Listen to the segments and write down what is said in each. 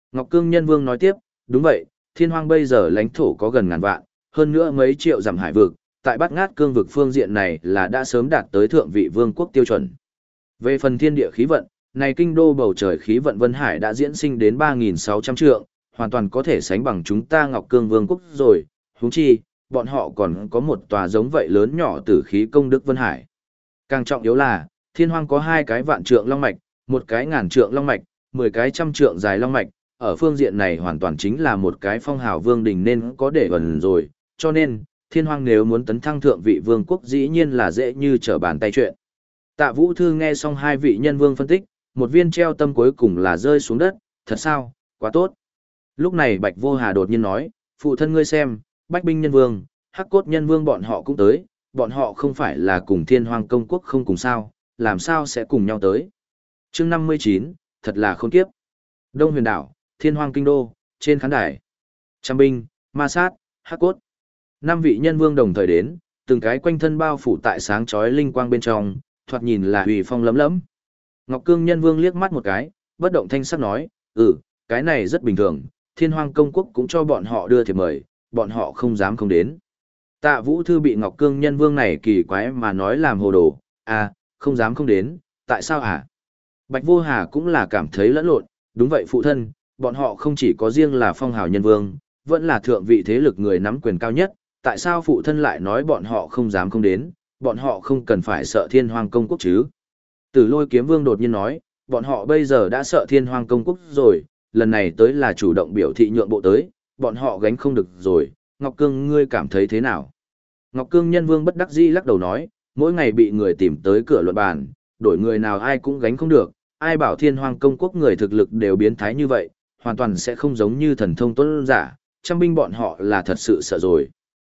Ngọc Cương Nhân Vương nói tiếp, đúng vậy, thiên hoang bây giờ lãnh thổ có gần ngàn vạn, hơn nữa mấy triệu dặm hải vực, tại Bát Ngát cương vực phương diện này là đã sớm đạt tới thượng vị vương quốc tiêu chuẩn. Về phần thiên địa khí vận, này kinh đô bầu trời khí vận Vân Hải đã diễn sinh đến 3.600 trượng, hoàn toàn có thể sánh bằng chúng ta Ngọc Cương Vương quốc rồi, huống chi, bọn họ còn có một tòa giống vậy lớn nhỏ tử khí công đức Vân Hải. Càng trọng yếu là, thiên hoang có 2 cái vạn trượng long mạch, 1 cái ngàn trượng long mạch, 10 cái trăm trượng dài long mạch, ở phương diện này hoàn toàn chính là một cái phong hào vương đình nên có để ẩn rồi, cho nên, thiên hoang nếu muốn tấn thăng thượng vị vương quốc dĩ nhiên là dễ như trở bàn tay chuyện. Tạ Vũ Thư nghe xong 2 vị nhân vương phân tích, một viên treo tâm cuối cùng là rơi xuống đất, thật sao, quá tốt. Lúc này Bạch Vô Hà đột nhiên nói, phụ thân ngươi xem, Bách Binh Nhân Vương, Hắc Cốt Nhân Vương bọn họ cũng tới, bọn họ không phải là cùng Thiên Hoang Công Quốc không cùng sao, làm sao sẽ cùng nhau tới. Chương 59, thật là khôn kiếp. Đông Huyền Đảo, Thiên Hoang Kinh Đô, trên khán đài. Trăm binh, ma sát, Hắc Cốt. 5 vị nhân vương đồng thời đến, từng cái quanh thân bao phủ tại sáng chói linh quang bên trong, thoạt nhìn là uy phong lấm lấm. Ngọc Cương Nhân Vương liếc mắt một cái, bất động thanh sắc nói, cái này rất bình thường, Thiên Hoang Công Quốc cũng cho bọn họ đưa thiệp mời, bọn họ không dám không đến. Tạ Vũ Thư bị Ngọc Cương Nhân Vương này kỳ quái mà nói làm hồ đồ, không dám không đến, tại sao hả? Bạch Vô Hà cũng là cảm thấy lẫn lộn, đúng vậy phụ thân, bọn họ không chỉ có riêng là phong hào nhân vương, vẫn là thượng vị thế lực người nắm quyền cao nhất, tại sao phụ thân lại nói bọn họ không dám không đến, bọn họ không cần phải sợ Thiên Hoang Công Quốc chứ? Tử Lôi Kiếm Vương đột nhiên nói, bọn họ bây giờ đã sợ Thiên Hoang Công Quốc rồi, lần này tới là chủ động biểu thị nhượng bộ tới, bọn họ gánh không được rồi, Ngọc Cương ngươi cảm thấy thế nào? Ngọc Cương Nhân Vương bất đắc dĩ lắc đầu nói, mỗi ngày bị người tìm tới cửa luận bàn, đổi người nào ai cũng gánh không được, ai bảo Thiên Hoang Công Quốc người thực lực đều biến thái như vậy, hoàn toàn sẽ không giống như thần thông tuấn giả, trăm binh bọn họ là thật sự sợ rồi.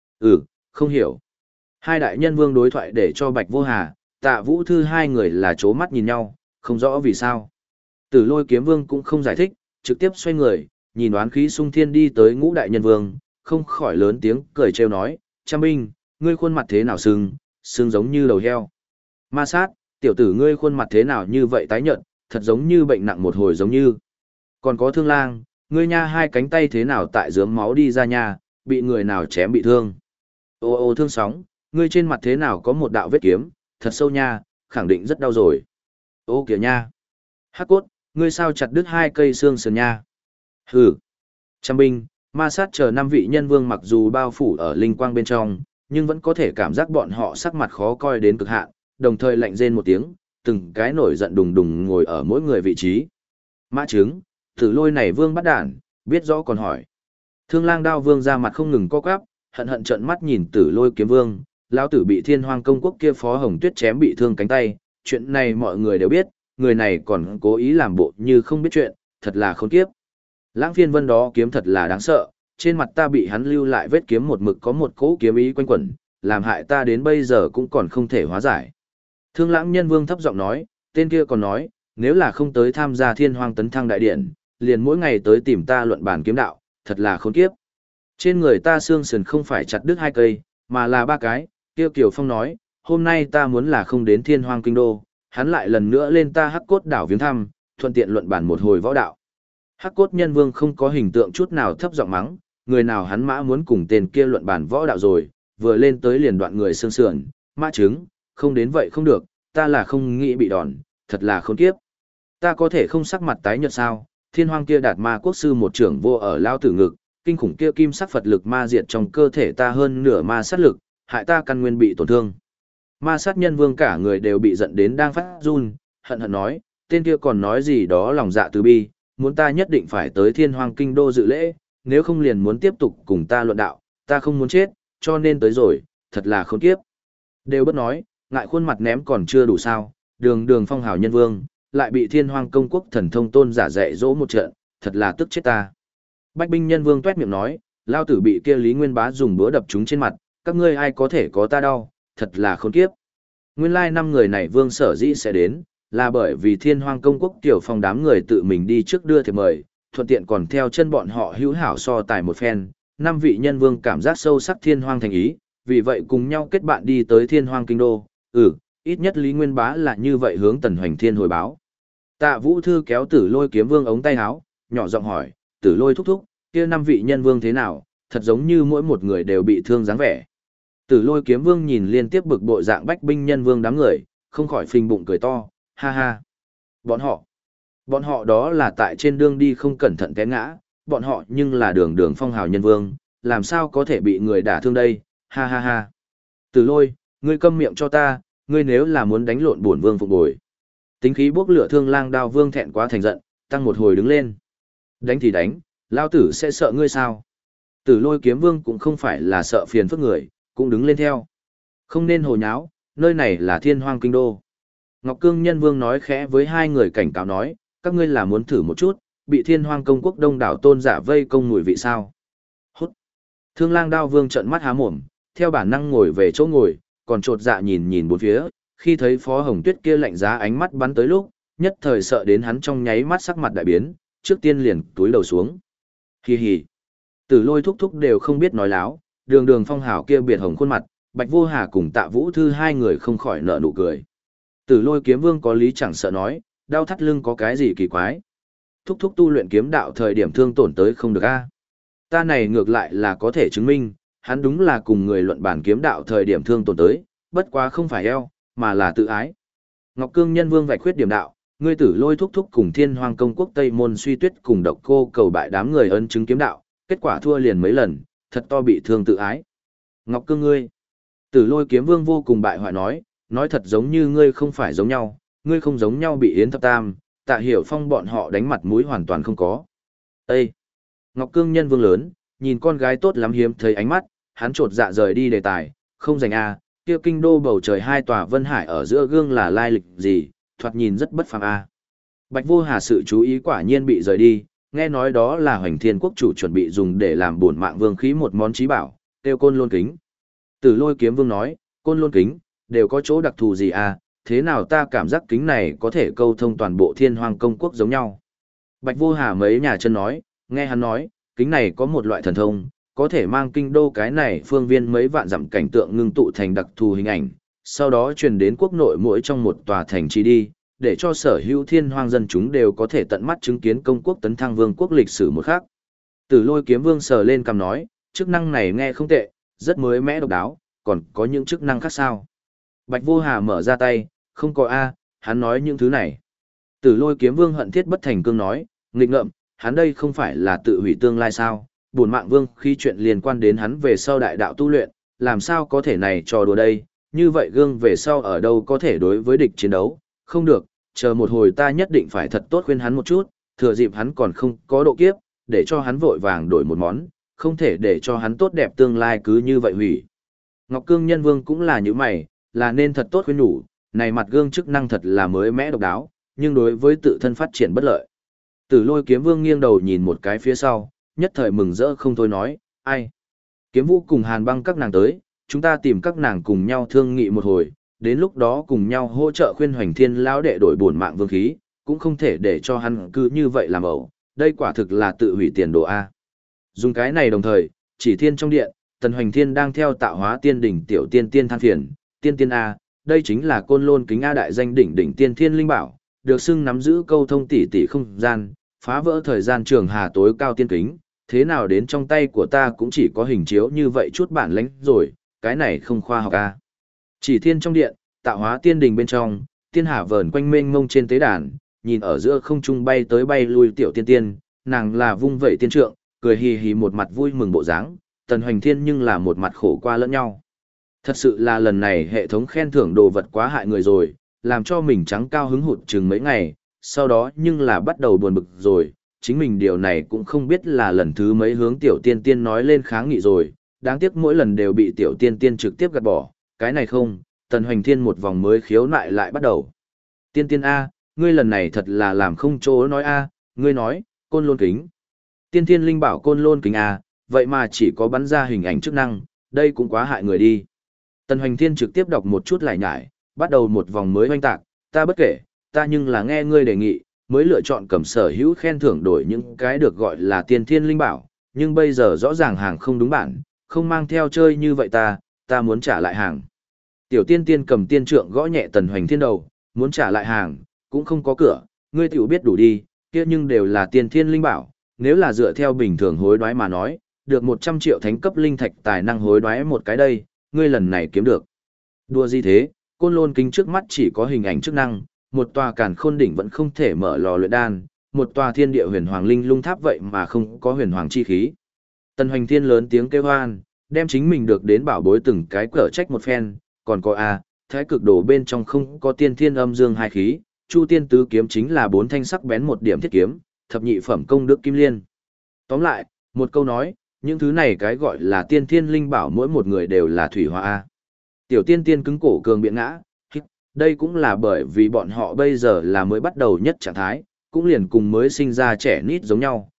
Không hiểu. 2 đại nhân vương đối thoại để cho Bạch Vô Hà, Tạ Vũ Thư 2 người là chố mắt nhìn nhau, không rõ vì sao. Tử Lôi Kiếm Vương cũng không giải thích, trực tiếp xoay người, nhìn Oán Khí Sung Thiên đi tới Ngũ đại nhân vương, không khỏi lớn tiếng cười trêu nói, trăm binh, ngươi khuôn mặt thế nào sưng giống như đầu heo. Ma Sát, tiểu tử ngươi khuôn mặt thế nào như vậy tái nhợt, thật giống như bệnh nặng một hồi giống như. Còn có Thương Lang, ngươi nha 2 cánh tay thế nào tại dướng máu đi ra nha, bị người nào chém bị thương. Ô Thương Sóng, ngươi trên mặt thế nào có một đạo vết kiếm, thật sâu nha, khẳng định rất đau rồi. Ô kìa nha. Hắc Cốt, ngươi sao chặt đứt 2 cây xương sườn nha. Hừ. Trăm binh, ma sát chờ 5 vị nhân vương mặc dù bao phủ ở linh quang bên trong, nhưng vẫn có thể cảm giác bọn họ sắc mặt khó coi đến cực hạn, đồng thời lạnh rên một tiếng, từng cái nổi giận đùng đùng ngồi ở mỗi người vị trí. Mã Trứng, Tử Lôi này vương bắt đản, biết rõ còn hỏi. Thương Lang Đao Vương ra mặt không ngừng co quắp, hận hận trợn mắt nhìn Tử Lôi Kiếm Vương, lão tử bị Thiên Hoang Công Quốc kia Phó Hồng Tuyết chém bị thương cánh tay, chuyện này mọi người đều biết, người này còn cố ý làm bộ như không biết chuyện, thật là khốn kiếp. Lãng Phiên Vân đó kiếm thật là đáng sợ, trên mặt ta bị hắn lưu lại vết kiếm một mực có một cỗ kiếm ý quanh quẩn, làm hại ta đến bây giờ cũng còn không thể hóa giải. Thương Lãng Nhân Vương thấp giọng nói, tên kia còn nói, nếu là không tới tham gia Thiên Hoang tấn thăng đại điện, liền mỗi ngày tới tìm ta luận bàn kiếm đạo, thật là khốn kiếp. Trên người ta xương sườn không phải chặt đứt 2 cây, mà là 3 cái, kia Kiều Phong nói, hôm nay ta muốn là không đến Thiên Hoang Kinh Đô, hắn lại lần nữa lên ta Hắc Cốt đảo viếng thăm, thuận tiện luận bàn một hồi võ đạo. Hắc Cốt Nhân Vương không có hình tượng chút nào thấp giọng mắng, người nào hắn mã muốn cùng tên kia luận bàn võ đạo rồi, vừa lên tới liền đoạn người xương sườn, Mã Trứng, không đến vậy không được, ta là không nghĩ bị đòn, thật là khốn kiếp. Ta có thể không sắc mặt tái nhợt sao? Thiên Hoang kia Đạt Ma Quốc sư một trưởng vô ở lao tử ngực, kinh khủng kia kim sắc Phật lực ma diệt trong cơ thể ta hơn nửa ma sát lực, hại ta căn nguyên bị tổn thương. Ma sát nhân vương cả người đều bị giận đến đang phát run, hận hận nói, tên kia còn nói gì đó lòng dạ từ bi, muốn ta nhất định phải tới Thiên Hoang Kinh Đô dự lễ, nếu không liền muốn tiếp tục cùng ta luận đạo, ta không muốn chết, cho nên tới rồi, thật là khốn kiếp. Đều bất nói, ngại khuôn mặt ném còn chưa đủ sao, đường phong hào nhân vương, lại bị Thiên Hoang Công Quốc thần thông tôn giả dạy dỗ một trận, thật là tức chết ta. Bách Binh Nhân Vương tuét miệng nói, lao tử bị kia Lý Nguyên Bá dùng búa đập chúng trên mặt, các ngươi ai có thể có ta đau, thật là khốn kiếp. Nguyên lai 5 người này vương sở dĩ sẽ đến, là bởi vì Thiên Hoang Công Quốc tiểu phong đám người tự mình đi trước đưa thiệp mời, thuận tiện còn theo chân bọn họ hữu hảo so tài một phen. 5 vị nhân vương cảm giác sâu sắc Thiên Hoang thành ý, vì vậy cùng nhau kết bạn đi tới Thiên Hoang Kinh Đô. Ít nhất Lý Nguyên Bá là như vậy hướng Tần Hoành Thiên hồi báo. Tạ Vũ Thư kéo Tử Lôi Kiếm Vương ống tay áo, nhỏ giọng hỏi, Tử Lôi thúc thúc, kia 5 vị nhân vương thế nào, thật giống như mỗi một người đều bị thương dáng vẻ. Tử Lôi kiếm vương nhìn liên tiếp bực bội dạng bách binh nhân vương đám người, không khỏi phình bụng cười to, ha ha. Bọn họ đó là tại trên đường đi không cẩn thận té ngã, bọn họ nhưng là đường đường phong hào nhân vương, làm sao có thể bị người đả thương đây, ha ha ha. Tử Lôi, ngươi câm miệng cho ta, ngươi nếu là muốn đánh lộn bổn vương phục bồi. Tính khí bốc lửa Thương Lang Đao vương thẹn quá thành giận, tăng một hồi đứng lên. Đánh thì đánh, lao tử sẽ sợ ngươi sao? Tử Lôi kiếm vương cũng không phải là sợ phiền phức người, cũng đứng lên theo. Không nên hồ nháo, nơi này là Thiên Hoang kinh đô. Ngọc Cương Nhân Vương nói khẽ với hai người cảnh cáo nói, các ngươi là muốn thử một chút, bị Thiên Hoang công quốc đông đảo tôn giả vây công mùi vị sao? Hút. Thương Lang Đao vương trợn mắt há mồm, theo bản năng ngồi về chỗ ngồi, còn chột dạ nhìn nhìn bốn phía, khi thấy Phó Hồng Tuyết kia lạnh giá ánh mắt bắn tới lúc, nhất thời sợ đến hắn trong nháy mắt sắc mặt đại biến, trước tiên liền túi đầu xuống. Hi hi. Tử Lôi thúc thúc đều không biết nói láo, đường đường phong hào kia biệt hồng khuôn mặt, Bạch Vô Hà cùng Tạ Vũ Thư hai người không khỏi nở nụ cười. Tử Lôi kiếm vương có lý chẳng sợ nói, đau thắt lưng có cái gì kỳ quái. Thúc thúc tu luyện kiếm đạo thời điểm thương tổn tới không được a. Ta này ngược lại là có thể chứng minh, hắn đúng là cùng người luận bản kiếm đạo thời điểm thương tổn tới, bất quá không phải eo, mà là tự ái. Ngọc Cương Nhân Vương vạch khuyết điểm đạo, ngươi Tử Lôi thúc thúc cùng Thiên Hoang công quốc Tây Môn Suy Tuyết cùng Độc Cô cầu bại đám người ân chứng kiếm đạo, kết quả thua liền mấy lần, thật to bị thương tự ái. Ngọc Cương ngươi. Tử Lôi kiếm vương vô cùng bại hoại nói thật giống như ngươi không phải giống nhau, ngươi không giống nhau bị Yến Thập Tam, Tạ Hiểu Phong bọn họ đánh mặt mũi hoàn toàn không có. Ê! Ngọc Cương Nhân Vương lớn, nhìn con gái tốt lắm hiếm thấy ánh mắt, hắn trột dạ rời đi đề tài, không dành kia kinh đô bầu trời hai tòa vân hải ở giữa gương là lai lịch gì, thoạt nhìn rất bất phàm Bạch Vô Hà sự chú ý quả nhiên bị rời đi, nghe nói đó là Hoành Thiên quốc chủ chuẩn bị dùng để làm bổn mạng vương khí một món chí bảo, tiêu Côn Lôn kính. Tử Lôi kiếm vương nói, Côn Lôn kính, đều có chỗ đặc thù gì thế nào ta cảm giác kính này có thể câu thông toàn bộ Thiên Hoang công quốc giống nhau. Bạch Vô Hà mấy nhà chân nói, nghe hắn nói, kính này có một loại thần thông, có thể mang kinh đô cái này phương viên mấy vạn dặm cảnh tượng ngưng tụ thành đặc thù hình ảnh, sau đó truyền đến quốc nội mỗi trong một tòa thành trì đi, để cho sở hữu Thiên Hoang dân chúng đều có thể tận mắt chứng kiến công quốc tấn thăng vương quốc lịch sử một khác. Tử Lôi kiếm vương sờ lên cằm nói, chức năng này nghe không tệ, rất mới mẽ độc đáo, còn có những chức năng khác sao? Bạch Vô Hà mở ra tay, không có hắn nói những thứ này. Tử Lôi kiếm vương hận thiết bất thành cương nói, nghịch ngợm, hắn đây không phải là tự hủy tương lai sao? Bổn mạng vương khi chuyện liên quan đến hắn về sau đại đạo tu luyện, làm sao có thể này trò đùa đây? Như vậy gương về sau ở đâu có thể đối với địch chiến đấu? Không được, chờ một hồi ta nhất định phải thật tốt khuyên hắn một chút, thừa dịp hắn còn không có độ kiếp, để cho hắn vội vàng đổi một món, không thể để cho hắn tốt đẹp tương lai cứ như vậy hủy. Ngọc Cương Nhân Vương cũng là như mày, là nên thật tốt khuyên nhủ, này mặt gương chức năng thật là mới mẽ độc đáo, nhưng đối với tự thân phát triển bất lợi. Tử Lôi kiếm vương nghiêng đầu nhìn một cái phía sau, nhất thời mừng rỡ không thôi nói, ai? Kiếm Vũ cùng Hàn Băng các nàng tới, chúng ta tìm các nàng cùng nhau thương nghị một hồi, đến lúc đó cùng nhau hỗ trợ khuyên Hoành Thiên lão đệ đổi bổn mạng vương khí, cũng không thể để cho hắn cứ như vậy làm ẩu, đây quả thực là tự hủy tiền đồ Dùng cái này đồng thời, chỉ thiên trong điện, Tần Hoành Thiên đang theo tạo hóa tiên đỉnh tiểu tiên tiên than phiền, tiên tiên đây chính là Côn Lôn kính đại danh đỉnh đỉnh tiên thiên linh bảo, được xưng nắm giữ câu thông tỷ tỷ không gian, phá vỡ thời gian trường hà tối cao tiên kính, thế nào đến trong tay của ta cũng chỉ có hình chiếu như vậy chút bản lãnh rồi, cái này không khoa học Chỉ thiên trong điện, tạo hóa tiên đình bên trong, tiên hà vờn quanh mênh mông trên tế đàn, nhìn ở giữa không trung bay tới bay lui tiểu tiên tiên, nàng là vung vẩy tiên trượng, cười hì hì một mặt vui mừng bộ dáng, Tần Hoành Thiên nhưng là một mặt khổ qua lẫn nhau. Thật sự là lần này hệ thống khen thưởng đồ vật quá hại người rồi, làm cho mình trắng cao hứng hụt chừng mấy ngày, sau đó nhưng là bắt đầu buồn bực rồi, chính mình điều này cũng không biết là lần thứ mấy hướng tiểu tiên tiên nói lên kháng nghị rồi, đáng tiếc mỗi lần đều bị tiểu tiên tiên trực tiếp gạt bỏ, cái này không, Tần Hoành Thiên một vòng mới khiếu nại lại bắt đầu. Tiên tiên ngươi lần này thật là làm không chỗ nói ngươi nói, Côn Lôn kính. Tiên tiên linh bảo Côn Lôn kính vậy mà chỉ có bắn ra hình ảnh chức năng, đây cũng quá hại người đi. Tần Hoành Thiên trực tiếp đọc một chút lại nhải, bắt đầu một vòng mới hoanh tạc, ta bất kể, ta nhưng là nghe ngươi đề nghị, mới lựa chọn cầm sở hữu khen thưởng đổi những cái được gọi là tiên thiên linh bảo, nhưng bây giờ rõ ràng hàng không đúng bản, không mang theo chơi như vậy ta muốn trả lại hàng. Tiểu tiên tiên cầm tiên trượng gõ nhẹ Tần Hoành Thiên đầu, muốn trả lại hàng, cũng không có cửa, ngươi tiểu biết đủ đi, kia nhưng đều là tiên thiên linh bảo, nếu là dựa theo bình thường hối đoái mà nói, được 100 triệu thánh cấp linh thạch tài năng hối đoái một cái đây, ngươi lần này kiếm được. Đùa gì thế, côn lôn kính trước mắt chỉ có hình ảnh chức năng, một tòa càn khôn đỉnh vẫn không thể mở lò luyện đan, một tòa thiên địa huyền hoàng linh lung tháp vậy mà không có huyền hoàng chi khí. Tần Hoành Thiên lớn tiếng kêu hoan, đem chính mình được đến bảo bối từng cái cỡ trách một phen, còn có thái cực đồ bên trong không có tiên thiên âm dương hai khí, chu tiên tứ kiếm chính là 4 thanh sắc bén một điểm thiết kiếm, thập nhị phẩm công đức kim liên. Tóm lại, một câu nói, những thứ này cái gọi là tiên thiên linh bảo mỗi một người đều là thủy hoa a. Tiểu tiên tiên cứng cổ cường biện ngã, đây cũng là bởi vì bọn họ bây giờ là mới bắt đầu nhất trạng thái, cũng liền cùng mới sinh ra trẻ nít giống nhau,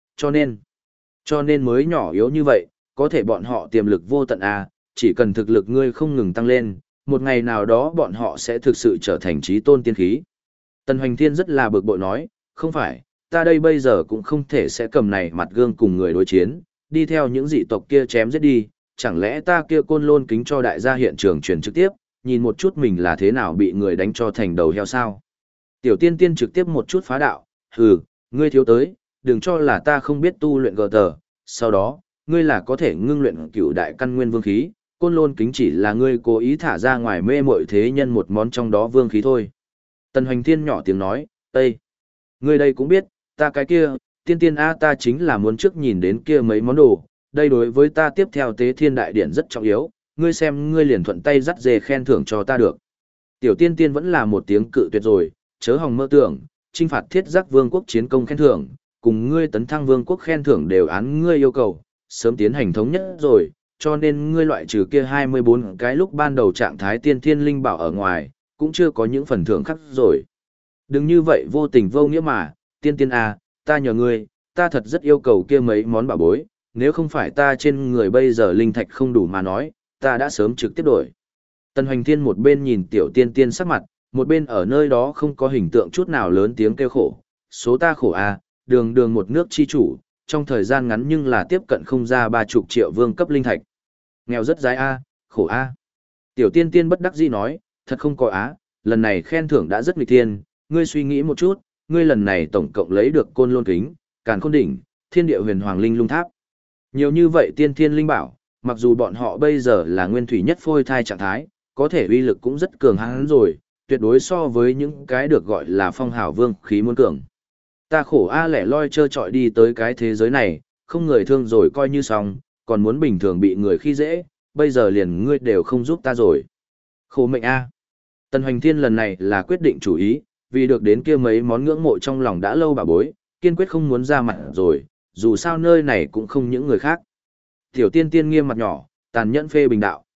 cho nên mới nhỏ yếu như vậy, có thể bọn họ tiềm lực vô tận a, chỉ cần thực lực ngươi không ngừng tăng lên, một ngày nào đó bọn họ sẽ thực sự trở thành chí tôn tiên khí. Tần Hoành Thiên rất là bực bội nói, không phải, ta đây bây giờ cũng không thể sẽ cầm này mặt gương cùng người đối chiến, đi theo những dị tộc kia chém giết đi, chẳng lẽ ta kia côn lôn kính cho đại gia hiện trường truyền trực tiếp, nhìn một chút mình là thế nào bị người đánh cho thành đầu heo sao. Tiểu tiên tiên trực tiếp một chút phá đạo, ngươi thiếu tới, đừng cho là ta không biết tu luyện gờ tờ, sau đó, ngươi là có thể ngưng luyện cửu đại căn nguyên vương khí, côn lôn kính chỉ là ngươi cố ý thả ra ngoài mê mội thế nhân một món trong đó vương khí thôi. Tần Hoành Thiên nhỏ tiếng nói, Ê! Ngươi đây cũng biết, ta cái kia, tiên tiên A ta chính là muốn trước nhìn đến kia mấy món đồ, đây đối với ta tiếp theo tế thiên đại điển rất trọng yếu, ngươi xem ngươi liền thuận tay dắt dề khen thưởng cho ta được. Tiểu tiên tiên vẫn là một tiếng cự tuyệt rồi, chớ hòng mơ tưởng, trinh phạt thiết giác vương quốc chiến công khen thưởng, cùng ngươi tấn thăng vương quốc khen thưởng đều án ngươi yêu cầu, sớm tiến hành thống nhất rồi, cho nên ngươi loại trừ kia 24 cái lúc ban đầu trạng thái tiên thiên linh bảo ở ngoài, cũng chưa có những phần thưởng khác rồi. Đừng như vậy vô tình vô nghĩa mà, tiên tiên à, ta nhờ ngươi, ta thật rất yêu cầu kia mấy món bảo bối, nếu không phải ta trên người bây giờ linh thạch không đủ mà nói, ta đã sớm trực tiếp đổi. Tần Hoành Thiên một bên nhìn tiểu tiên tiên sắc mặt, một bên ở nơi đó không có hình tượng chút nào lớn tiếng kêu khổ, số ta khổ à, đường đường một nước chi chủ, trong thời gian ngắn nhưng là tiếp cận không ra 30 triệu vương cấp linh thạch. Nghèo rất dái a, khổ a. Tiểu tiên tiên bất đắc dĩ nói, thật không có á, lần này khen thưởng đã rất nghịch thiên, ngươi suy nghĩ một chút, ngươi lần này tổng cộng lấy được côn lôn kính, càn khôn đỉnh, thiên địa huyền hoàng linh lung tháp. Nhiều như vậy tiên thiên linh bảo, mặc dù bọn họ bây giờ là nguyên thủy nhất phôi thai trạng thái, có thể uy lực cũng rất cường hãn rồi, tuyệt đối so với những cái được gọi là phong hào vương khí muốn cường. Ta khổ a lẻ loi trơ trọi đi tới cái thế giới này, không người thương rồi coi như xong, còn muốn bình thường bị người khi dễ, bây giờ liền ngươi đều không giúp ta rồi. Khổ mệnh a. Tần Hoành Thiên lần này là quyết định chủ ý, vì được đến kia mấy món ngưỡng mộ trong lòng đã lâu bà bối, kiên quyết không muốn ra mặt rồi, dù sao nơi này cũng không những người khác. Tiểu tiên tiên nghiêm mặt nhỏ, tàn nhẫn phê bình đạo,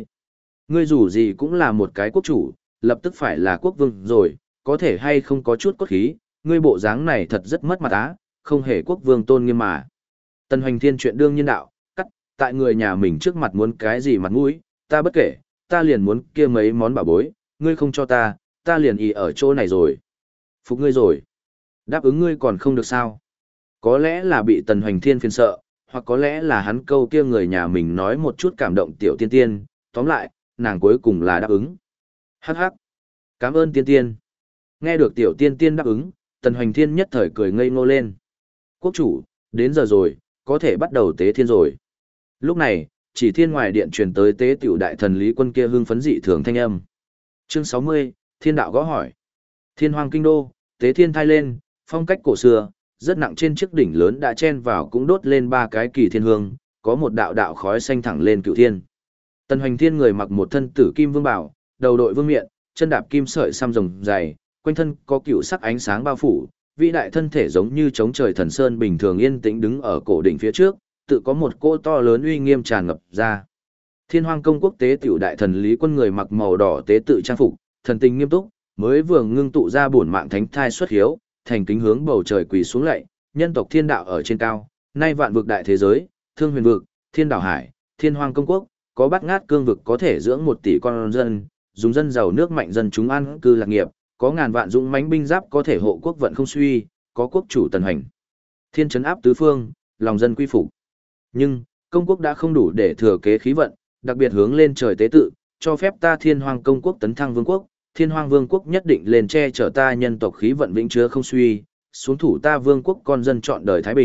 ngươi dù gì cũng là một cái quốc chủ, lập tức phải là quốc vương rồi, có thể hay không có chút cốt khí, ngươi bộ dáng này thật rất mất mặt á, không hề quốc vương tôn nghiêm mà. Tần Hoành Thiên chuyện đương nhiên đạo, tại người nhà mình trước mặt muốn cái gì mặt mũi, ta bất kể, ta liền muốn kia mấy món bảo bối, ngươi không cho ta, ta liền ý ở chỗ này rồi. Phục ngươi rồi. Đáp ứng ngươi còn không được sao. Có lẽ là bị Tần Hoành Thiên phiền sợ, hoặc có lẽ là hắn câu kia người nhà mình nói một chút cảm động tiểu tiên tiên, tóm lại, nàng cuối cùng là đáp ứng. Hắc hắc. Cảm ơn tiên tiên. Nghe được tiểu tiên tiên đáp ứng, Tần Hoành Thiên nhất thời cười ngây ngô lên. Quốc chủ, đến giờ rồi, có thể bắt đầu tế thiên rồi. Lúc này, chỉ thiên ngoài điện truyền tới tế tiểu đại thần Lý Quân kia hưng phấn dị thường thanh âm. Chương 60, Thiên đạo gõ hỏi. Thiên hoàng kinh đô, tế thiên thai lên, phong cách cổ xưa, rất nặng trên chiếc đỉnh lớn đã chen vào cũng đốt lên 3 cái kỳ thiên hương, có một đạo đạo khói xanh thẳng lên cửu thiên. Tần Hoành Thiên người mặc một thân tử kim vương bảo, đầu đội vương miện, chân đạp kim sợi sam rồng dày, quanh thân có cựu sắc ánh sáng bao phủ, vĩ đại thân thể giống như chống trời thần sơn bình thường yên tĩnh đứng ở cổ đỉnh phía trước, tự có một cỗ to lớn uy nghiêm tràn ngập ra. Thiên Hoang công quốc tế tiểu đại thần Lý Quân người mặc màu đỏ tế tự trang phục, thần tình nghiêm túc, mới vừa ngưng tụ ra bổn mạng thánh thai xuất hiếu, thành kính hướng bầu trời quỳ xuống lạy, nhân tộc thiên đạo ở trên cao, nay vạn vực đại thế giới, thương huyền vực, thiên đảo hải, Thiên Hoang công quốc, có bát ngát cương vực có thể dưỡng 1 tỷ con dân, dùng dân giàu nước mạnh dân chúng an cư lạc nghiệp, có ngàn vạn dũng mãnh binh giáp có thể hộ quốc vận không suy, có quốc chủ Tần Hoành Thiên trấn áp tứ phương, lòng dân quy phục. Nhưng, công quốc đã không đủ để thừa kế khí vận, đặc biệt hướng lên trời tế tự, cho phép ta Thiên Hoang công quốc tấn thăng vương quốc, Thiên Hoang vương quốc nhất định lên che chở ta nhân tộc khí vận vĩnh chứa không suy, xuống thủ ta vương quốc con dân chọn đời thái bình,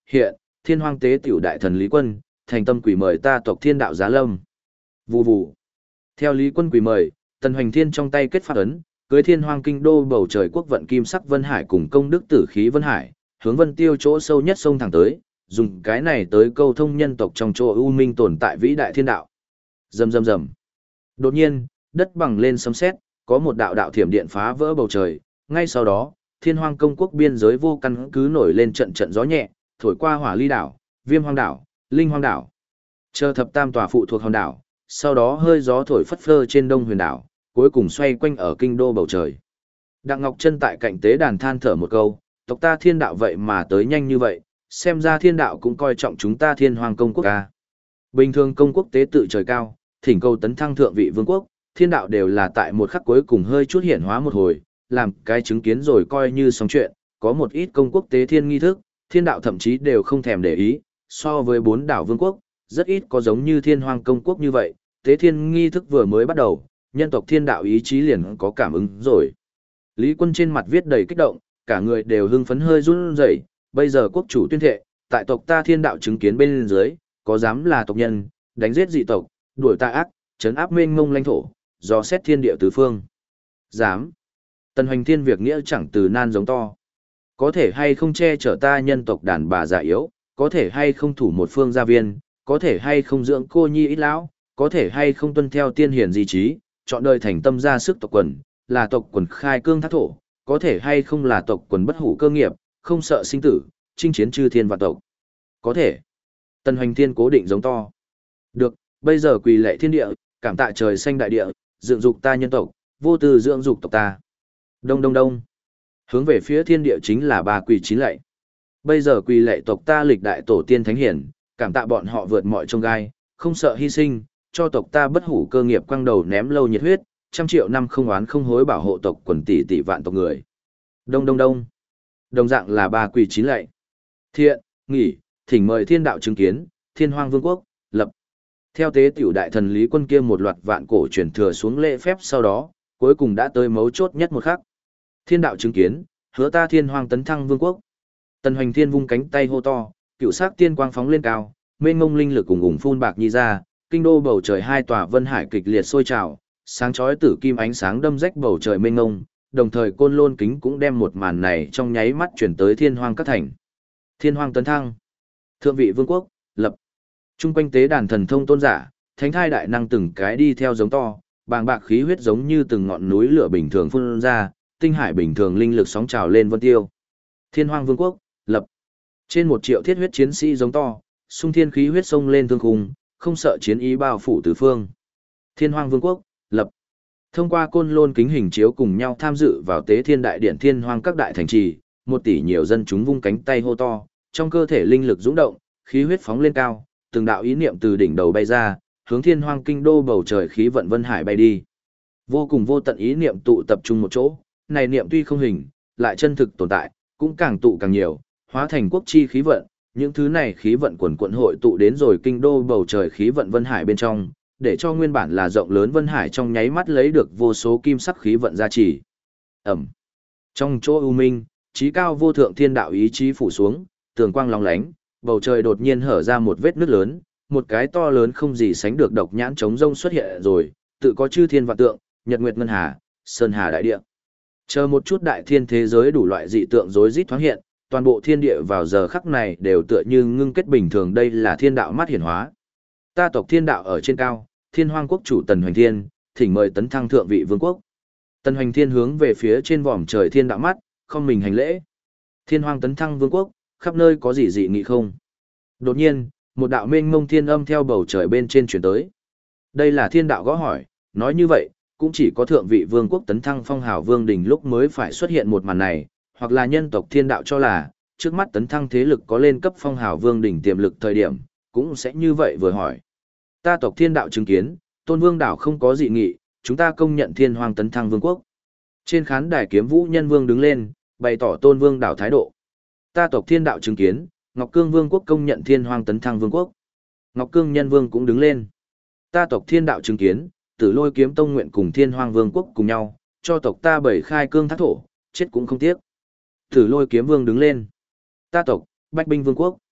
hiện, thiên hoang tế tiểu đại thần Lý Quân, thành tâm quỷ mời ta tộc thiên đạo giá lâm. Vù vù. Theo Lý Quân quỷ mời, Tần Hoành Thiên trong tay kết phát ấn, cưới thiên hoang kinh đô bầu trời quốc vận kim sắc Vân Hải cùng công đức tử khí Vân Hải, hướng Vân Tiêu chỗ sâu nhất sông thẳng tới, dùng cái này tới câu thông nhân tộc trong chỗ u minh tồn tại vĩ đại thiên đạo. Rầm rầm rầm. Đột nhiên, đất bằng lên sấm sét, có một đạo đạo thiểm điện phá vỡ bầu trời, ngay sau đó, thiên hoang công quốc biên giới vô căn cứ nổi lên trận trận gió nhẹ, thổi qua Hỏa Ly đảo, Viêm Hoang đảo, Linh Hoang đảo. Chờ thập tam tòa phụ thuộc hòn đảo, sau đó hơi gió thổi phất phơ trên Đông Huyền đảo, cuối cùng xoay quanh ở kinh đô bầu trời. Đặng Ngọc Chân tại cạnh tế đàn than thở một câu, tộc ta thiên đạo vậy mà tới nhanh như vậy, xem ra thiên đạo cũng coi trọng chúng ta thiên hoàng công quốc ca. Bình thường công quốc tế tự trời cao, thỉnh cầu tấn thăng thượng vị vương quốc, thiên đạo đều là tại một khắc cuối cùng hơi chút hiển hóa một hồi, làm cái chứng kiến rồi coi như xong chuyện, có một ít công quốc tế thiên nghi thức, thiên đạo thậm chí đều không thèm để ý, so với 4 đảo vương quốc, rất ít có giống như thiên hoàng công quốc như vậy, tế thiên nghi thức vừa mới bắt đầu, nhân tộc thiên đạo ý chí liền có cảm ứng rồi. Lý Quân trên mặt viết đầy kích động, cả người đều hưng phấn hơi run rẩy, bây giờ quốc chủ tuyên thệ, tại tộc ta thiên đạo chứng kiến bên dưới, có dám là tộc nhân, đánh giết dị tộc, đuổi tà ác, trấn áp mênh mông lãnh thổ, do xét thiên địa tứ phương. Dám. Tần Hoành Thiên việc nghĩa chẳng từ nan giống to. Có thể hay không che chở ta nhân tộc đàn bà già yếu, có thể hay không thủ một phương gia viên, có thể hay không dưỡng cô nhi ít lão, có thể hay không tuân theo tiên hiền di trí, chọn đời thành tâm ra sức tộc quần, là tộc quần khai cương thác thổ, có thể hay không là tộc quần bất hủ cơ nghiệp, không sợ sinh tử, chinh chiến chư thiên và tộc. Có thể. Tần Hoành Thiên cố định giống to. Được, bây giờ quỳ lạy thiên địa, cảm tạ trời xanh đại địa, dựng dục ta nhân tộc, vô tư dưỡng dục tộc ta. Đông đông đông. Hướng về phía thiên địa chính là ba quỳ chín lạy. Bây giờ quỳ lạy tộc ta lịch đại tổ tiên thánh hiển, cảm tạ bọn họ vượt mọi chông gai, không sợ hy sinh, cho tộc ta bất hủ cơ nghiệp quăng đầu ném lâu nhiệt huyết, 100 triệu năm không oán không hối bảo hộ tộc quần tỷ tỷ vạn tộc người. Đông đông đông. Đồng dạng là ba quỳ chín lạy. Thiện, nghỉ, thỉnh mời thiên đạo chứng kiến, thiên hoang vương quốc, lập. Theo tế tiểu đại thần Lý Quân kia một loạt vạn cổ truyền thừa xuống lễ phép sau đó, cuối cùng đã tới mấu chốt nhất một khắc. Thiên đạo chứng kiến, hứa ta thiên hoang tấn thăng vương quốc. Tần Hoành Thiên vung cánh tay hô to, cựu sắc tiên quang phóng lên cao, mênh mông linh lực cùng ủng phun bạc nhi ra, kinh đô bầu trời hai tòa vân hải kịch liệt sôi trào, sáng chói tử kim ánh sáng đâm rách bầu trời mênh mông, đồng thời Côn Lôn kính cũng đem một màn này trong nháy mắt chuyển tới thiên hoang các thành. Thiên hoang tấn thăng, thượng vị vương quốc, lập. Trung quanh tế đàn thần thông tôn giả, thánh thai đại năng từng cái đi theo giống to, bàng bạc khí huyết giống như từng ngọn núi lửa bình thường phun ra, tinh hải bình thường linh lực sóng trào lên vân tiêu. Thiên hoang vương quốc, lập. Trên 1 triệu thiết huyết chiến sĩ giống to, xung thiên khí huyết sông lên thương khung, không sợ chiến ý bao phủ tứ phương. Thiên hoang vương quốc, lập. Thông qua Côn Lôn kính hình chiếu cùng nhau tham dự vào tế thiên đại điện thiên hoang các đại thành trì, 1 tỷ nhiều dân chúng vung cánh tay hô to, trong cơ thể linh lực dũng động, khí huyết phóng lên cao, từng đạo ý niệm từ đỉnh đầu bay ra, hướng thiên hoang kinh đô bầu trời khí vận vân hải bay đi. Vô cùng vô tận ý niệm tụ tập trung một chỗ, này niệm tuy không hình, lại chân thực tồn tại, cũng càng tụ càng nhiều, hóa thành quốc chi khí vận, những thứ này khí vận quần quận hội tụ đến rồi kinh đô bầu trời khí vận vân hải bên trong, để cho nguyên bản là rộng lớn vân hải trong nháy mắt lấy được vô số kim sắc khí vận gia trì. Ẩm. Trong chỗ u minh, trí cao vô thượng thiên đạo ý chí phủ xuống, tường quang lóng lánh, bầu trời đột nhiên hở ra một vết nứt lớn, một cái to lớn không gì sánh được độc nhãn trống rông xuất hiện rồi, tự có chư thiên vạn tượng, nhật nguyệt ngân hà, sơn hà đại địa. Chờ một chút đại thiên thế giới đủ loại dị tượng rối rít thoáng hiện, toàn bộ thiên địa vào giờ khắc này đều tựa như ngưng kết bình thường, đây là thiên đạo mắt hiển hóa. Ta tộc thiên đạo ở trên cao, thiên hoang quốc chủ Tần Hoành Thiên, thỉnh mời tấn thăng thượng vị vương quốc. Tần Hoành Thiên hướng về phía trên vòm trời thiên đạo mắt, không mình hành lễ. Thiên hoang tấn thăng vương quốc, khắp nơi có gì dị nghị không? Đột nhiên, một đạo mênh mông thiên âm theo bầu trời bên trên chuyển tới. Đây là thiên đạo gõ hỏi, nói như vậy, cũng chỉ có thượng vị vương quốc tấn thăng phong hào vương đỉnh lúc mới phải xuất hiện một màn này, hoặc là nhân tộc thiên đạo cho là, trước mắt tấn thăng thế lực có lên cấp phong hào vương đỉnh tiềm lực thời điểm, cũng sẽ như vậy vừa hỏi. Ta tộc thiên đạo chứng kiến, tôn vương đảo không có dị nghị, chúng ta công nhận thiên hoàng tấn thăng vương quốc. Trên khán đài kiếm vũ nhân vương đứng lên, bày tỏ tôn vương đảo thái độ. Ta tộc thiên đạo chứng kiến, Ngọc Cương vương quốc công nhận thiên hoàng tấn thăng vương quốc. Ngọc Cương nhân vương cũng đứng lên. Ta tộc thiên đạo chứng kiến, Tử Lôi kiếm tông nguyện cùng thiên hoàng vương quốc cùng nhau, cho tộc ta bảy khai cương thác thổ, chết cũng không tiếc. Tử Lôi kiếm vương đứng lên. Ta tộc, Bách binh vương quốc,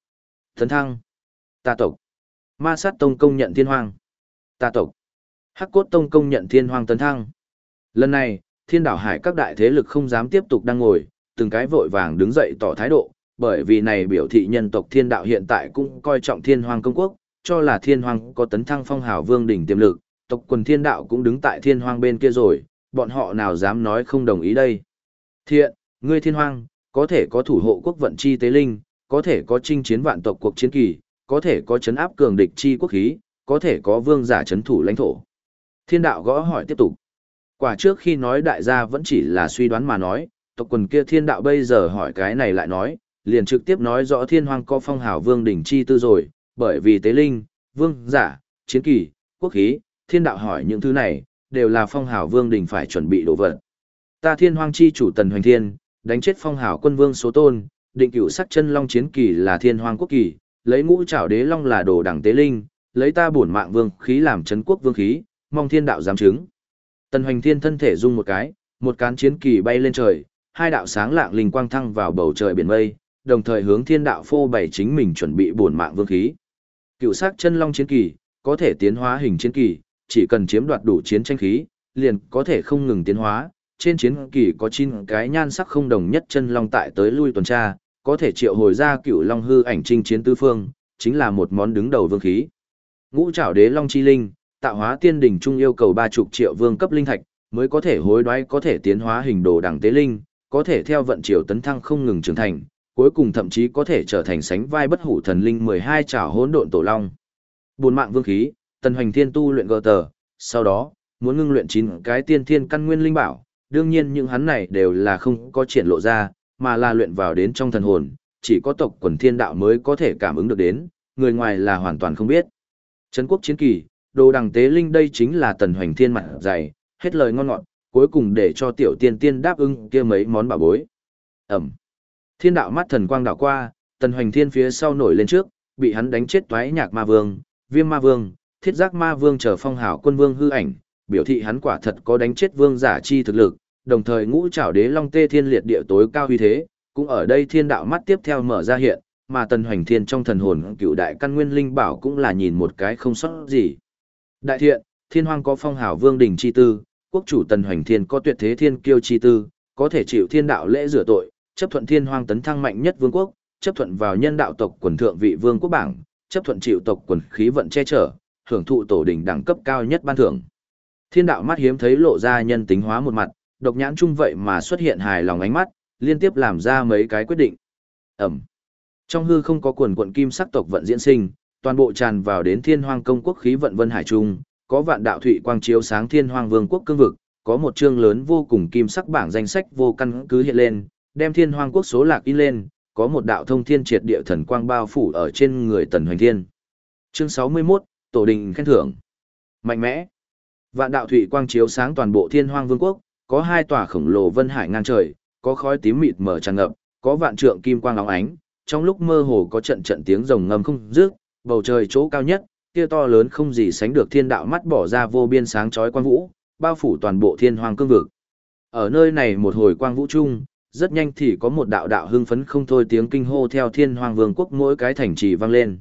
Tấn thăng. Ta tộc. Ma sát tông công nhận thiên hoang. Ta tộc. Hắc cốt tông công nhận thiên hoang tấn thăng. Lần này, thiên đảo hải các đại thế lực không dám tiếp tục đang ngồi, từng cái vội vàng đứng dậy tỏ thái độ, bởi vì này biểu thị nhân tộc thiên đạo hiện tại cũng coi trọng thiên hoang công quốc, cho là thiên hoang có tấn thăng phong hào vương đỉnh tiềm lực, tộc quần thiên đạo cũng đứng tại thiên hoang bên kia rồi, bọn họ nào dám nói không đồng ý đây. Thiện, ngươi thiên hoang, có thể có thủ hộ quốc vận chi tế linh, có thể có chinh chiến vạn tộc cuộc chiến kỳ, có thể có chấn áp cường địch chi quốc khí, có thể có vương giả chấn thủ lãnh thổ. Thiên đạo gõ hỏi tiếp tục. Quả trước khi nói đại gia vẫn chỉ là suy đoán mà nói, tộc quần kia thiên đạo bây giờ hỏi cái này lại nói, liền trực tiếp nói rõ thiên hoang có phong hào vương đỉnh chi tư rồi, bởi vì tế linh, vương giả, chiến kỳ, quốc khí, thiên đạo hỏi những thứ này, đều là phong hào vương đỉnh phải chuẩn bị đồ vật. Ta thiên hoang chi chủ Tần Hoành Thiên, đánh chết phong hào quân vương số tôn, định cửu sắc chân long chiến kỳ là thiên hoang quốc kỳ, lấy ngũ trảo đế long là đồ đẳng tế linh, lấy ta bổn mạng vương khí làm chấn quốc vương khí, mong thiên đạo giám chứng. Tần Hoành Thiên thân thể rung một cái, một cán chiến kỳ bay lên trời, hai đạo sáng lạng linh quang thăng vào bầu trời biển mây, đồng thời hướng thiên đạo phô bày chính mình chuẩn bị bổn mạng vương khí. Cựu sắc chân long chiến kỳ, có thể tiến hóa hình chiến kỳ, chỉ cần chiếm đoạt đủ chiến tranh khí, liền có thể không ngừng tiến hóa. Trên chiến kỳ có 9 cái nhan sắc không đồng nhất chân long tại tới lui tuần tra, có thể triệu hồi ra cựu long hư ảnh chinh chiến tứ phương, chính là một món đứng đầu vương khí. Ngũ trảo đế long chi linh, tạo hóa tiên đỉnh trung yêu cầu 30 triệu vương cấp linh thạch, mới có thể hối đoái có thể tiến hóa hình đồ đẳng tế linh, có thể theo vận chiều tấn thăng không ngừng trưởng thành, cuối cùng thậm chí có thể trở thành sánh vai bất hủ thần linh 12 trảo hỗn độn tổ long. Buồn mạng vương khí, Tần Hoành Thiên tu luyện gờ tờ, sau đó, muốn ngưng luyện 9 cái tiên thiên căn nguyên linh bảo, đương nhiên những hắn này đều là không có triển lộ ra, mà là luyện vào đến trong thần hồn, chỉ có tộc quần thiên đạo mới có thể cảm ứng được đến, người ngoài là hoàn toàn không biết. Trấn quốc chiến kỳ, đồ đằng tế linh đây chính là Tần Hoành Thiên mặt dày, hết lời ngon ngọt, cuối cùng để cho tiểu tiên tiên đáp ứng kia mấy món bảo bối. Ẩm. Thiên đạo mắt thần quang đảo qua, Tần Hoành Thiên phía sau nổi lên trước, bị hắn đánh chết toái nhạc ma vương, viêm ma vương, thiết giác ma vương chờ phong hào quân vương hư ảnh, biểu thị hắn quả thật có đánh chết vương giả chi thực lực, đồng thời ngũ trảo đế long tê thiên liệt địa tối cao uy thế, cũng ở đây thiên đạo mắt tiếp theo mở ra hiện, mà Tần Hoành Thiên trong thần hồn cựu đại căn nguyên linh bảo cũng là nhìn một cái không sót gì. Đại thiện, thiên hoang có phong hào vương đỉnh chi tư, quốc chủ Tần Hoành Thiên có tuyệt thế thiên kiêu chi tư, có thể chịu thiên đạo lễ rửa tội, chấp thuận thiên hoang tấn thăng mạnh nhất vương quốc, chấp thuận vào nhân đạo tộc quần thượng vị vương quốc bảng, chấp thuận chịu tộc quần khí vận che chở, hưởng thụ tổ đỉnh đẳng cấp cao nhất ban thưởng. Thiên đạo mắt hiếm thấy lộ ra nhân tính hóa một mặt, độc nhãn chung vậy mà xuất hiện hài lòng ánh mắt, liên tiếp làm ra mấy cái quyết định. Ẩm. Trong hư không có quần quận kim sắc tộc vận diễn sinh, toàn bộ tràn vào đến thiên hoang công quốc khí vận vân hải trung, có vạn đạo thụy quang chiếu sáng thiên hoang vương quốc cương vực, có một chương lớn vô cùng kim sắc bảng danh sách vô căn cứ hiện lên, đem thiên hoang quốc số lạc in lên, có một đạo thông thiên triệt địa thần quang bao phủ ở trên người Tần Hoành Thiên. Chương 61, Tổ đình khen thưởng. Mạnh mẽ. Vạn đạo thụy quang chiếu sáng toàn bộ thiên hoang vương quốc, có 2 tòa khổng lồ vân hải ngang trời, có khói tím mịt mờ tràn ngập, có vạn trượng kim quang óng ánh, trong lúc mơ hồ có trận trận tiếng rồng ngâm không dứt, bầu trời chỗ cao nhất, kia to lớn không gì sánh được thiên đạo mắt bỏ ra vô biên sáng chói quang vũ, bao phủ toàn bộ thiên hoang cương vực. Ở nơi này một hồi quang vũ chung, rất nhanh thì có một đạo đạo hưng phấn không thôi tiếng kinh hô theo thiên hoang vương quốc mỗi cái thành trì vang lên.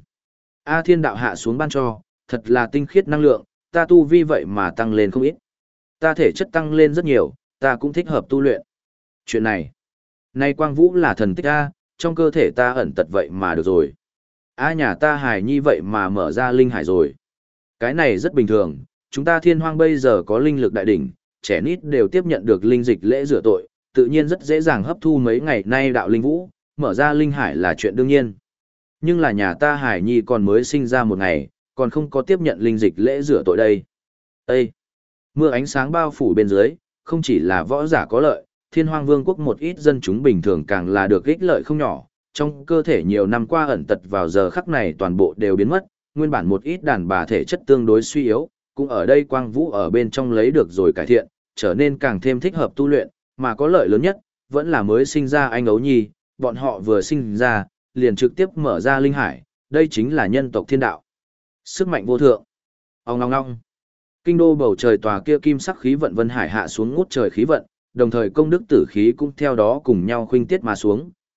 A thiên đạo hạ xuống ban cho, thật là tinh khiết năng lượng, ta tu vi vậy mà tăng lên không ít. Ta thể chất tăng lên rất nhiều, ta cũng thích hợp tu luyện. Chuyện này, nay quang vũ là thần tích A, trong cơ thể ta ẩn tật vậy mà được rồi. A nhà ta hài nhi vậy mà mở ra linh hải rồi. Cái này rất bình thường, chúng ta thiên hoang bây giờ có linh lực đại đỉnh, trẻ nít đều tiếp nhận được linh dịch lễ rửa tội, tự nhiên rất dễ dàng hấp thu mấy ngày nay đạo linh vũ, mở ra linh hải là chuyện đương nhiên. Nhưng là nhà ta hải nhi còn mới sinh ra một ngày, còn không có tiếp nhận linh dịch lễ rửa tội đây. Ê! Mưa ánh sáng bao phủ bên dưới, không chỉ là võ giả có lợi, thiên hoang vương quốc một ít dân chúng bình thường càng là được ích lợi không nhỏ, trong cơ thể nhiều năm qua ẩn tật vào giờ khắc này toàn bộ đều biến mất, nguyên bản một ít đàn bà thể chất tương đối suy yếu, cũng ở đây quang vũ ở bên trong lấy được rồi cải thiện, trở nên càng thêm thích hợp tu luyện, mà có lợi lớn nhất, vẫn là mới sinh ra anh ấu nhi, bọn họ vừa sinh ra, liền trực tiếp mở ra linh hải, đây chính là nhân tộc thiên đạo. Sức mạnh vô thượng. Ong ong ong. Kinh đô bầu trời tòa kia kim sắc khí vận vân hải hạ xuống ngút trời khí vận, đồng thời công đức tử khí cũng theo đó cùng nhau khuynh tiết mà xuống,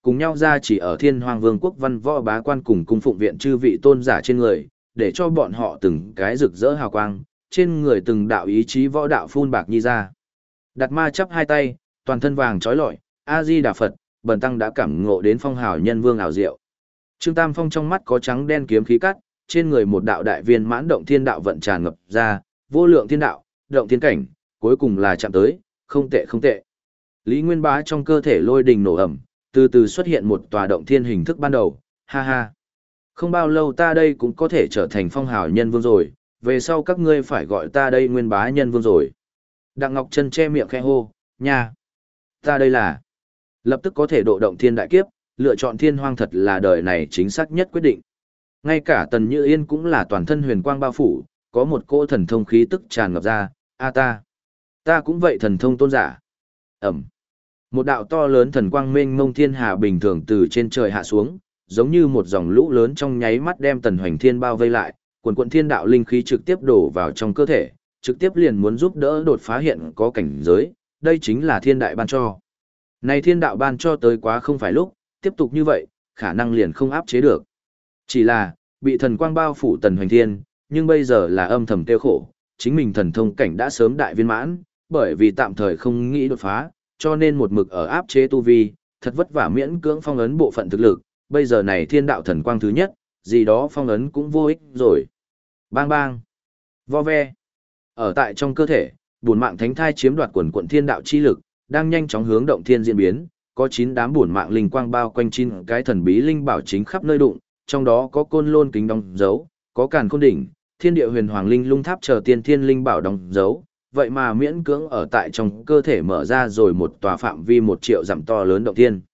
cùng nhau ra chỉ ở Thiên Hoàng Vương quốc văn võ bá quan cùng cung phụng viện chư vị tôn giả trên người, để cho bọn họ từng cái rực rỡ hào quang, trên người từng đạo ý chí võ đạo phun bạc nhi ra. Đạt Ma chắp hai tay, toàn thân vàng trói lọi, A Di Đà Phật, bần tăng đã cảm ngộ đến phong hào nhân vương ảo diệu. Trương Tam Phong trong mắt có trắng đen kiếm khí cắt, trên người một đạo đại viên mãn động thiên đạo vận tràn ngập ra, vô lượng thiên đạo, động thiên cảnh, cuối cùng là chạm tới, không tệ không tệ. Lý Nguyên Bá trong cơ thể lôi đình nổ ẩm, từ từ xuất hiện một tòa động thiên hình thức ban đầu, ha ha. Không bao lâu ta đây cũng có thể trở thành phong hào nhân vương rồi, về sau các ngươi phải gọi ta đây Nguyên Bá nhân vương rồi. Đặng Ngọc Trân che miệng khẽ hô, nha. Ta đây là, lập tức có thể độ động thiên đại kiếp, lựa chọn thiên hoang thật là đời này chính xác nhất quyết định. Ngay cả Tần Như Yên cũng là toàn thân huyền quang bao phủ, có một cỗ thần thông khí tức tràn ngập ra, a ta cũng vậy thần thông tôn giả. Ẩm. Một đạo to lớn thần quang mênh mông thiên hà bình thường từ trên trời hạ xuống, giống như một dòng lũ lớn trong nháy mắt đem Tần Hoành Thiên bao vây lại, quần quần thiên đạo linh khí trực tiếp đổ vào trong cơ thể, trực tiếp liền muốn giúp đỡ đột phá hiện có cảnh giới, đây chính là thiên đại ban cho. Này thiên đạo ban cho tới quá không phải lúc, tiếp tục như vậy, khả năng liền không áp chế được. Chỉ là, bị thần quang bao phủ Tần Hoành Thiên, nhưng bây giờ là âm thầm tiêu khổ, chính mình thần thông cảnh đã sớm đại viên mãn, bởi vì tạm thời không nghĩ đột phá, cho nên một mực ở áp chế tu vi, thật vất vả miễn cưỡng phong ấn bộ phận thực lực, bây giờ này thiên đạo thần quang thứ nhất, gì đó phong ấn cũng vô ích rồi. Bang bang, vo ve. Ở tại trong cơ thể, bổn mạng thánh thai chiếm đoạt quần quận thiên đạo chi lực, đang nhanh chóng hướng động thiên diễn biến, có 9 đám bổn mạng linh quang bao quanh 9 cái thần bí linh bảo chính khắp nơi đụng, trong đó có côn lôn kính đóng dấu, có càn khôn đỉnh, thiên địa huyền hoàng linh lung tháp chờ tiên thiên linh bảo đóng dấu, vậy mà miễn cưỡng ở tại trong cơ thể mở ra rồi một tòa phạm vi 1 triệu dặm to lớn động thiên.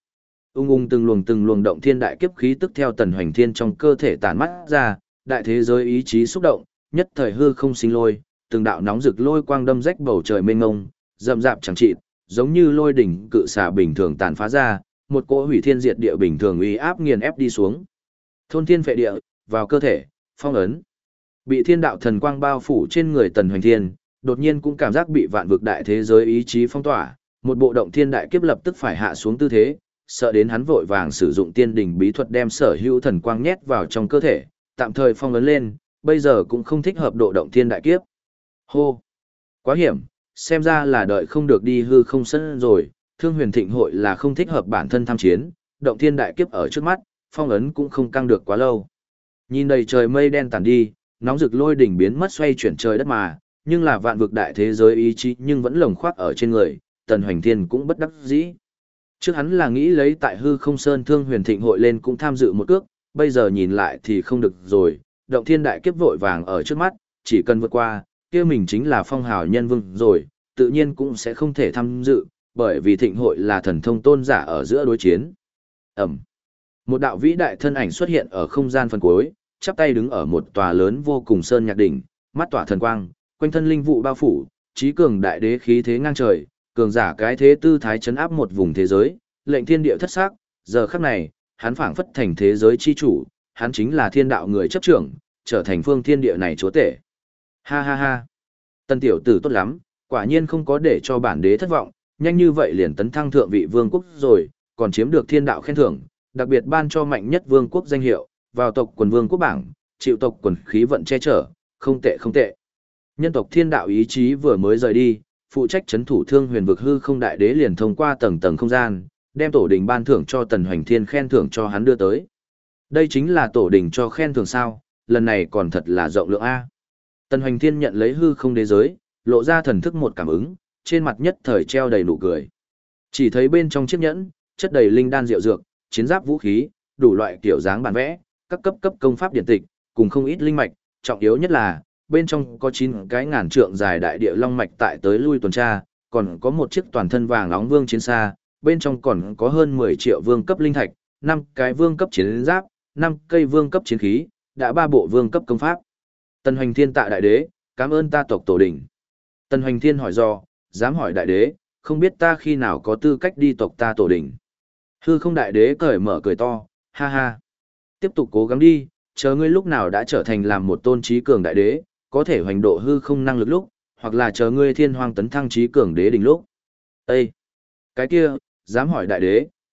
Từng luồng động thiên đại kiếp khí tức theo Tần Hoành Thiên trong cơ thể tản mắt ra, đại thế giới ý chí xúc động, nhất thời hư không sinh lôi, từng đạo nóng rực lôi quang đâm rách bầu trời mênh mông, rậm rạp chẳng trị, giống như lôi đỉnh cự xà bình thường tàn phá ra, một cỗ hủy thiên diệt địa bình thường uy áp nghiền ép đi xuống. Thôn thiên phệ địa, vào cơ thể, phong ấn. Bị thiên đạo thần quang bao phủ trên người Tần Hoành Thiên, đột nhiên cũng cảm giác bị vạn vực đại thế giới ý chí phong tỏa, một bộ động thiên đại kiếp lập tức phải hạ xuống tư thế, sợ đến hắn vội vàng sử dụng tiên đỉnh bí thuật đem sở hữu thần quang nhét vào trong cơ thể, tạm thời phong ấn lên, bây giờ cũng không thích hợp độ động thiên đại kiếp. Hô! Quá hiểm, xem ra là đợi không được đi hư không sân rồi, Thương Huyền Thịnh hội là không thích hợp bản thân tham chiến, động thiên đại kiếp ở trước mắt, phong ấn cũng không căng được quá lâu. Nhìn đầy trời mây đen tản đi, nóng rực lôi đỉnh biến mất xoay chuyển trời đất mà, nhưng là vạn vực đại thế giới ý chí nhưng vẫn lồng khoác ở trên người, Tần Hoành Thiên cũng bất đắc dĩ. Trước hắn là nghĩ lấy tại hư không sơn Thương Huyền Thịnh hội lên cũng tham dự một cước, bây giờ nhìn lại thì không được rồi, động thiên đại kiếp vội vàng ở trước mắt, chỉ cần vượt qua, kia mình chính là phong hào nhân vương rồi, tự nhiên cũng sẽ không thể tham dự, bởi vì thịnh hội là thần thông tôn giả ở giữa đối chiến. Ẩm. Một đạo vĩ đại thân ảnh xuất hiện ở không gian phần cuối, chắp tay đứng ở một tòa lớn vô cùng sơn nhạc đỉnh, mắt tỏa thần quang, quanh thân linh vụ bao phủ, trí cường đại đế khí thế ngang trời, cường giả cái thế tư thái chấn áp một vùng thế giới, lệnh thiên địa thất sắc, giờ khắc này, hắn phảng phất thành thế giới chi chủ, hắn chính là thiên đạo người chấp trưởng, trở thành phương thiên địa này chúa tể. Ha ha ha. Tân tiểu tử tốt lắm, quả nhiên không có để cho bản đế thất vọng, nhanh như vậy liền tấn thăng thượng vị vương quốc rồi, còn chiếm được thiên đạo khen thưởng, đặc biệt ban cho mạnh nhất vương quốc danh hiệu, vào tộc quần vương quốc bảng, chịu tộc quần khí vận che chở, không tệ không tệ. Nhân tộc thiên đạo ý chí vừa mới rời đi, phụ trách chấn thủ Thương Huyền vực hư không đại đế liền thông qua tầng tầng không gian, đem tổ đình ban thưởng cho Tần Hoành Thiên khen thưởng cho hắn đưa tới. Đây chính là tổ đình cho khen thưởng sao, lần này còn thật là rộng lượng a. Tần Hoành Thiên nhận lấy hư không đế giới, lộ ra thần thức một cảm ứng, trên mặt nhất thời treo đầy nụ cười. Chỉ thấy bên trong chiếc nhẫn, chất đầy linh đan diệu dược, chiến giáp vũ khí, đủ loại kiểu dáng bản vẽ, các cấp công pháp điển tịch, cùng không ít linh mạch, trọng yếu nhất là bên trong có 9 cái ngàn trượng dài đại địa long mạch tại tới lui tuần tra, còn có một chiếc toàn thân vàng óng vương chiến xa, bên trong còn có hơn 10 triệu vương cấp linh thạch, 5 cái vương cấp chiến giáp, 5 cây vương cấp chiến khí, đã 3 bộ vương cấp công pháp. Tần Hoành Thiên tạ đại đế, cảm ơn ta tộc tổ đình. Tần Hoành Thiên hỏi do, dám hỏi đại đế, không biết ta khi nào có tư cách đi tộc ta tổ đình. Hư không đại đế cởi mở cười to, ha ha. Tiếp tục cố gắng đi, chờ ngươi lúc nào đã trở thành làm một tôn trí cường đại đế, có thể hoành độ hư không năng lực lúc, hoặc là chờ ngươi thiên hoang tấn thăng trí cường đế đỉnh lúc. Ê! Cái kia, dám hỏi đại đế,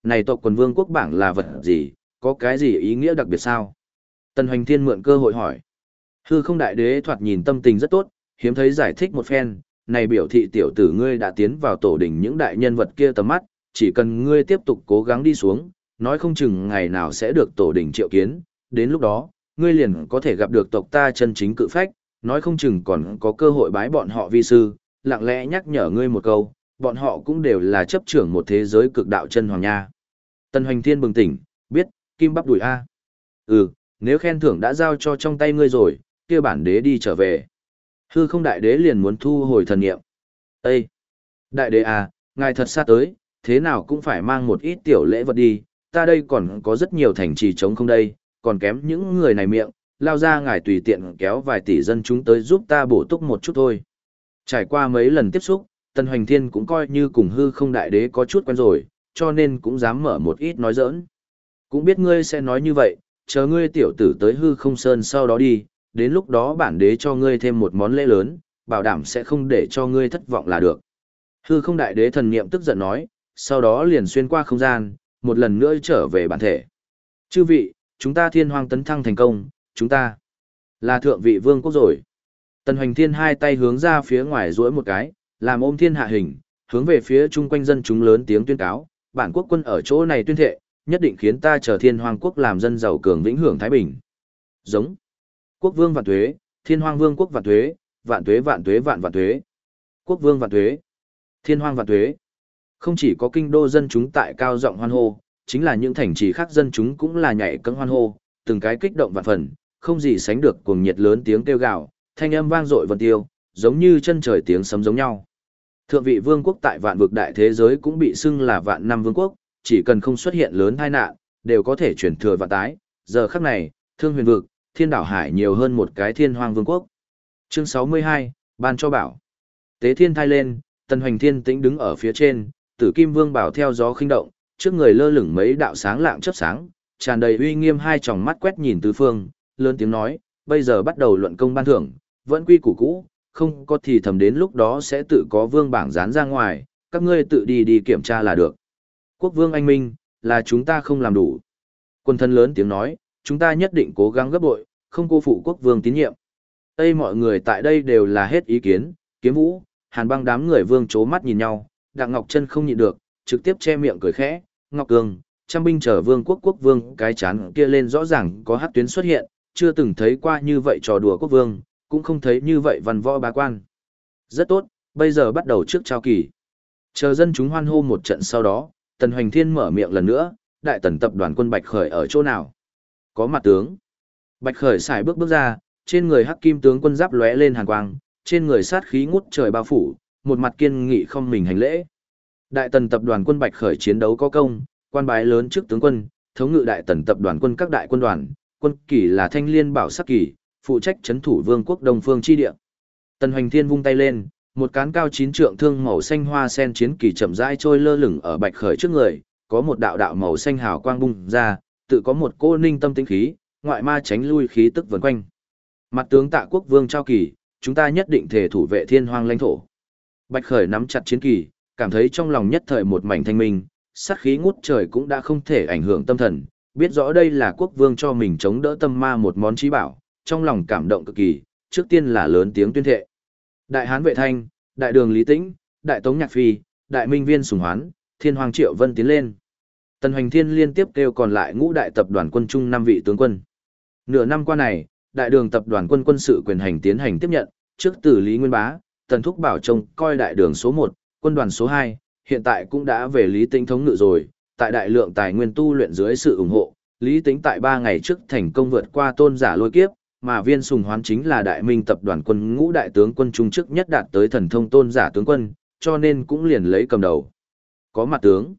này tộc quần vương quốc bảng là vật gì, có cái gì ý nghĩa đặc biệt sao? Tần Hoành Thiên mượn cơ hội hỏi. Hư không đại đế thoạt nhìn tâm tình rất tốt, hiếm thấy giải thích một phen, này biểu thị tiểu tử ngươi đã tiến vào tổ đỉnh những đại nhân vật kia tầm mắt, chỉ cần ngươi tiếp tục cố gắng đi xuống, nói không chừng ngày nào sẽ được tổ đỉnh triệu kiến, đến lúc đó, ngươi liền có thể gặp được tộc ta chân chính cự phách, nói không chừng còn có cơ hội bái bọn họ vi sư, lặng lẽ nhắc nhở ngươi một câu, bọn họ cũng đều là chấp trưởng một thế giới cực đạo chân hoàng nha. Tần Hoành Thiên bừng tỉnh, biết, kim bắp đùi A. Ừ, nếu khen thưởng đã giao cho trong tay ngươi rồi, kia bản đế đi trở về. Hư không đại đế liền muốn thu hồi thần niệm. Ê! Đại đế à, ngài thật xa tới, thế nào cũng phải mang một ít tiểu lễ vật đi, ta đây còn có rất nhiều thành trì trống không đây, còn kém những người này miệng, lao ra ngài tùy tiện kéo vài tỷ dân chúng tới giúp ta bổ túc một chút thôi. Trải qua mấy lần tiếp xúc, Tần Hoành Thiên cũng coi như cùng hư không đại đế có chút quen rồi, cho nên cũng dám mở một ít nói giỡn. Cũng biết ngươi sẽ nói như vậy, chờ ngươi tiểu tử tới hư không sơn sau đó đi, đến lúc đó bản đế cho ngươi thêm một món lễ lớn, bảo đảm sẽ không để cho ngươi thất vọng là được. Hư không đại đế thần niệm tức giận nói, sau đó liền xuyên qua không gian, một lần nữa trở về bản thể. Chư vị, chúng ta thiên hoang tấn thăng thành công, chúng ta là thượng vị vương quốc rồi. Tần Hoành Thiên hai tay hướng ra phía ngoài duỗi một cái, làm ôm thiên hạ hình, hướng về phía chung quanh dân chúng lớn tiếng tuyên cáo, bản quốc quân ở chỗ này tuyên thệ, nhất định khiến ta trở thiên hoang quốc làm dân giàu cường vĩnh hưởng thái bình. Giống. Quốc vương vạn tuế, thiên hoang vương quốc vạn tuế, vạn tuế vạn tuế vạn vạn tuế. Quốc vương vạn tuế, thiên hoang vạn tuế. Không chỉ có kinh đô dân chúng tại cao giọng hoan hô, chính là những thành trì khác dân chúng cũng là nhảy cẫng hoan hô, từng cái kích động vạn phần, không gì sánh được cuồng nhiệt lớn tiếng kêu gào, thanh âm vang dội vần tiêu, giống như chân trời tiếng sấm giống nhau. Thượng vị vương quốc tại vạn vực đại thế giới cũng bị xưng là vạn năm vương quốc, chỉ cần không xuất hiện lớn tai nạn, đều có thể chuyển thừa vạn tái. Giờ khắc này, Thương Huyền vực, Thiên đảo hải nhiều hơn một cái Thiên Hoang vương quốc. Chương 62, ban cho bảo. Tế thiên thai lên, Tần Hoành Thiên tĩnh đứng ở phía trên, Tử Kim Vương bảo theo gió khinh động, trước người lơ lửng mấy đạo sáng lạng chớp sáng, tràn đầy uy nghiêm hai tròng mắt quét nhìn tứ phương, lớn tiếng nói, bây giờ bắt đầu luận công ban thưởng, vẫn quy củ cũ, không có thì thầm đến lúc đó sẽ tự có vương bảng dán ra ngoài, các ngươi tự đi đi kiểm tra là được. Quốc vương anh minh, là chúng ta không làm đủ. Quân thân lớn tiếng nói, chúng ta nhất định cố gắng gấp bội, không cô phụ quốc vương tín nhiệm. Đây mọi người tại đây đều là hết ý kiến, Kiếm Vũ, Hàn Băng đám người vương chố mắt nhìn nhau, Đặng Ngọc Chân không nhịn được, trực tiếp che miệng cười khẽ, Ngọc Cường, trăm binh trở vương quốc vương cái chán kia lên rõ ràng có hắc tuyến xuất hiện, chưa từng thấy qua như vậy trò đùa quốc vương, cũng không thấy như vậy văn võ bá quan. Rất tốt, bây giờ bắt đầu trước trao kỳ. Chờ dân chúng hoan hô một trận sau đó, Tần Hoành Thiên mở miệng lần nữa, đại tần tập đoàn quân Bạch Khởi ở chỗ nào? Có mặt tướng. Bạch Khởi xài bước bước ra, trên người hắc kim tướng quân giáp lóe lên hàn quang, trên người sát khí ngút trời bao phủ, một mặt kiên nghị không mình hành lễ. Đại tần tập đoàn quân Bạch Khởi chiến đấu có công, quan bái lớn trước tướng quân, thống ngự đại tần tập đoàn quân các đại quân đoàn, quân kỷ là Thanh Liên Bảo Sắc kỷ, phụ trách trấn thủ vương quốc Đông Phương chi địa. Tần Hoành Thiên vung tay lên, một cán cao 9 trượng thương màu xanh hoa sen chiến kỳ chậm rãi trôi lơ lửng ở Bạch Khởi trước người, có một đạo đạo màu xanh hào quang bung ra, tự có một cô ninh tâm tĩnh khí, ngoại ma tránh lui khí tức vần quanh. Mặt tướng Tạ Quốc Vương trao kỳ, chúng ta nhất định thể thủ vệ thiên hoang lãnh thổ. Bạch Khởi nắm chặt chiến kỳ, cảm thấy trong lòng nhất thời một mảnh thanh minh, sát khí ngút trời cũng đã không thể ảnh hưởng tâm thần, biết rõ đây là quốc vương cho mình chống đỡ tâm ma một món chí bảo, trong lòng cảm động cực kỳ, trước tiên là lớn tiếng tuyên thệ. Đại Hán Vệ Thanh, Đại Đường Lý Tĩnh, Đại Tống Nhạc Phi, Đại Minh Viên Sùng Hoán, Thiên Hoàng Triệu Vân tiến lên. Tần Hoành Thiên liên tiếp kêu còn lại ngũ đại tập đoàn quân chung 5 vị tướng quân. Nửa năm qua này, Đại Đường tập đoàn quân quân sự quyền hành tiến hành tiếp nhận, trước từ Lý Nguyên Bá, Tần Thúc Bảo trông coi Đại Đường số 1, quân đoàn số 2, hiện tại cũng đã về Lý Tĩnh thống ngự rồi, tại đại lượng tài nguyên tu luyện dưới sự ủng hộ, Lý Tĩnh tại 3 ngày trước thành công vượt qua tôn giả lôi kiếp, mà Viên Sùng Hoán chính là Đại Minh tập đoàn quân ngũ đại tướng quân trung trước nhất đạt tới thần thông tôn giả tướng quân, cho nên cũng liền lấy cầm đầu. Có mặt tướng,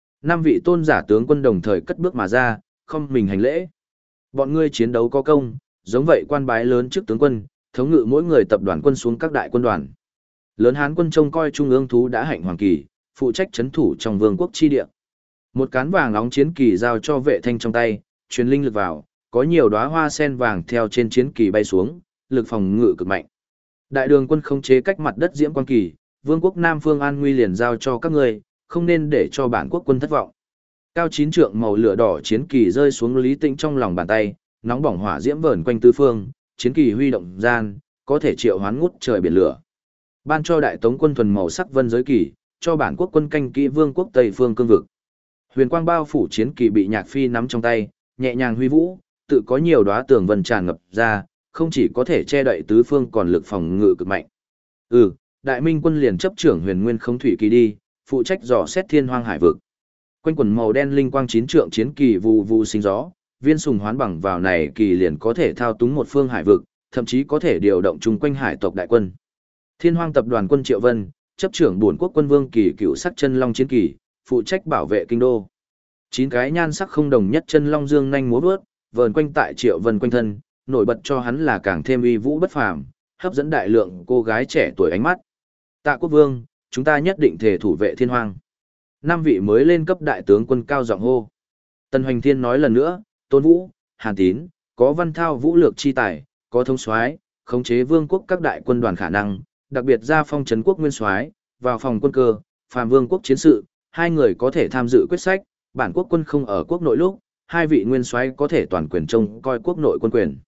5 vị tôn giả tướng quân đồng thời cất bước mà ra, không mình hành lễ. Bọn ngươi chiến đấu có công, giống vậy quan bái lớn trước tướng quân, thống ngự mỗi người tập đoàn quân xuống các đại quân đoàn. Lớn Hán quân trông coi trung ương thú đã hạnh hoàng kỳ, phụ trách trấn thủ trong vương quốc chi địa. Một cán vàng nóng chiến kỳ giao cho Vệ Thanh trong tay, truyền linh lực vào, có nhiều đóa hoa sen vàng theo trên chiến kỳ bay xuống, lực phòng ngự cực mạnh. Đại Đường quân khống chế cách mặt đất diễm quang kỳ, vương quốc Nam Phương an nguy liền giao cho các ngươi, không nên để cho bản quốc quân thất vọng. Cao 9 trượng màu lửa đỏ chiến kỳ rơi xuống Lý Tĩnh trong lòng bàn tay, nóng bỏng hỏa diễm vờn quanh tứ phương, chiến kỳ huy động gian, có thể triệu hoán ngút trời biển lửa. Ban cho đại tống quân thuần màu sắc vân giới kỳ, cho bản quốc quân canh kỵ vương quốc Tây phương cương vực. Huyền quang bao phủ chiến kỳ bị Nhạc Phi nắm trong tay, nhẹ nhàng huy vũ, tự có nhiều đóa tường vân tràn ngập ra, không chỉ có thể che đậy tứ phương còn lực phòng ngự cực mạnh. Đại minh quân liền chấp trưởng Huyền Nguyên Không Thủy Kỳ đi, phụ trách dò xét Thiên Hoang Hải vực. Quanh quần màu đen linh quang 9 trượng chiến kỳ vù vù sinh gió, viên sùng hoán bằng vào này kỳ liền có thể thao túng một phương hải vực, thậm chí có thể điều động chung quanh hải tộc đại quân. Thiên Hoang tập đoàn quân Triệu Vân, chấp trưởng Bổn quốc quân vương kỳ cựu sắc chân long chiến kỳ, phụ trách bảo vệ kinh đô. 9 cái nhan sắc không đồng nhất chân long dương nhanh múa vớt, vờn quanh tại Triệu Vân quanh thân, nổi bật cho hắn là càng thêm uy vũ bất phàm, hấp dẫn đại lượng cô gái trẻ tuổi ánh mắt. Tạ Quốc Vương, chúng ta nhất định thể thủ vệ Thiên Hoang. 5 vị mới lên cấp đại tướng quân cao giọng hô. Tần Hoành Thiên nói lần nữa, Tôn Vũ, Hàn Tín, có văn thao vũ lược chi tài, có thông soái, khống chế vương quốc các đại quân đoàn khả năng, đặc biệt ra phong trấn quốc nguyên soái, vào phòng quân cơ, phàm vương quốc chiến sự, 2 người có thể tham dự quyết sách, bản quốc quân không ở quốc nội lúc, 2 vị nguyên soái có thể toàn quyền trông coi quốc nội quân quyền.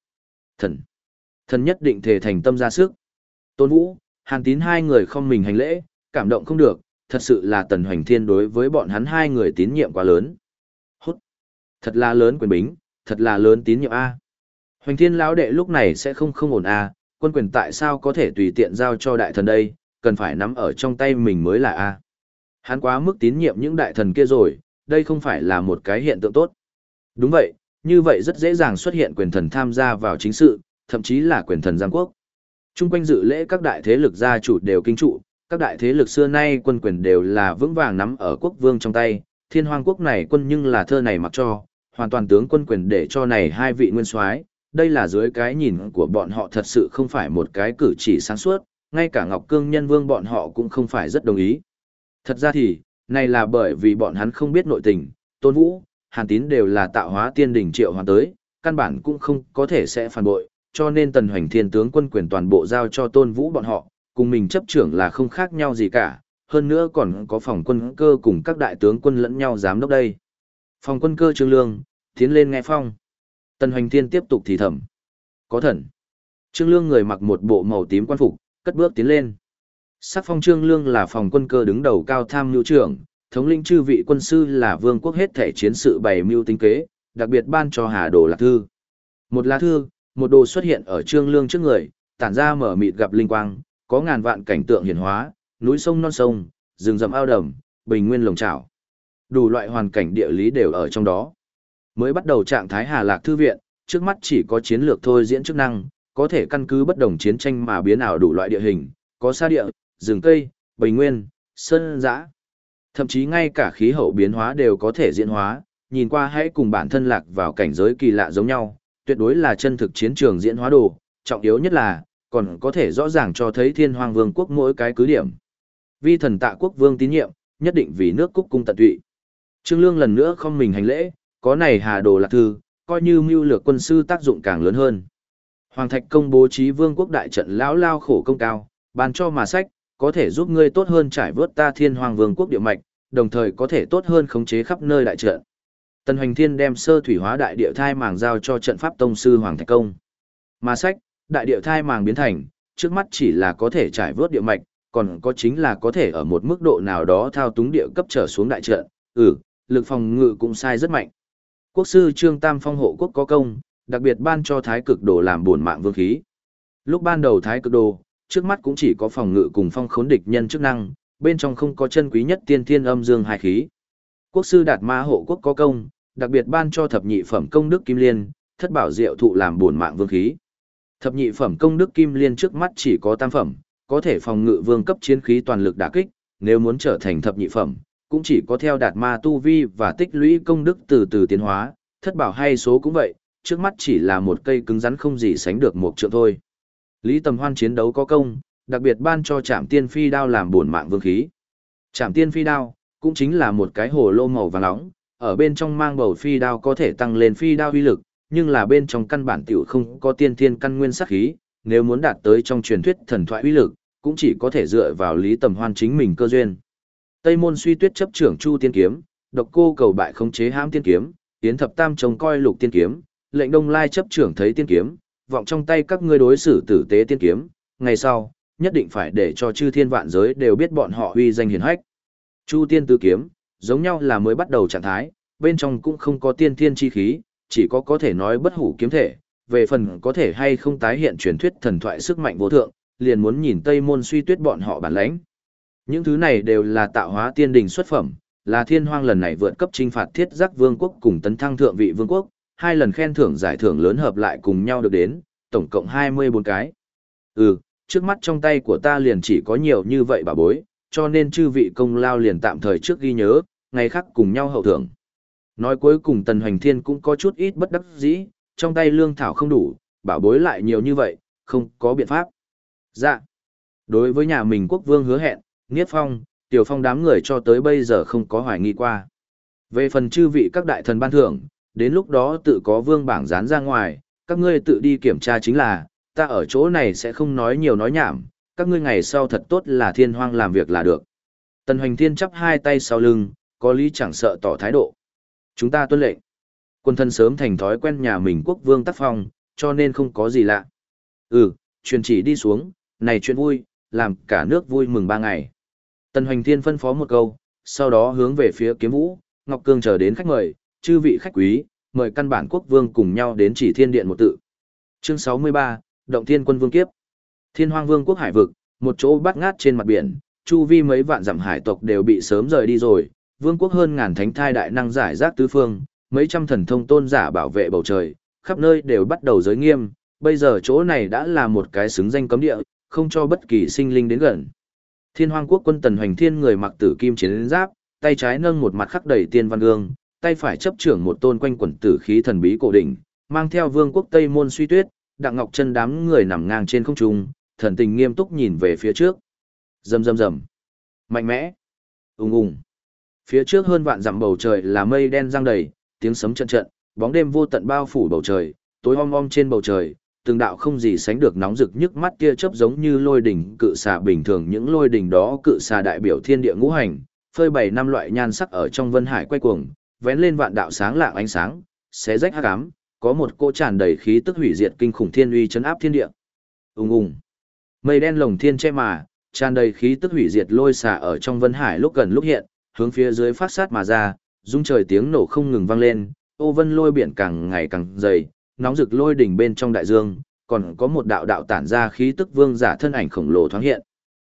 Thần nhất định thể thành tâm ra sức. Tôn Vũ, Hàn Tín 2 người không mình hành lễ, cảm động không được, thật sự là Tần Hoành Thiên đối với bọn hắn 2 người tín nhiệm quá lớn. Thật là lớn quyền bính, thật là lớn tín nhiệm a. Hoành Thiên lão đệ lúc này sẽ không ổn a, quân quyền tại sao có thể tùy tiện giao cho đại thần đây, cần phải nắm ở trong tay mình mới là a. Hắn quá mức tín nhiệm những đại thần kia rồi, đây không phải là một cái hiện tượng tốt. Đúng vậy, như vậy rất dễ dàng xuất hiện quyền thần tham gia vào chính sự, thậm chí là quyền thần giang quốc. Trung quanh dự lễ các đại thế lực gia chủ đều kinh trụ, các đại thế lực xưa nay quân quyền đều là vững vàng nắm ở quốc vương trong tay, Thiên Hoang quốc này quân nhưng là thơ này mặc cho, hoàn toàn tướng quân quyền để cho này 2 vị nguyên soái, đây là dưới cái nhìn của bọn họ thật sự không phải một cái cử chỉ sáng suốt, ngay cả Ngọc Cương Nhân Vương bọn họ cũng không phải rất đồng ý. Thật ra thì, này là bởi vì bọn hắn không biết nội tình, Tôn Vũ, Hàn Tín đều là tạo hóa tiên đỉnh triệu hoàn tới, căn bản cũng không có thể sẽ phản bội, cho nên Tần Hoành Thiên tướng quân quyền toàn bộ giao cho Tôn Vũ bọn họ, cùng mình chấp trưởng là không khác nhau gì cả, hơn nữa còn có phòng quân cơ cùng các đại tướng quân lẫn nhau giám đốc đây. Phòng quân cơ Trương Lương, tiến lên nghe phong. Tần Hoành Thiên tiếp tục thì thầm. Có thần. Trương Lương người mặc một bộ màu tím quan phục, cất bước tiến lên. Sắc phong Trương Lương là phòng quân cơ đứng đầu cao tham mưu trưởng, thống lĩnh chư vị quân sư là vương quốc hết thể chiến sự bày mưu tính kế, đặc biệt ban cho Hà Đồ lạc thư. Một lá thư, một đồ xuất hiện ở Trương Lương trước người, tản ra mở mịt gặp linh quang, có ngàn vạn cảnh tượng hiển hóa, núi sông non sông, rừng rậm ao đầm, bình nguyên lồng trảo. Đủ loại hoàn cảnh địa lý đều ở trong đó. Mới bắt đầu trạng thái Hà Lạc thư viện, trước mắt chỉ có chiến lược thôi diễn chức năng, có thể căn cứ bất đồng chiến tranh mà biến ảo đủ loại địa hình, có sa địa, rừng cây, bình nguyên, sơn dã. Thậm chí ngay cả khí hậu biến hóa đều có thể diễn hóa, nhìn qua hãy cùng bản thân lạc vào cảnh giới kỳ lạ giống nhau, tuyệt đối là chân thực chiến trường diễn hóa đồ, trọng yếu nhất là, còn có thể rõ ràng cho thấy Thiên Hoang Vương quốc mỗi cái cứ điểm. Vi thần Tạ Quốc Vương tín nhiệm, nhất định vì nước cúc cung tận tụy. Trương Lương lần nữa không mình hành lễ, có này Hà Đồ lạc thư, coi như mưu lược quân sư tác dụng càng lớn hơn. Hoàng Thạch Công bố trí vương quốc đại trận lão lao khổ công cao, ban cho mà sách, có thể giúp ngươi tốt hơn trải vớt ta Thiên Hoang Vương quốc địa mạch, đồng thời có thể tốt hơn khống chế khắp nơi đại trận. Tần Hoành Thiên đem sơ thủy hóa đại địa thai màng giao cho trận pháp tông sư Hoàng Thạch Công. Mà sách, đại địa thai màng biến thành, trước mắt chỉ là có thể trải vớt địa mạch, còn có chính là có thể ở một mức độ nào đó thao túng địa cấp trở xuống đại trận, lực phòng ngự cũng sai rất mạnh. Quốc sư Trương Tam phong hộ quốc có công, đặc biệt ban cho Thái Cực Đồ làm bổn mạng vương khí. Lúc ban đầu Thái Cực Đồ, trước mắt cũng chỉ có phòng ngự cùng phong khốn địch nhân chức năng, bên trong không có chân quý nhất tiên thiên âm dương hai khí. Quốc sư Đạt Ma hộ quốc có công, đặc biệt ban cho thập nhị phẩm công đức kim liên, thất bảo diệu thụ làm bổn mạng vương khí. Thập nhị phẩm công đức kim liên trước mắt chỉ có tam phẩm, có thể phòng ngự vương cấp chiến khí toàn lực đả kích, nếu muốn trở thành thập nhị phẩm, cũng chỉ có theo Đạt Ma tu vi và tích lũy công đức từ từ tiến hóa, thất bảo hay số cũng vậy, trước mắt chỉ là một cây cứng rắn không gì sánh được một trượng thôi. Lý Tầm Hoan chiến đấu có công, đặc biệt ban cho Trảm Tiên Phi đao làm bổn mạng vương khí. Trảm Tiên Phi đao cũng chính là một cái hồ lô màu vàng nóng, ở bên trong mang bầu phi đao có thể tăng lên phi đao uy lực, nhưng là bên trong căn bản tiểu không có tiên thiên căn nguyên sát khí, nếu muốn đạt tới trong truyền thuyết thần thoại uy lực, cũng chỉ có thể dựa vào Lý Tầm Hoan chính mình cơ duyên. Tây Môn Suy Tuyết chấp trưởng Chu Tiên kiếm, Độc Cô Cầu bại khống chế hãm tiên kiếm, Yến Thập Tam trông coi Lục tiên kiếm, lệnh Đông Lai chấp trưởng thấy tiên kiếm, vọng trong tay các ngươi đối xử tử tế tiên kiếm, ngày sau, nhất định phải để cho chư thiên vạn giới đều biết bọn họ uy danh hiển hách. Chu tiên tứ kiếm, giống nhau là mới bắt đầu trạng thái, bên trong cũng không có tiên thiên chi khí, chỉ có thể nói bất hủ kiếm thể, về phần có thể hay không tái hiện truyền thuyết thần thoại sức mạnh vô thượng, liền muốn nhìn Tây Môn Suy Tuyết bọn họ bản lãnh. Những thứ này đều là tạo hóa tiên đình xuất phẩm, là Thiên Hoang lần này vượt cấp chinh phạt Thiết Giác Vương quốc cùng tấn thăng thượng vị vương quốc, hai lần khen thưởng giải thưởng lớn hợp lại cùng nhau được đến, tổng cộng 24 cái. Trước mắt trong tay của ta liền chỉ có nhiều như vậy bà bối, cho nên chư vị công lao liền tạm thời trước ghi nhớ, ngày khác cùng nhau hậu thưởng. Nói cuối cùng Tần Hoành Thiên cũng có chút ít bất đắc dĩ, trong tay lương thảo không đủ, bảo bối lại nhiều như vậy, không có biện pháp. Dạ. Đối với nhà mình quốc vương hứa hẹn, Niết Phong, Tiểu Phong đám người cho tới bây giờ không có hoài nghi qua. Về phần chư vị các đại thần ban thưởng, đến lúc đó tự có vương bảng dán ra ngoài, các ngươi tự đi kiểm tra chính là, ta ở chỗ này sẽ không nói nhiều nói nhảm, các ngươi ngày sau thật tốt là Thiên Hoang làm việc là được. Tần Hoành Thiên chắp hai tay sau lưng, có lý chẳng sợ tỏ thái độ. Chúng ta tuân lệnh. Quân thân sớm thành thói quen nhà mình quốc vương tác phong, cho nên không có gì lạ. Truyền chỉ đi xuống, này chuyện vui, làm cả nước vui mừng 3 ngày. Tần Hoành Thiên phân phó một câu, sau đó hướng về phía Kiếm Vũ, Ngọc Cương chờ đến khách mời, chư vị khách quý, mời căn bản quốc vương cùng nhau đến Chỉ Thiên Điện một tự. Chương 63, Động Thiên Quân Vương Kiếp. Thiên Hoang Vương quốc hải vực, một chỗ bát ngát trên mặt biển, chu vi mấy vạn dặm hải tộc đều bị sớm rời đi rồi, vương quốc hơn ngàn thánh thai đại năng giải rác tứ phương, mấy trăm thần thông tôn giả bảo vệ bầu trời, khắp nơi đều bắt đầu giới nghiêm, bây giờ chỗ này đã là một cái xứng danh cấm địa, không cho bất kỳ sinh linh đến gần. Thiên Hoang quốc quân Tần Hoành Thiên người mặc tử kim chiến giáp, tay trái nâng một mặt khắc đầy tiên văn gương, tay phải chấp trưởng một tôn quanh quẩn tử khí thần bí cổ đỉnh, mang theo vương quốc Tây Môn Suy Tuyết, Đặng Ngọc Chân đám người nằm ngang trên không trung, thần tình nghiêm túc nhìn về phía trước. Rầm rầm rầm. Mạnh mẽ. Ùng ùng. Phía trước hơn vạn dặm bầu trời là mây đen giăng đầy, tiếng sấm trận trận, bóng đêm vô tận bao phủ bầu trời, tối om om trên bầu trời, từng đạo không gì sánh được nóng rực nhức mắt tia chớp giống như lôi đỉnh cự xà bình thường, những lôi đỉnh đó cự xà đại biểu thiên địa ngũ hành, phơi bày năm loại nhan sắc ở trong vân hải quay cuồng, vén lên vạn đạo sáng lạng ánh sáng, xé rách hắc ám, có một cỗ tràn đầy khí tức hủy diệt kinh khủng thiên uy chấn áp thiên địa. Ùng ùng. Mây đen lồng thiên che mà, tràn đầy khí tức hủy diệt lôi xà ở trong vân hải lúc gần lúc hiện, hướng phía dưới phát sát mà ra, rung trời tiếng nổ không ngừng vang lên, ô vân lôi biển càng ngày càng dày, nóng rực lôi đỉnh bên trong đại dương, còn có một đạo đạo tản ra khí tức vương giả thân ảnh khổng lồ thoáng hiện.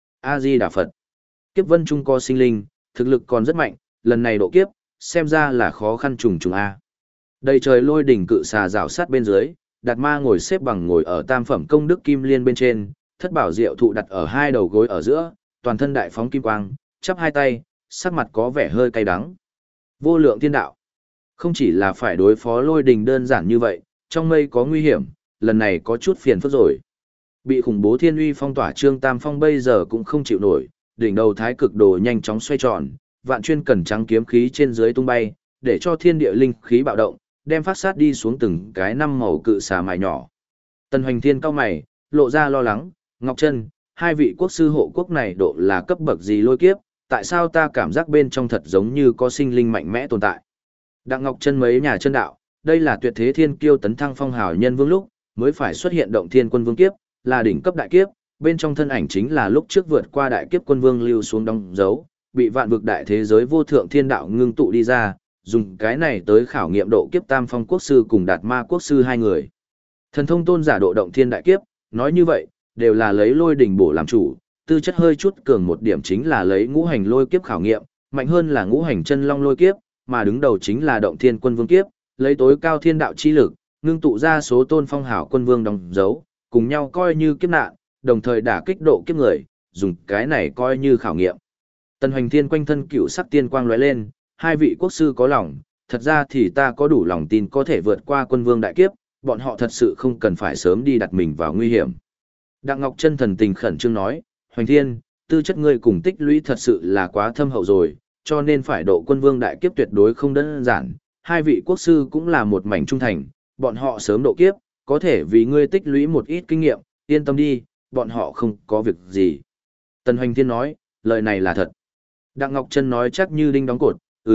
A Di Đà Phật. Kiếp vân trung có sinh linh, thực lực còn rất mạnh, lần này độ kiếp, xem ra là khó khăn trùng trùng a. Đầy trời lôi đỉnh cự xà rào sát bên dưới, Đạt Ma ngồi xếp bằng ngồi ở tam phẩm công đức kim liên bên trên, thất bảo diệu thụ đặt ở hai đầu gối ở giữa, toàn thân đại phóng kim quang, chắp hai tay, sắc mặt có vẻ hơi cay đắng. Vô lượng thiên đạo. Không chỉ là phải đối phó lôi đình đơn giản như vậy, trong mây có nguy hiểm, lần này có chút phiền phức rồi. Bị khủng bố thiên uy phong tỏa Trương Tam Phong bây giờ cũng không chịu nổi, đỉnh đầu thái cực đồ nhanh chóng xoay tròn, vạn chuyên cẩn trắng kiếm khí trên dưới tung bay, để cho thiên địa linh khí bạo động, đem phát sát đi xuống từng cái năm màu cự xà mài nhỏ. Tần Hoành Thiên cao mày, lộ ra lo lắng, Ngọc Chân, hai vị quốc sư hộ quốc này độ là cấp bậc gì lôi kiếp, tại sao ta cảm giác bên trong thật giống như có sinh linh mạnh mẽ tồn tại. Đặng Ngọc Chân mấy nhà chân đạo, đây là tuyệt thế thiên kiêu tấn thăng phong hào nhân vương lúc, mới phải xuất hiện động thiên quân vương kiếp, là đỉnh cấp đại kiếp, bên trong thân ảnh chính là lúc trước vượt qua đại kiếp quân vương lưu xuống đóng dấu, bị vạn vực đại thế giới vô thượng thiên đạo ngưng tụ đi ra, dùng cái này tới khảo nghiệm độ kiếp tam phong quốc sư cùng Đạt Ma quốc sư hai người. Thần thông tôn giả độ động thiên đại kiếp, nói như vậy, đều là lấy lôi đỉnh bổ làm chủ, tư chất hơi chút cường một điểm chính là lấy ngũ hành lôi kiếp khảo nghiệm, mạnh hơn là ngũ hành chân long lôi kiếp, mà đứng đầu chính là động thiên quân vương kiếp, lấy tối cao thiên đạo chi lực, ngưng tụ ra số tôn phong hảo quân vương đóng dấu, cùng nhau coi như kiếp nạn, đồng thời đả kích độ kiếp người, dùng cái này coi như khảo nghiệm. Tần Hoành Thiên quanh thân cựu sắc tiên quang lóe lên, hai vị quốc sư có lòng, thật ra thì ta có đủ lòng tin có thể vượt qua quân vương đại kiếp, bọn họ thật sự không cần phải sớm đi đặt mình vào nguy hiểm. Đặng Ngọc Chân thần tình khẩn trương nói, Hoành Thiên, tư chất ngươi cùng tích lũy thật sự là quá thâm hậu rồi, cho nên phải độ quân vương đại kiếp tuyệt đối không đơn giản, hai vị quốc sư cũng là một mảnh trung thành, bọn họ sớm độ kiếp, có thể vì ngươi tích lũy một ít kinh nghiệm, yên tâm đi, bọn họ không có việc gì. Tần Hoành Thiên nói, lời này là thật. Đặng Ngọc Chân nói chắc như đinh đóng cột,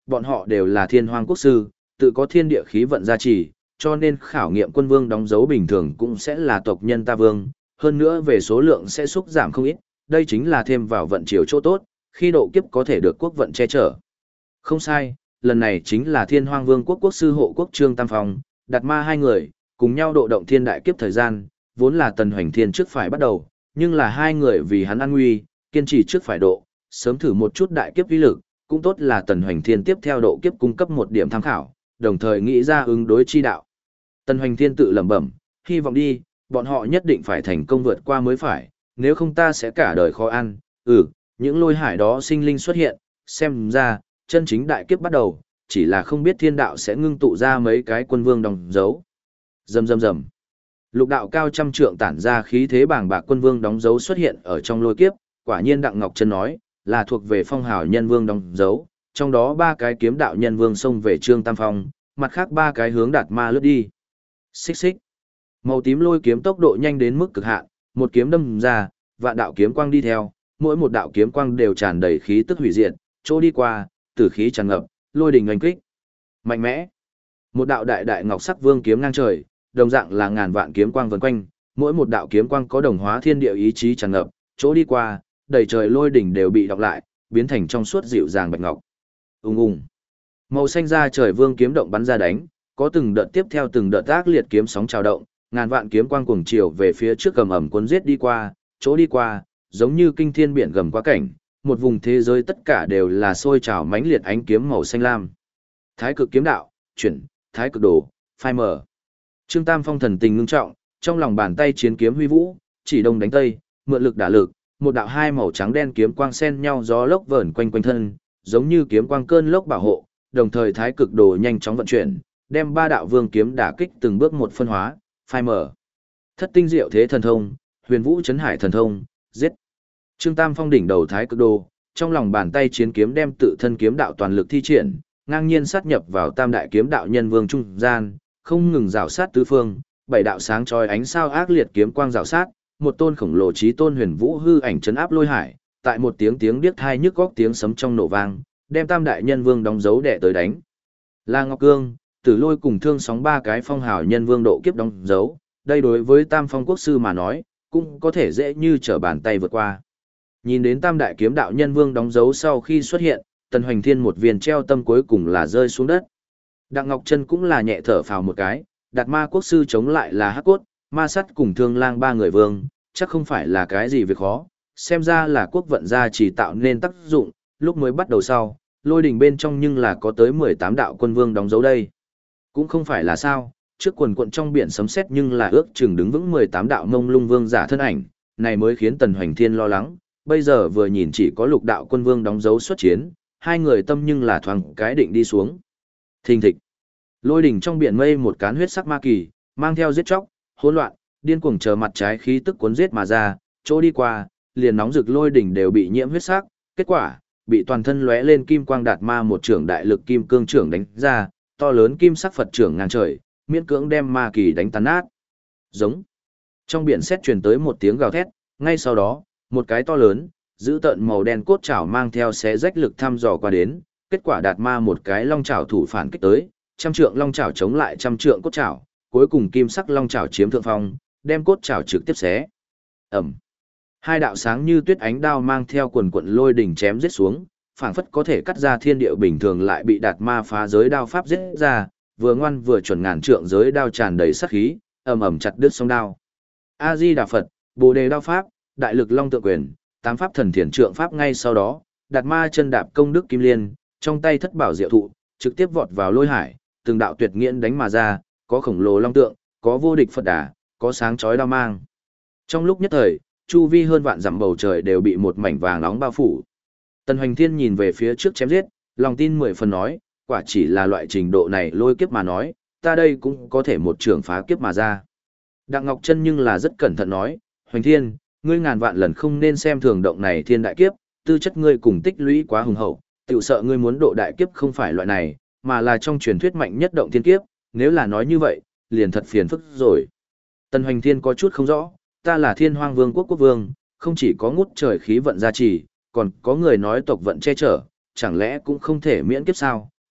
bọn họ đều là thiên hoang quốc sư, tự có thiên địa khí vận gia trì, cho nên khảo nghiệm quân vương đóng dấu bình thường cũng sẽ là tộc nhân ta vương, hơn nữa về số lượng sẽ sút giảm không ít, đây chính là thêm vào vận chiều chỗ tốt, khi độ kiếp có thể được quốc vận che chở. Không sai, lần này chính là thiên hoang vương quốc quốc sư hộ quốc Trương Tam Phong, Đạt Ma hai người, cùng nhau độ động thiên đại kiếp thời gian, vốn là Tần Hoành Thiên trước phải bắt đầu, nhưng là hai người vì hắn an nguy, kiên trì trước phải độ, sớm thử một chút đại kiếp uy lực, cũng tốt là Tần Hoành Thiên tiếp theo độ kiếp cung cấp một điểm tham khảo, đồng thời nghĩ ra ứng đối chi đạo. Tần Hoành Thiên tự lẩm bẩm, hy vọng đi, bọn họ nhất định phải thành công vượt qua mới phải, nếu không ta sẽ cả đời khó ăn. Những lôi hải đó sinh linh xuất hiện, xem ra, chân chính đại kiếp bắt đầu, chỉ là không biết thiên đạo sẽ ngưng tụ ra mấy cái quân vương đóng dấu. Rầm rầm rầm. Lục đạo cao trăm trượng tản ra khí thế bàng bạc quân vương đóng dấu xuất hiện ở trong lôi kiếp, quả nhiên Đặng Ngọc Trân nói, là thuộc về phong hào nhân vương đóng dấu, trong đó 3 cái kiếm đạo nhân vương xông về Trương Tam Phong, mặt khác 3 cái hướng Đạt Ma lướt đi. Xích xích. Màu tím lôi kiếm tốc độ nhanh đến mức cực hạn, một kiếm đâm ra, vạn đạo kiếm quang đi theo, mỗi một đạo kiếm quang đều tràn đầy khí tức hủy diệt, chỗ đi qua, tử khí tràn ngập, lôi đình oanh kích. Mạnh mẽ. Một đạo đại đại ngọc sắc vương kiếm ngang trời, đồng dạng là ngàn vạn kiếm quang vần quanh, mỗi một đạo kiếm quang có đồng hóa thiên địa ý chí tràn ngập, chỗ đi qua, đầy trời lôi đỉnh đều bị đọc lại, biến thành trong suốt dịu dàng bạch ngọc. Ùng ùng. Màu xanh da trời vương kiếm động bắn ra đánh, có từng đợt tiếp theo từng đợt ác liệt kiếm sóng trào động, ngàn vạn kiếm quang cuồng chiều về phía trước cầm ẩm cuốn giết đi qua, chỗ đi qua, giống như kinh thiên biển gầm quá cảnh, một vùng thế giới tất cả đều là sôi trào mãnh liệt ánh kiếm màu xanh lam. Thái cực kiếm đạo, chuyển, thái cực đồ, phai mở. Trương Tam Phong thần tình ngưng trọng, trong lòng bàn tay chiến kiếm huy vũ, chỉ đông đánh tây, mượn lực đả lực, một đạo hai màu trắng đen kiếm quang xen nhau gió lốc vờn quanh quanh thân, giống như kiếm quang cơn lốc bảo hộ, đồng thời thái cực đồ nhanh chóng vận chuyển, đem 3 đạo vương kiếm đả kích từng bước một phân hóa, phai mở. Thất tinh diệu thế thần thông, huyền vũ chấn hải thần thông, giết. Trương Tam Phong đỉnh đầu thái cực đồ, trong lòng bàn tay chiến kiếm đem tự thân kiếm đạo toàn lực thi triển, ngang nhiên sát nhập vào tam đại kiếm đạo nhân vương trung gian, không ngừng rào sát tứ phương, 7 đạo sáng chói ánh sao ác liệt kiếm quang rào sát, một tôn khổng lồ chí tôn huyền vũ hư ảnh chấn áp lôi hải, tại một tiếng tiếng điếc tai nhức góc tiếng sấm trong nổ vang, đem tam đại nhân vương đóng dấu đè tới đánh. La Ngọc Cương, Tử Lôi cùng Thương Sóng 3 cái phong hào nhân vương độ kiếp đóng dấu, đây đối với Tam Phong quốc sư mà nói, cũng có thể dễ như trở bàn tay vượt qua. Nhìn đến tam đại kiếm đạo nhân vương đóng dấu sau khi xuất hiện, Tần Hoành Thiên một viên treo tâm cuối cùng là rơi xuống đất. Đặng Ngọc Trân cũng là nhẹ thở phào một cái, Đạt Ma quốc sư chống lại là Hắc Cốt, Ma Sắt cùng Thương Lang 3 người vương, chắc không phải là cái gì việc khó, xem ra là quốc vận gia chỉ tạo nên tác dụng, lúc mới bắt đầu sau, lôi đỉnh bên trong nhưng là có tới 18 đạo quân vương đóng dấu đây. Cũng không phải là sao, trước quần quận trong biển sấm sét nhưng là ước chừng đứng vững 18 đạo mông lung vương giả thân ảnh, này mới khiến Tần Hoành Thiên lo lắng, bây giờ vừa nhìn chỉ có lục đạo quân vương đóng dấu xuất chiến, hai người tâm nhưng là thoáng cái định đi xuống. Thình thịch. Lôi đỉnh trong biển mây một cán huyết sắc ma kỳ, mang theo giết chóc, hỗn loạn, điên cuồng chờ mặt trái khí tức cuốn giết mà ra, chỗ đi qua, liền nóng rực lôi đỉnh đều bị nhiễm huyết sắc, kết quả, bị toàn thân lóe lên kim quang Đạt Ma một trưởng đại lực kim cương trưởng đánh ra, to lớn kim sắc Phật trưởng ngang trời, miễn cưỡng đem ma kỳ đánh tan nát. Giống. Trong biển sét truyền tới một tiếng gào thét, ngay sau đó, một cái to lớn, giữ tợn màu đen cốt chảo mang theo xé rách lực thăm dò qua đến, kết quả Đạt Ma một cái long chảo thủ phản kích tới, trăm trượng long chảo chống lại trăm trượng cốt chảo, cuối cùng kim sắc long chảo chiếm thượng phong, đem cốt chảo trực tiếp xé. Ầm. Hai đạo sáng như tuyết ánh đao mang theo quần quận lôi đỉnh chém giết xuống, phảng phất có thể cắt ra thiên địa bình thường lại bị Đạt Ma phá giới đao pháp giết ra, vừa ngoan vừa chuẩn ngàn trượng giới đao tràn đầy sát khí, ầm ầm chặt đứt song đao. A Di Đà Phật, Bồ Đề đao pháp, đại lực long tượng quyền, tám pháp thần thiền trượng pháp ngay sau đó, Đạt Ma chân đạp công đức kim liên, trong tay thất bảo diệu thụ, trực tiếp vọt vào lôi hải, từng đạo tuyệt nghiễn đánh mà ra, có khổng lồ long tượng, có vô địch Phật đà, có sáng chói đao mang. Trong lúc nhất thời, chu vi hơn vạn dặm bầu trời đều bị một mảnh vàng nóng bao phủ. Tần Hoành Thiên nhìn về phía trước chém giết, lòng tin 10 phần nói, quả chỉ là loại trình độ này lôi kiếp mà nói, ta đây cũng có thể một trường phá kiếp mà ra. Đặng Ngọc Trân nhưng là rất cẩn thận nói, Hoành Thiên, ngươi ngàn vạn lần không nên xem thường động này thiên đại kiếp, tư chất ngươi cùng tích lũy quá hùng hậu, tiểu sợ ngươi muốn độ đại kiếp không phải loại này, mà là trong truyền thuyết mạnh nhất động thiên kiếp, nếu là nói như vậy, liền thật phiền phức rồi. Tần Hoành Thiên có chút không rõ, ta là Thiên Hoang Vương quốc quốc vương, không chỉ có ngút trời khí vận gia trì, còn có người nói tộc vận che chở, chẳng lẽ cũng không thể miễn kiếp sao?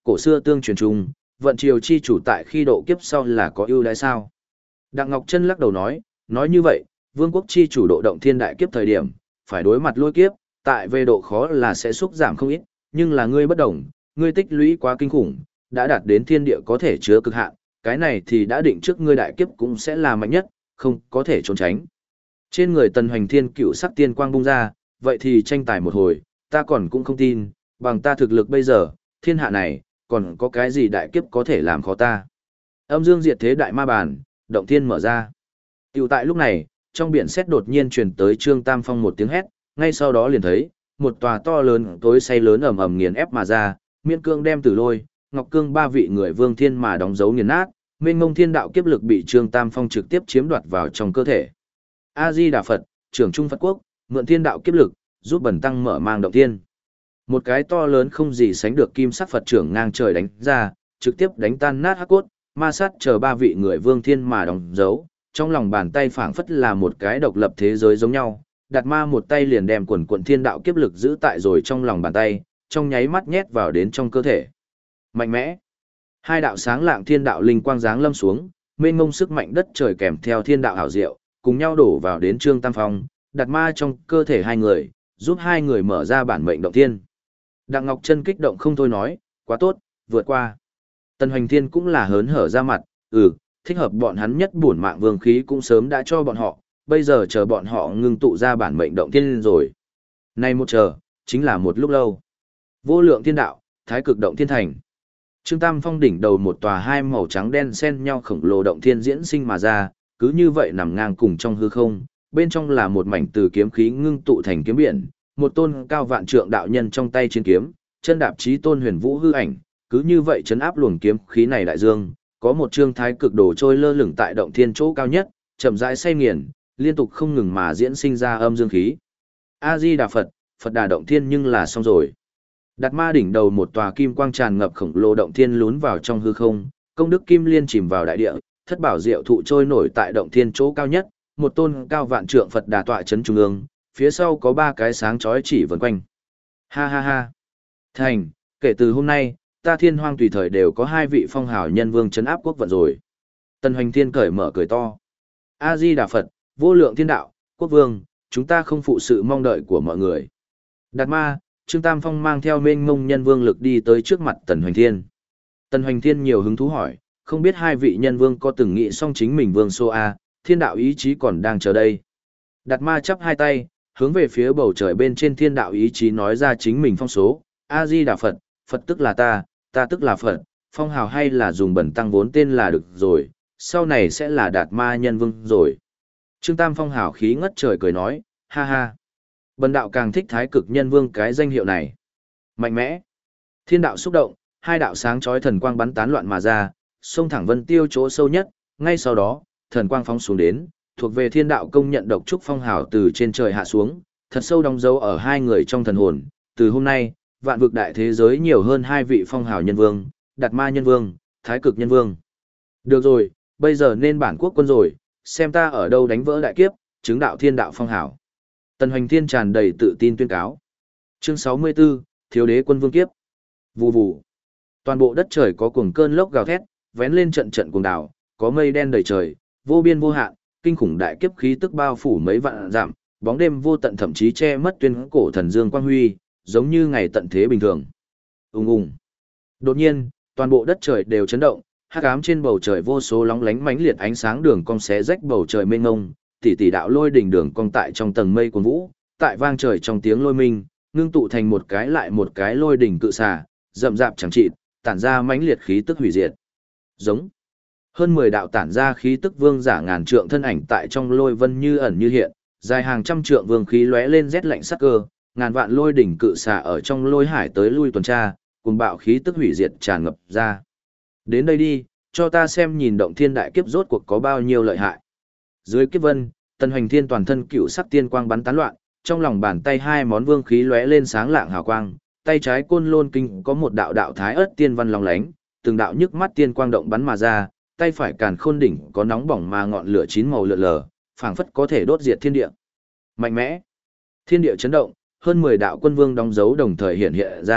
cổ xưa tương truyền chung, vận triều chi chủ tại khi độ kiếp sau là có ưu đãi sao? Đặng Ngọc Trân lắc đầu nói như vậy, vương quốc chi chủ độ động thiên đại kiếp thời điểm, phải đối mặt lôi kiếp, tại về độ khó là sẽ xúc giảm không ít, nhưng là ngươi bất đồng, ngươi tích lũy quá kinh khủng, đã đạt đến thiên địa có thể chứa cực hạn, cái này thì đã định trước ngươi đại kiếp cũng sẽ là mạnh nhất, không có thể trốn tránh. Trên người Tần Hoành Thiên cựu sắc tiên quang bung ra, vậy thì tranh tài một hồi, ta còn cũng không tin, bằng ta thực lực bây giờ, thiên hạ này, còn có cái gì đại kiếp có thể làm khó ta. Âm dương diệt thế đại ma bản, động thiên mở ra. Tiểu tại lúc này, trong biển sét đột nhiên truyền tới Trương Tam Phong một tiếng hét, ngay sau đó liền thấy, một tòa to lớn tối say lớn ầm ầm nghiền ép mà ra, miễn cương đem Tử Lôi, Ngọc Cương ba vị người vương thiên mà đóng dấu nghiền nát, mênh mông thiên đạo kiếp lực bị Trương Tam Phong trực tiếp chiếm đoạt vào trong cơ thể. A Di Đà Phật, trưởng trung Phật quốc, mượn thiên đạo kiếp lực, giúp bần tăng mở mang động thiên. Một cái to lớn không gì sánh được kim sắc Phật trưởng ngang trời đánh ra, trực tiếp đánh tan nát hắc cốt, ma sát chờ ba vị người vương thiên mà đóng dấu, trong lòng bàn tay phảng phất là một cái độc lập thế giới giống nhau. Đạt Ma một tay liền đem quần quần thiên đạo kiếp lực giữ tại rồi trong lòng bàn tay, trong nháy mắt nhét vào đến trong cơ thể. Mạnh mẽ. Hai đạo sáng lạng thiên đạo linh quang giáng lâm xuống, mênh mông sức mạnh đất trời kèm theo thiên đạo hảo diệu, cùng nhau đổ vào đến Trương Tam Phong, Đạt Ma trong cơ thể hai người, giúp hai người mở ra bản mệnh động thiên. Đặng Ngọc Trân kích động không thôi nói, quá tốt, vượt qua. Tần Hoành Thiên cũng là hớn hở ra mặt, thích hợp bọn hắn nhất bổn mạng vương khí cũng sớm đã cho bọn họ, bây giờ chờ bọn họ ngưng tụ ra bản mệnh động thiên rồi. Nay một chờ, chính là một lúc lâu. Vô lượng thiên đạo, thái cực động thiên thành. Trương Tam Phong đỉnh đầu một tòa hai màu trắng đen xen nhau khổng lồ động thiên diễn sinh mà ra, cứ như vậy nằm ngang cùng trong hư không, bên trong là một mảnh từ kiếm khí ngưng tụ thành kiếm biển, một tôn cao vạn trượng đạo nhân trong tay chiến kiếm, chân đạp chí tôn huyền vũ hư ảnh, cứ như vậy chấn áp luồng kiếm khí này đại dương, có một trương thái cực đồ trôi lơ lửng tại động thiên chỗ cao nhất, chậm rãi xoay nghiền, liên tục không ngừng mà diễn sinh ra âm dương khí. A Di Đà Phật, Phật Đà động thiên nhưng là xong rồi. Đạt Ma đỉnh đầu một tòa kim quang tràn ngập khổng lồ động thiên lún vào trong hư không, công đức kim liên chìm vào đại địa, thất bảo diệu thụ trôi nổi tại động thiên chỗ cao nhất, một tôn cao vạn trượng Phật Đà tọa chấn trung ương, phía sau có ba cái sáng chói chỉ vần quanh. Ha ha ha. Thành, kể từ hôm nay, ta Thiên Hoang tùy thời đều có hai vị phong hào nhân vương trấn áp quốc vận rồi. Tần Hoành Thiên cởi mở cười to. A Di Đà Phật, vô lượng thiên đạo, quốc vương, chúng ta không phụ sự mong đợi của mọi người. Đạt Ma, Trương Tam Phong mang theo mênh mông nhân vương lực đi tới trước mặt Tần Hoành Thiên. Tần Hoành Thiên nhiều hứng thú hỏi, không biết hai vị nhân vương có từng nghĩ xong chính mình vương số A, thiên đạo ý chí còn đang chờ đây. Đạt Ma chắp hai tay, hướng về phía bầu trời bên trên thiên đạo ý chí nói ra chính mình phong số. A Di Đà Phật, Phật tức là ta tức là Phật, phong hào hay là dùng bẩn tăng vốn tên là được rồi, sau này sẽ là Đạt Ma nhân vương rồi. Trương Tam Phong hào khí ngất trời cười nói, ha ha. Bần đạo càng thích thái cực nhân vương cái danh hiệu này. Mạnh mẽ. Thiên đạo xúc động, hai đạo sáng chói thần quang bắn tán loạn mà ra, xông thẳng vân tiêu chỗ sâu nhất, ngay sau đó, thần quang phóng xuống đến, thuộc về thiên đạo công nhận độc trúc phong hào từ trên trời hạ xuống, thật sâu đóng dấu ở hai người trong thần hồn. Từ hôm nay, vạn vực đại thế giới nhiều hơn hai vị phong hào nhân vương, Đạt Ma nhân vương, thái cực nhân vương. Được rồi, bây giờ nên bản quốc quân rồi, xem ta ở đâu đánh vỡ đại kiếp, chứng đạo thiên đạo phong hào. Tần Hoành Thiên tràn đầy tự tin tuyên cáo. Chương 64, Thiếu đế quân vương kiếp. Vù vù. Toàn bộ đất trời có cuồng cơn lốc gào thét, vén lên trận trận cuồng đảo, có mây đen đầy trời, vô biên vô hạn, kinh khủng đại kiếp khí tức bao phủ mấy vạn dặm, bóng đêm vô tận thậm chí che mất tuyên cổ thần dương quang huy, giống như ngày tận thế bình thường. Ùng ùng. Đột nhiên, toàn bộ đất trời đều chấn động, hắc ám trên bầu trời vô số lóng lánh mãnh liệt ánh sáng đường cong xé rách bầu trời mênh mông, tỷ tỷ đạo lôi đỉnh đường cong tại trong tầng mây cuồn vũ, tại vang trời trong tiếng lôi minh, ngưng tụ thành một cái lại một cái lôi đỉnh cự xà, rậm rạp chẳng chịt, tản ra mãnh liệt khí tức hủy diệt. Giống. Hơn 10 đạo tản ra khí tức vương giả ngàn trượng thân ảnh tại trong lôi vân như ẩn như hiện, dài hàng trăm trượng vương khí lóe lên rét lạnh sắc cơ, ngàn vạn lôi đỉnh cự xà ở trong lôi hải tới lui tuần tra, cùng bạo khí tức hủy diệt tràn ngập ra. Đến đây đi, cho ta xem nhìn động thiên đại kiếp rốt cuộc có bao nhiêu lợi hại. Dưới kiếp vân, Tần Hoành Thiên toàn thân cựu sắc tiên quang bắn tán loạn, trong lòng bàn tay hai món vương khí lóe lên sáng lạng hào quang, tay trái côn lôn kinh có một đạo đạo thái ớt tiên văn long lánh, từng đạo nhức mắt tiên quang động bắn mà ra, tay phải càn khôn đỉnh có nóng bỏng mà ngọn lửa chín màu lượn lờ, phảng phất có thể đốt diệt thiên địa. Mạnh mẽ. Thiên địa chấn động, hơn 10 đạo quân vương đóng dấu đồng thời hiện hiện ra,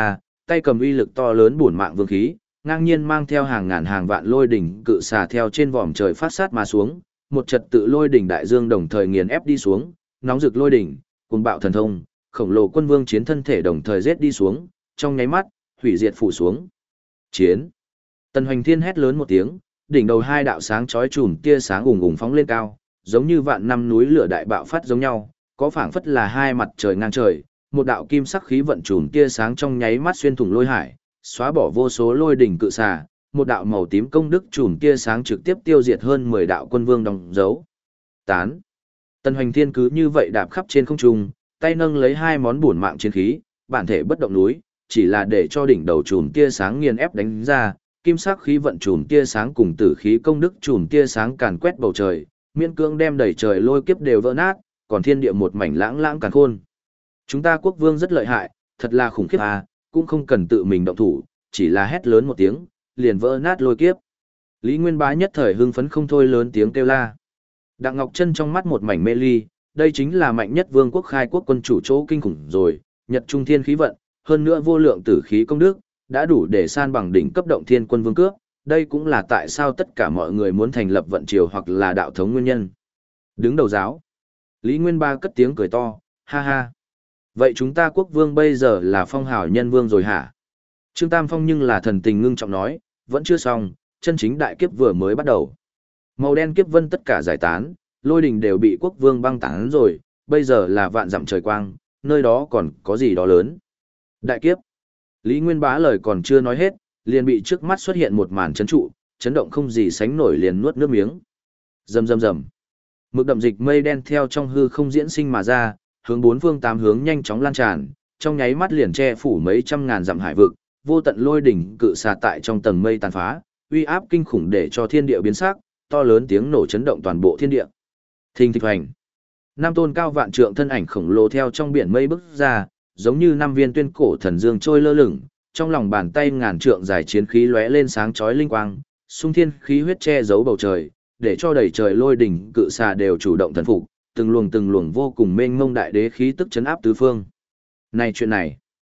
tay cầm uy lực to lớn bổn mạng vương khí, ngang nhiên mang theo hàng ngàn hàng vạn lôi đỉnh cự xà theo trên vòm trời phát sát mà xuống, một trật tự lôi đỉnh đại dương đồng thời nghiền ép đi xuống, nóng rực lôi đỉnh, cuồng bạo thần thông, khổng lồ quân vương chiến thân thể đồng thời giết đi xuống, trong nháy mắt, hủy diệt phủ xuống. Chiến. Tần Hoành Thiên hét lớn một tiếng, đỉnh đầu hai đạo sáng chói chùm tia sáng ùng ùng phóng lên cao, giống như vạn năm núi lửa đại bạo phát giống nhau, có phảng phất là hai mặt trời ngang trời, một đạo kim sắc khí vận chùm tia sáng trong nháy mắt xuyên thủng lôi hải, xóa bỏ vô số lôi đỉnh cự xà, một đạo màu tím công đức chùm tia sáng trực tiếp tiêu diệt hơn 10 đạo quân vương đóng dấu. Tán. Tần Hoành Thiên cứ như vậy đạp khắp trên không trung, tay nâng lấy hai món bổn mạng chiến khí, bản thể bất động núi, chỉ là để cho đỉnh đầu chùm tia sáng nghiền ép đánh ra, kim sắc khí vận chùm tia sáng cùng tử khí công đức chùm tia sáng càn quét bầu trời, miễn cưỡng đem đầy trời lôi kiếp đều vỡ nát, còn thiên địa một mảnh lãng lãng càn khôn. Chúng ta quốc vương rất lợi hại, thật là khủng khiếp à, cũng không cần tự mình động thủ, chỉ là hét lớn một tiếng, liền vỡ nát lôi kiếp. Lý Nguyên Bá nhất thời hưng phấn không thôi lớn tiếng kêu la. Đặng Ngọc Chân trong mắt một mảnh mê ly, đây chính là mạnh nhất vương quốc khai quốc quân chủ chỗ kinh khủng rồi, Nhật Trung Thiên khí vận, hơn nữa vô lượng tử khí công đức, đã đủ để san bằng đỉnh cấp động thiên quân vương cướp, đây cũng là tại sao tất cả mọi người muốn thành lập vận triều hoặc là đạo thống nguyên nhân. Đứng đầu giáo. Lý Nguyên Ba cất tiếng cười to, ha ha. Vậy chúng ta quốc vương bây giờ là phong hào nhân vương rồi hả? Trương Tam Phong nhưng là thần tình ngưng trọng nói, vẫn chưa xong, chân chính đại kiếp vừa mới bắt đầu. Màu đen kiếp vân tất cả giải tán, lôi đình đều bị quốc vương băng tán rồi, bây giờ là vạn dặm trời quang, nơi đó còn có gì đó lớn. Đại kiếp. Lý Nguyên Bá lời còn chưa nói hết, liền bị trước mắt xuất hiện một màn chấn trụ, chấn động không gì sánh nổi liền nuốt nước miếng. Rầm rầm rầm. Mực đậm dịch mây đen theo trong hư không diễn sinh mà ra, hướng bốn phương tám hướng nhanh chóng lan tràn, trong nháy mắt liền che phủ mấy trăm ngàn dặm hải vực, vô tận lôi đỉnh cự xà tại trong tầng mây tàn phá, uy áp kinh khủng để cho thiên địa biến sắc, to lớn tiếng nổ chấn động toàn bộ thiên địa. Thình thịch hoành. Năm tôn cao vạn trượng thân ảnh khổng lồ theo trong biển mây bước ra, giống như năm viên tuyên cổ thần dương trôi lơ lửng, trong lòng bàn tay ngàn trượng dài chiến khí lóe lên sáng chói linh quang, xung thiên khí huyết che giấu bầu trời, để cho đầy trời lôi đỉnh cự xà đều chủ động thần phục, từng luồng vô cùng mênh mông đại đế khí tức chấn áp tứ phương. Này chuyện này,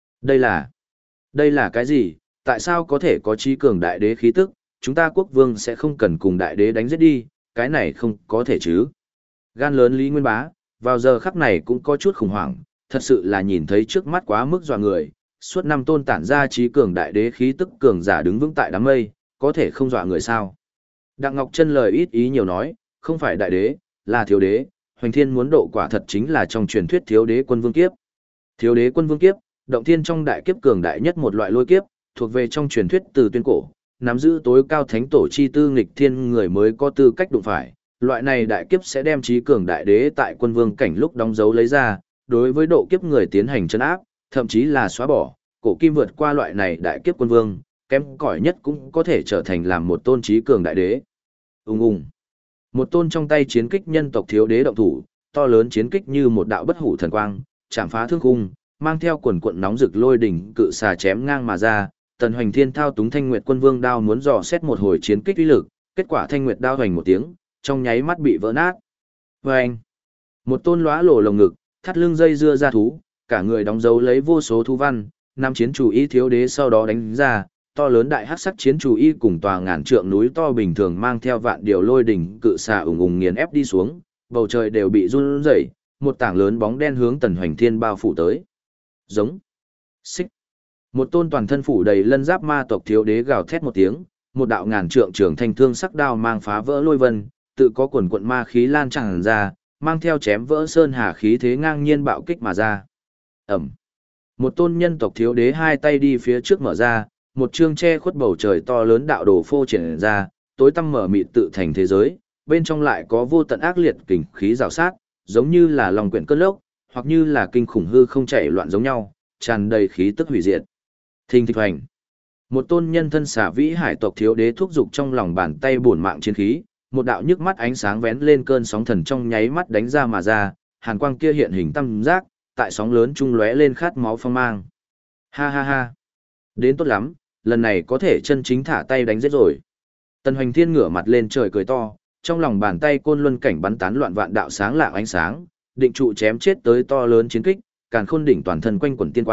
đây là cái gì? Tại sao có thể có trí cường đại đế khí tức? Chúng ta quốc vương sẽ không cần cùng đại đế đánh giết đi, cái này không có thể chứ? Gan lớn Lý Nguyên Bá, vào giờ khắc này cũng có chút khủng hoảng, thật sự là nhìn thấy trước mắt quá mức dọa người, suốt năm tôn tản ra trí cường đại đế khí tức cường giả đứng vững tại đám mây, có thể không dọa người sao? Đặng Ngọc Chân lời ít ý nhiều nói, không phải đại đế, là thiếu đế, Hoành Thiên muốn độ quả thật chính là trong truyền thuyết thiếu đế quân vương kiếp. Thiếu đế quân vương kiếp, động thiên trong đại kiếp cường đại nhất một loại lôi kiếp, thuộc về trong truyền thuyết từ tuyên cổ, nắm giữ tối cao thánh tổ chi tư nghịch thiên người mới có tư cách đụng phải. Loại này đại kiếp sẽ đem trí cường đại đế tại quân vương cảnh lúc đóng dấu lấy ra, đối với độ kiếp người tiến hành trấn áp, thậm chí là xóa bỏ. Cổ kim vượt qua loại này đại kiếp quân vương, kém cỏi nhất cũng có thể trở thành làm một tôn trí cường đại đế. Ùng ùng. Một tôn trong tay chiến kích nhân tộc thiếu đế động thủ, to lớn chiến kích như một đạo bất hủ thần quang, chạm phá thương khung, mang theo quần cuộn nóng rực lôi đỉnh cự xà chém ngang mà ra. Tần Hoành Thiên thao túng Thanh Nguyệt Quân Vương đao muốn dò xét một hồi chiến kích uy lực, kết quả Thanh Nguyệt đao hoành một tiếng, trong nháy mắt bị vỡ nát. Oeng! Một tôn lóa lổ lồng ngực, thắt lưng dây dưa ra thú, cả người đóng dấu lấy vô số thú văn, năm chiến chủ y thiếu đế sau đó đánh ra, to lớn đại hắc sắc chiến chủ y cùng tòa ngàn trượng núi to bình thường mang theo vạn điều lôi đỉnh cự xà ùng ùng nghiền ép đi xuống, bầu trời đều bị run rẩy, một tảng lớn bóng đen hướng Tần Hoành Thiên bao phủ tới. Giống. Xích. Một tôn toàn thân phủ đầy lân giáp ma tộc thiếu đế gào thét một tiếng, một đạo ngàn trượng trường thanh thương sắc đao mang phá vỡ lôi vân, tự có quần quận ma khí lan tràn ra, mang theo chém vỡ sơn hà khí thế ngang nhiên bạo kích mà ra. Ẩm. Một tôn nhân tộc thiếu đế hai tay đi phía trước mở ra, một chương che khuất bầu trời to lớn đạo đồ phô triển ra, tối tăm mở mịt tự thành thế giới, bên trong lại có vô tận ác liệt kình khí rào sát, giống như là lòng quyển cơn lốc, hoặc như là kinh khủng hư không chảy loạn giống nhau, tràn đầy khí tức hủy diệt. Thình thịch hoành. Một tôn nhân thân xả vĩ hải tộc thiếu đế thúc dục trong lòng bàn tay bổn mạng chiến khí, một đạo nhức mắt ánh sáng vén lên cơn sóng thần trong nháy mắt đánh ra mà ra, hàn quang kia hiện hình tam giác, tại sóng lớn trung lóe lên khát máu phong mang. Ha ha ha. Đến tốt lắm, lần này có thể chân chính thả tay đánh giết rồi. Tần Hoành Thiên ngửa mặt lên trời cười to, trong lòng bàn tay côn luân cảnh bắn tán loạn vạn đạo sáng lạng ánh sáng, định trụ chém chết tới to lớn chiến kích, càn khôn đỉnh toàn thân quanh quẩn tiên quang,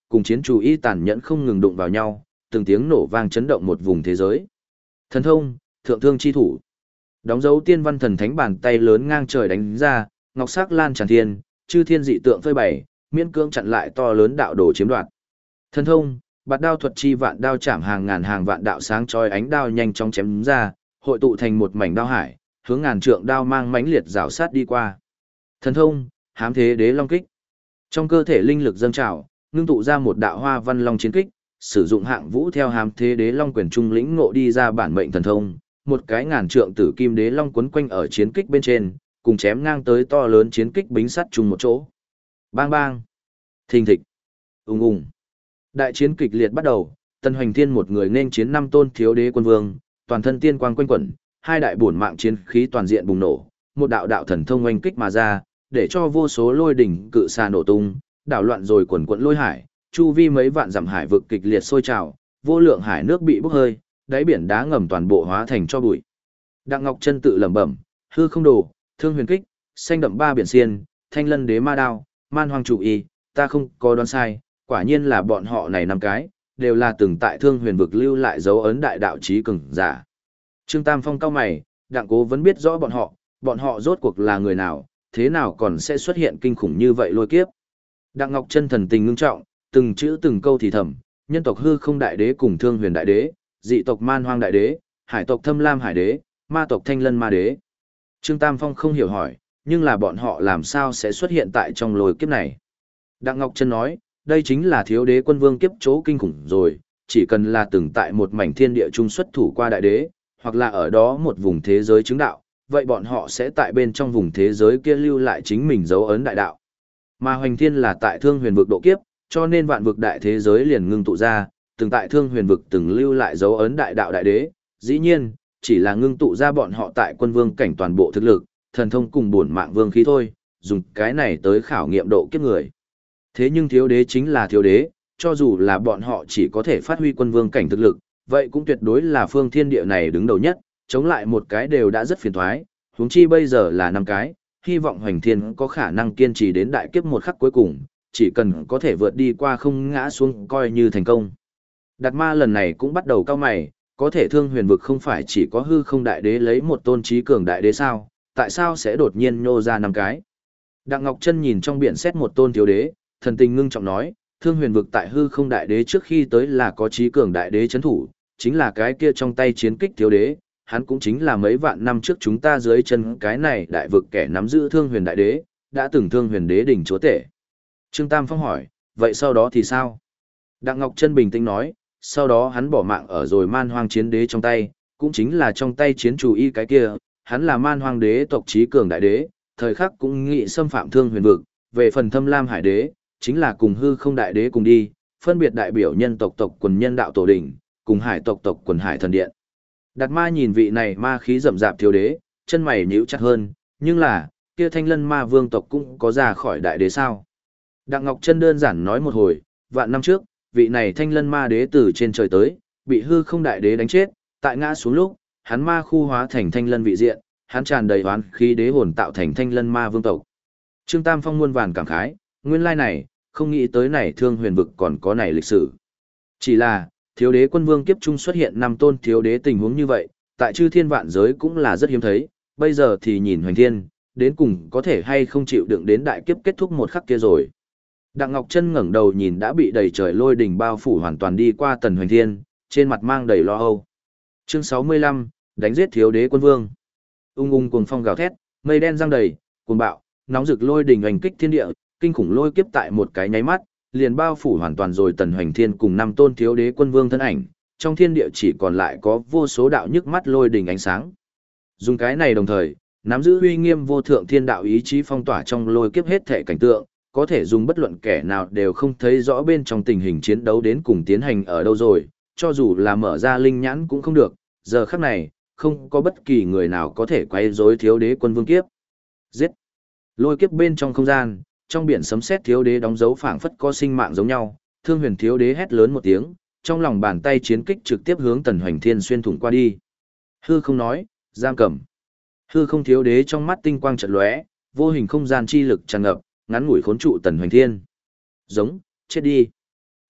cùng chiến chủ y tàn nhẫn không ngừng đụng vào nhau, từng tiếng nổ vang chấn động một vùng thế giới. Thần thông, thượng thương chi thủ. Đóng dấu tiên văn thần thánh bàn tay lớn ngang trời đánh ra, ngọc sắc lan tràn thiên, chư thiên dị tượng phơi bày, miễn cưỡng chặn lại to lớn đạo đồ chiếm đoạt. Thần thông, bạt đao thuật chi vạn đao chạm hàng ngàn hàng vạn đạo sáng chói ánh đao nhanh chóng chém ra, hội tụ thành một mảnh đao hải, hướng ngàn trượng đao mang mãnh liệt rảo sát đi qua. Thần thông, hám thế đế long kích. Trong cơ thể linh lực dâng trào, ngưng tụ ra một đạo hoa văn long chiến kích, sử dụng hạng vũ theo hám thế đế long quyền trung lĩnh ngộ đi ra bản mệnh thần thông, một cái ngàn trượng tử kim đế long quấn quanh ở chiến kích bên trên, cùng chém ngang tới to lớn chiến kích bính sắt chung một chỗ. Bang bang, thình thịch, ùng ùng. Đại chiến kịch liệt bắt đầu, Tần Hoành Thiên một người nên chiến 5 tôn thiếu đế quân vương, toàn thân tiên quang quanh quẩn, hai đại bổn mạng chiến khí toàn diện bùng nổ, một đạo đạo thần thông oanh kích mà ra, để cho vô số lôi đỉnh cự xà nổ tung, đảo loạn rồi quần quận lôi hải, chu vi mấy vạn dặm hải vực kịch liệt sôi trào, vô lượng hải nước bị bốc hơi, đáy biển đá ngầm toàn bộ hóa thành cho bụi. Đặng Ngọc Chân tự lẩm bẩm, hư không đồ, thương huyền kích, xanh đậm ba biển xiên, thanh lân đế ma đao, man hoang chủ y, ta không có đoán sai, quả nhiên là bọn họ này 5 cái, đều là từng tại thương huyền vực lưu lại dấu ấn đại đạo chí cường giả. Trương Tam Phong cao mày, Đặng Cố vẫn biết rõ bọn họ rốt cuộc là người nào, thế nào còn sẽ xuất hiện kinh khủng như vậy lôi kiếp. Đặng Ngọc Chân thần tình ngưng trọng, từng chữ từng câu thì thầm, nhân tộc hư không đại đế cùng thương huyền đại đế, dị tộc man hoang đại đế, hải tộc thâm lam hải đế, ma tộc thanh lân ma đế. Trương Tam Phong không hiểu hỏi, nhưng là bọn họ làm sao sẽ xuất hiện tại trong lôi kiếp này. Đặng Ngọc Chân nói, đây chính là thiếu đế quân vương kiếp chỗ kinh khủng rồi, chỉ cần là từng tại một mảnh thiên địa trung xuất thủ qua đại đế, hoặc là ở đó một vùng thế giới chứng đạo, vậy bọn họ sẽ tại bên trong vùng thế giới kia lưu lại chính mình dấu ấn đại đạo. Mà Hoành Thiên là tại thương huyền vực độ kiếp, cho nên vạn vực đại thế giới liền ngưng tụ ra, từng tại thương huyền vực từng lưu lại dấu ấn đại đạo đại đế, dĩ nhiên, chỉ là ngưng tụ ra bọn họ tại quân vương cảnh toàn bộ thực lực, thần thông cùng bổn mạng vương khí thôi, dùng cái này tới khảo nghiệm độ kiếp người. Thế nhưng thiếu đế chính là thiếu đế, cho dù là bọn họ chỉ có thể phát huy quân vương cảnh thực lực, vậy cũng tuyệt đối là phương thiên địa này đứng đầu nhất, chống lại một cái đều đã rất phiền toái, huống chi bây giờ là 5 cái, hy vọng Hoành Thiên có khả năng kiên trì đến đại kiếp một khắc cuối cùng, chỉ cần có thể vượt đi qua không ngã xuống coi như thành công. Đạt Ma lần này cũng bắt đầu cao mày, có thể thương huyền vực không phải chỉ có hư không đại đế lấy một tôn trí cường đại đế sao, tại sao sẽ đột nhiên nhô ra 5 cái. Đặng Ngọc Chân nhìn trong biển xét một tôn thiếu đế, thần tình ngưng trọng nói, thương huyền vực tại hư không đại đế trước khi tới là có trí cường đại đế chấn thủ, chính là cái kia trong tay chiến kích thiếu đế, hắn cũng chính là mấy vạn năm trước chúng ta dưới chân cái này đại vực kẻ nắm giữ thương huyền đại đế, đã từng thương huyền đế đỉnh chúa tể. Trương Tam Phong hỏi, vậy sau đó thì sao? Đặng Ngọc Chân bình tĩnh nói, sau đó hắn bỏ mạng ở rồi man hoang chiến đế trong tay, cũng chính là trong tay chiến chủ y cái kia, hắn là man hoang đế tộc trí cường đại đế, thời khắc cũng nghị xâm phạm thương huyền vực, về phần thâm lam hải đế, chính là cùng hư không đại đế cùng đi, phân biệt đại biểu nhân tộc tộc quần nhân đạo tổ đỉnh, cùng hải tộc tộc quần hải thần điện. Đạt Ma nhìn vị này ma khí rậm rạp thiếu đế, chân mày nhíu chặt hơn, nhưng là, kia thanh lân ma vương tộc cũng có ra khỏi đại đế sao? Đặng Ngọc Chân đơn giản nói một hồi, vạn năm trước, vị này thanh lân ma đế từ trên trời tới, bị hư không đại đế đánh chết, tại ngã xuống lúc, hắn ma khu hóa thành thanh lân vị diện, hắn tràn đầy oán khí đế hồn tạo thành thanh lân ma vương tộc. Trương Tam Phong muôn vàn cảm khái, nguyên lai này, không nghĩ tới này thương huyền vực còn có này lịch sử. Chỉ là, thiếu đế quân vương kiếp trung xuất hiện 5 tôn thiếu đế tình huống như vậy, tại chư thiên vạn giới cũng là rất hiếm thấy, bây giờ thì nhìn Hoành Thiên, đến cùng có thể hay không chịu đựng đến đại kiếp kết thúc một khắc kia rồi. Đặng Ngọc Chân ngẩng đầu nhìn đã bị đầy trời lôi đỉnh bao phủ hoàn toàn đi qua Tần Hoành Thiên, trên mặt mang đầy lo âu. Chương 65, đánh giết thiếu đế quân vương. Ung ung cuồng phong gào thét, mây đen giăng đầy, cuồng bạo, nóng rực lôi đỉnh oanh kích thiên địa, kinh khủng lôi kiếp tại một cái nháy mắt, liền bao phủ hoàn toàn rồi Tần Hoành Thiên cùng 5 tôn thiếu đế quân vương thân ảnh, trong thiên địa chỉ còn lại có vô số đạo nhức mắt lôi đỉnh ánh sáng. Dùng cái này đồng thời, nắm giữ uy nghiêm vô thượng thiên đạo ý chí phong tỏa trong lôi kiếp hết thể cảnh tượng, có thể dùng bất luận kẻ nào đều không thấy rõ bên trong tình hình chiến đấu đến cùng tiến hành ở đâu rồi, cho dù là mở ra linh nhãn cũng không được, giờ khắc này, không có bất kỳ người nào có thể quay rối thiếu đế quân vương kiếp. Giết! Lôi kiếp bên trong không gian, trong biển sấm sét thiếu đế đóng dấu phảng phất có sinh mạng giống nhau, thương huyền thiếu đế hét lớn một tiếng, trong lòng bàn tay chiến kích trực tiếp hướng Tần Hoành Thiên xuyên thủng qua đi. Hư không nói, giam cầm. Hư không thiếu đế trong mắt tinh quang chợt lóe, vô hình không gian chi lực tràn ngập, ngắn ngủi khốn trụ Tần Hoành Thiên. Giống, chết đi.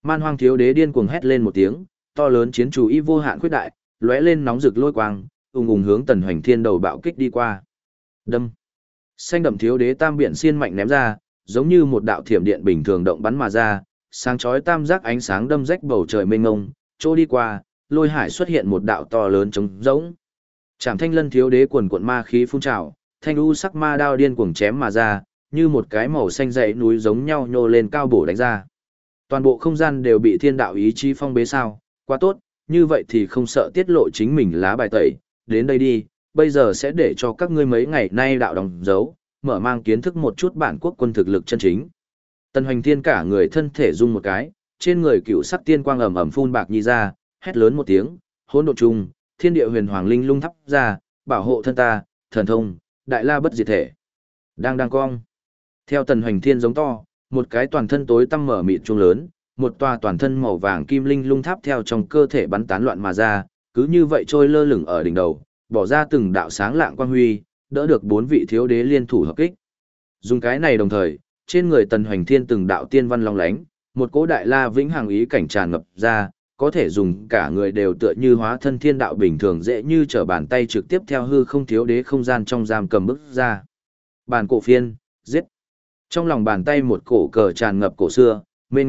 Man Hoang Thiếu Đế điên cuồng hét lên một tiếng, to lớn chiến chú ý vô hạn khuyết đại, lóe lên nóng rực lôi quang, ùng ùng hướng Tần Hoành Thiên đầu bạo kích đi qua. Đâm. Xanh đậm Thiếu Đế tam biện xiên mạnh ném ra, giống như một đạo thiểm điện bình thường động bắn mà ra, sáng chói tam giác ánh sáng đâm rách bầu trời mênh mông, chỗ đi qua, lôi hải xuất hiện một đạo to lớn trống rỗng. Trảm Thanh Lân Thiếu Đế quần quần ma khí phun trào, thanh u sắc ma đao điên cuồng chém mà ra, như một cái màu xanh dãy núi giống nhau nhô lên cao bổ đánh ra. Toàn bộ không gian đều bị thiên đạo ý chí phong bế sao, quá tốt, như vậy thì không sợ tiết lộ chính mình lá bài tẩy, đến đây đi, bây giờ sẽ để cho các ngươi mấy ngày nay đạo đóng dấu, mở mang kiến thức một chút bản quốc quân thực lực chân chính. Tần Hoành Thiên cả người thân thể rung một cái, trên người cựu sắc tiên quang ầm ầm phun bạc nhi ra, hét lớn một tiếng, hỗn độn trùng, thiên địa huyền hoàng linh lung thắp ra, bảo hộ thân ta, thần thông, đại la bất diệt thể. Đang cong. Theo Tần Hoành Thiên giống to, một cái toàn thân tối tăm mở mịt trung lớn, một tòa toàn thân màu vàng kim linh lung tháp theo trong cơ thể bắn tán loạn mà ra, cứ như vậy trôi lơ lửng ở đỉnh đầu, bỏ ra từng đạo sáng lạng quang huy, đỡ được 4 vị thiếu đế liên thủ hợp kích. Dùng cái này đồng thời, trên người Tần Hoành Thiên từng đạo tiên văn long lánh, một cỗ đại la vĩnh hằng ý cảnh tràn ngập ra, có thể dùng cả người đều tựa như hóa thân thiên đạo bình thường dễ như trở bàn tay trực tiếp theo hư không thiếu đế không gian trong giam cầm bức ra. Bàn cổ phiên, giết. Trong lòng bàn tay một cổ cờ tràn ngập cổ xưa,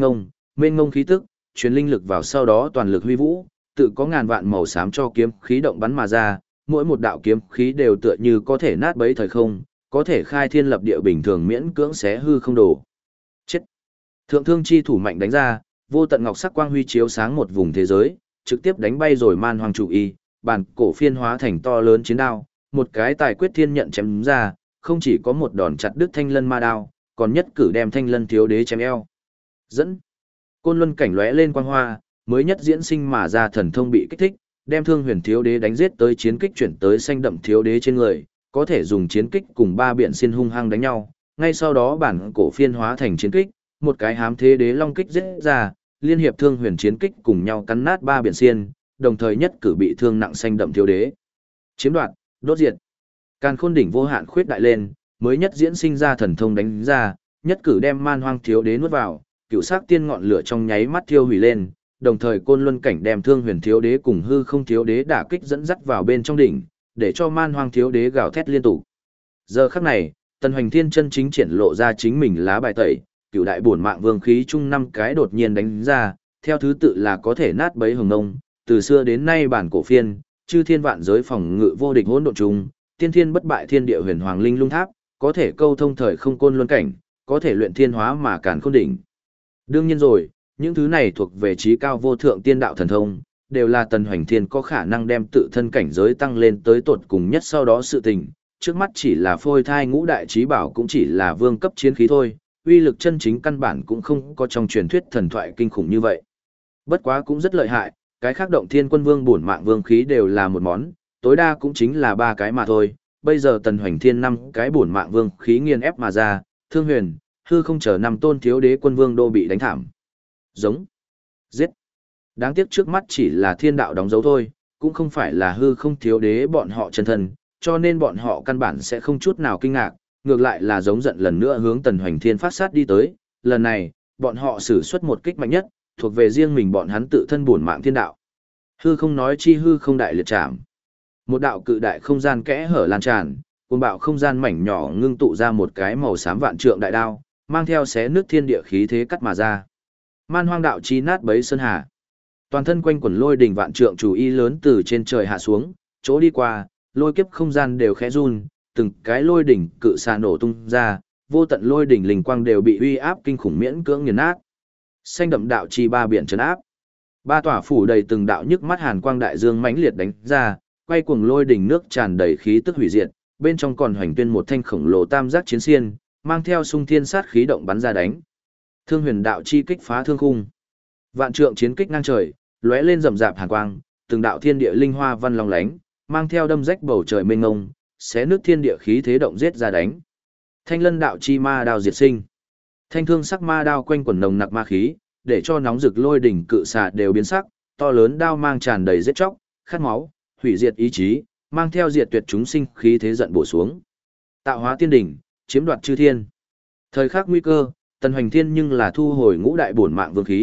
mênh ngông khí tức, truyền linh lực vào sau đó toàn lực huy vũ, tự có ngàn vạn màu xám cho kiếm khí động bắn mà ra, mỗi một đạo kiếm khí đều tựa như có thể nát bấy thời không, có thể khai thiên lập địa bình thường miễn cưỡng xé hư không đổ. Chết. Thượng thương chi thủ mạnh đánh ra, vô tận ngọc sắc quang huy chiếu sáng một vùng thế giới, trực tiếp đánh bay rồi Man Hoang chủ y, bản cổ phiên hóa thành to lớn chiến đao, một cái tài quyết thiên nhận chém ra, không chỉ có một đòn chặt đứt thanh lân ma đao, còn nhất cử đem thanh lân thiếu đế chém eo. Dẫn. Côn luân cảnh lóe lên quang hoa, mới nhất diễn sinh mà ra thần thông bị kích thích, đem Thương Huyền thiếu đế đánh giết tới chiến kích chuyển tới xanh đậm thiếu đế trên người, có thể dùng chiến kích cùng ba biện xiên hung hăng đánh nhau. Ngay sau đó bản cổ phiên hóa thành chiến kích, một cái hám thế đế long kích giết ra, liên hiệp Thương Huyền chiến kích cùng nhau cắn nát ba biện xiên, đồng thời nhất cử bị thương nặng xanh đậm thiếu đế. Chiếm đoạt, đốt diệt. Càn Khôn đỉnh vô hạn khuyết đại lên, mới nhất diễn sinh ra thần thông đánh ra, nhất cử đem Man Hoang thiếu đế nuốt vào, cựu sắc tiên ngọn lửa trong nháy mắt thiêu hủy lên, đồng thời côn luân cảnh đem Thương Huyền thiếu đế cùng hư không thiếu đế đả kích dẫn dắt vào bên trong đỉnh, để cho Man Hoang thiếu đế gào thét liên tục. Giờ khắc này, Tần Hoành Thiên chân chính triển lộ ra chính mình lá bài tẩy, cựu đại bổn mạng vương khí chung 5 cái đột nhiên đánh ra, theo thứ tự là có thể nát bấy hồng nông, từ xưa đến nay bản cổ phiên, chư thiên vạn giới phòng ngự vô địch hỗn độn trùng, tiên thiên bất bại thiên địa huyền hoàng linh lung tháp, có thể câu thông thời không côn luân cảnh, có thể luyện thiên hóa mà càn khôn đỉnh. Đương nhiên rồi, những thứ này thuộc về trí cao vô thượng tiên đạo thần thông, đều là Tần Hoành Thiên có khả năng đem tự thân cảnh giới tăng lên tới tột cùng nhất sau đó sự tình, trước mắt chỉ là phôi thai ngũ đại trí bảo cũng chỉ là vương cấp chiến khí thôi, uy lực chân chính căn bản cũng không có trong truyền thuyết thần thoại kinh khủng như vậy. Bất quá cũng rất lợi hại, cái khác động thiên quân vương bổn mạng vương khí đều là một món, tối đa cũng chính là 3 cái mà thôi. Bây giờ Tần Hoành Thiên 5 cái bổn mạng vương khí nghiền ép mà ra, Thương Huyền, hư không chờ 5 tôn thiếu đế quân vương đô bị đánh thảm. Giống. Giết. Đáng tiếc trước mắt chỉ là thiên đạo đóng dấu thôi, cũng không phải là hư không thiếu đế bọn họ chân thân, cho nên bọn họ căn bản sẽ không chút nào kinh ngạc, ngược lại là giống giận lần nữa hướng Tần Hoành Thiên phát sát đi tới, lần này, bọn họ sử xuất một kích mạnh nhất, thuộc về riêng mình bọn hắn tự thân bổn mạng thiên đạo. Hư không nói chi hư không đại liệt trảm. Một đạo cự đại không gian kẽ hở lan tràn, cuồng bạo không gian mảnh nhỏ ngưng tụ ra một cái màu xám vạn trượng đại đao, mang theo xé nước thiên địa khí thế cắt mà ra. Man Hoang đạo chi nát bấy sơn hà. Toàn thân quanh quẩn lôi đỉnh vạn trượng chủ y lớn từ trên trời hạ xuống, chỗ đi qua, lôi kiếp không gian đều khẽ run, từng cái lôi đỉnh cự xà nổ tung ra, vô tận lôi đỉnh linh quang đều bị uy áp kinh khủng miễn cưỡng nghiền nát. Xanh đậm đạo chi ba biển trấn áp. Ba tỏa phủ đầy từng đạo nhức mắt hàn quang đại dương mãnh liệt đánh ra, quay cuồng lôi đỉnh nước tràn đầy khí tức hủy diệt, bên trong còn hoành tuyên một thanh khổng lồ tam giác chiến xiên, mang theo xung thiên sát khí động bắn ra đánh. Thương Huyền đạo chi kích phá thương khung. Vạn trượng chiến kích ngang trời, lóe lên rầm rạp hàn quang, từng đạo thiên địa linh hoa văn long lánh, mang theo đâm rách bầu trời mênh mông, xé nước thiên địa khí thế động giết ra đánh. Thanh Lân đạo chi ma đao diệt sinh. Thanh thương sắc ma đao quanh quẩn nồng nặc ma khí, để cho nóng rực lôi đỉnh cự xà đều biến sắc, to lớn đao mang tràn đầy giết chóc, khát máu, hủy diệt ý chí, mang theo diệt tuyệt chúng sinh khí thế giận bổ xuống. Tạo hóa tiên đỉnh, chiếm đoạt chư thiên. Thời khắc nguy cơ, Tần Hoành Thiên nhưng là thu hồi ngũ đại bổn mạng vương khí,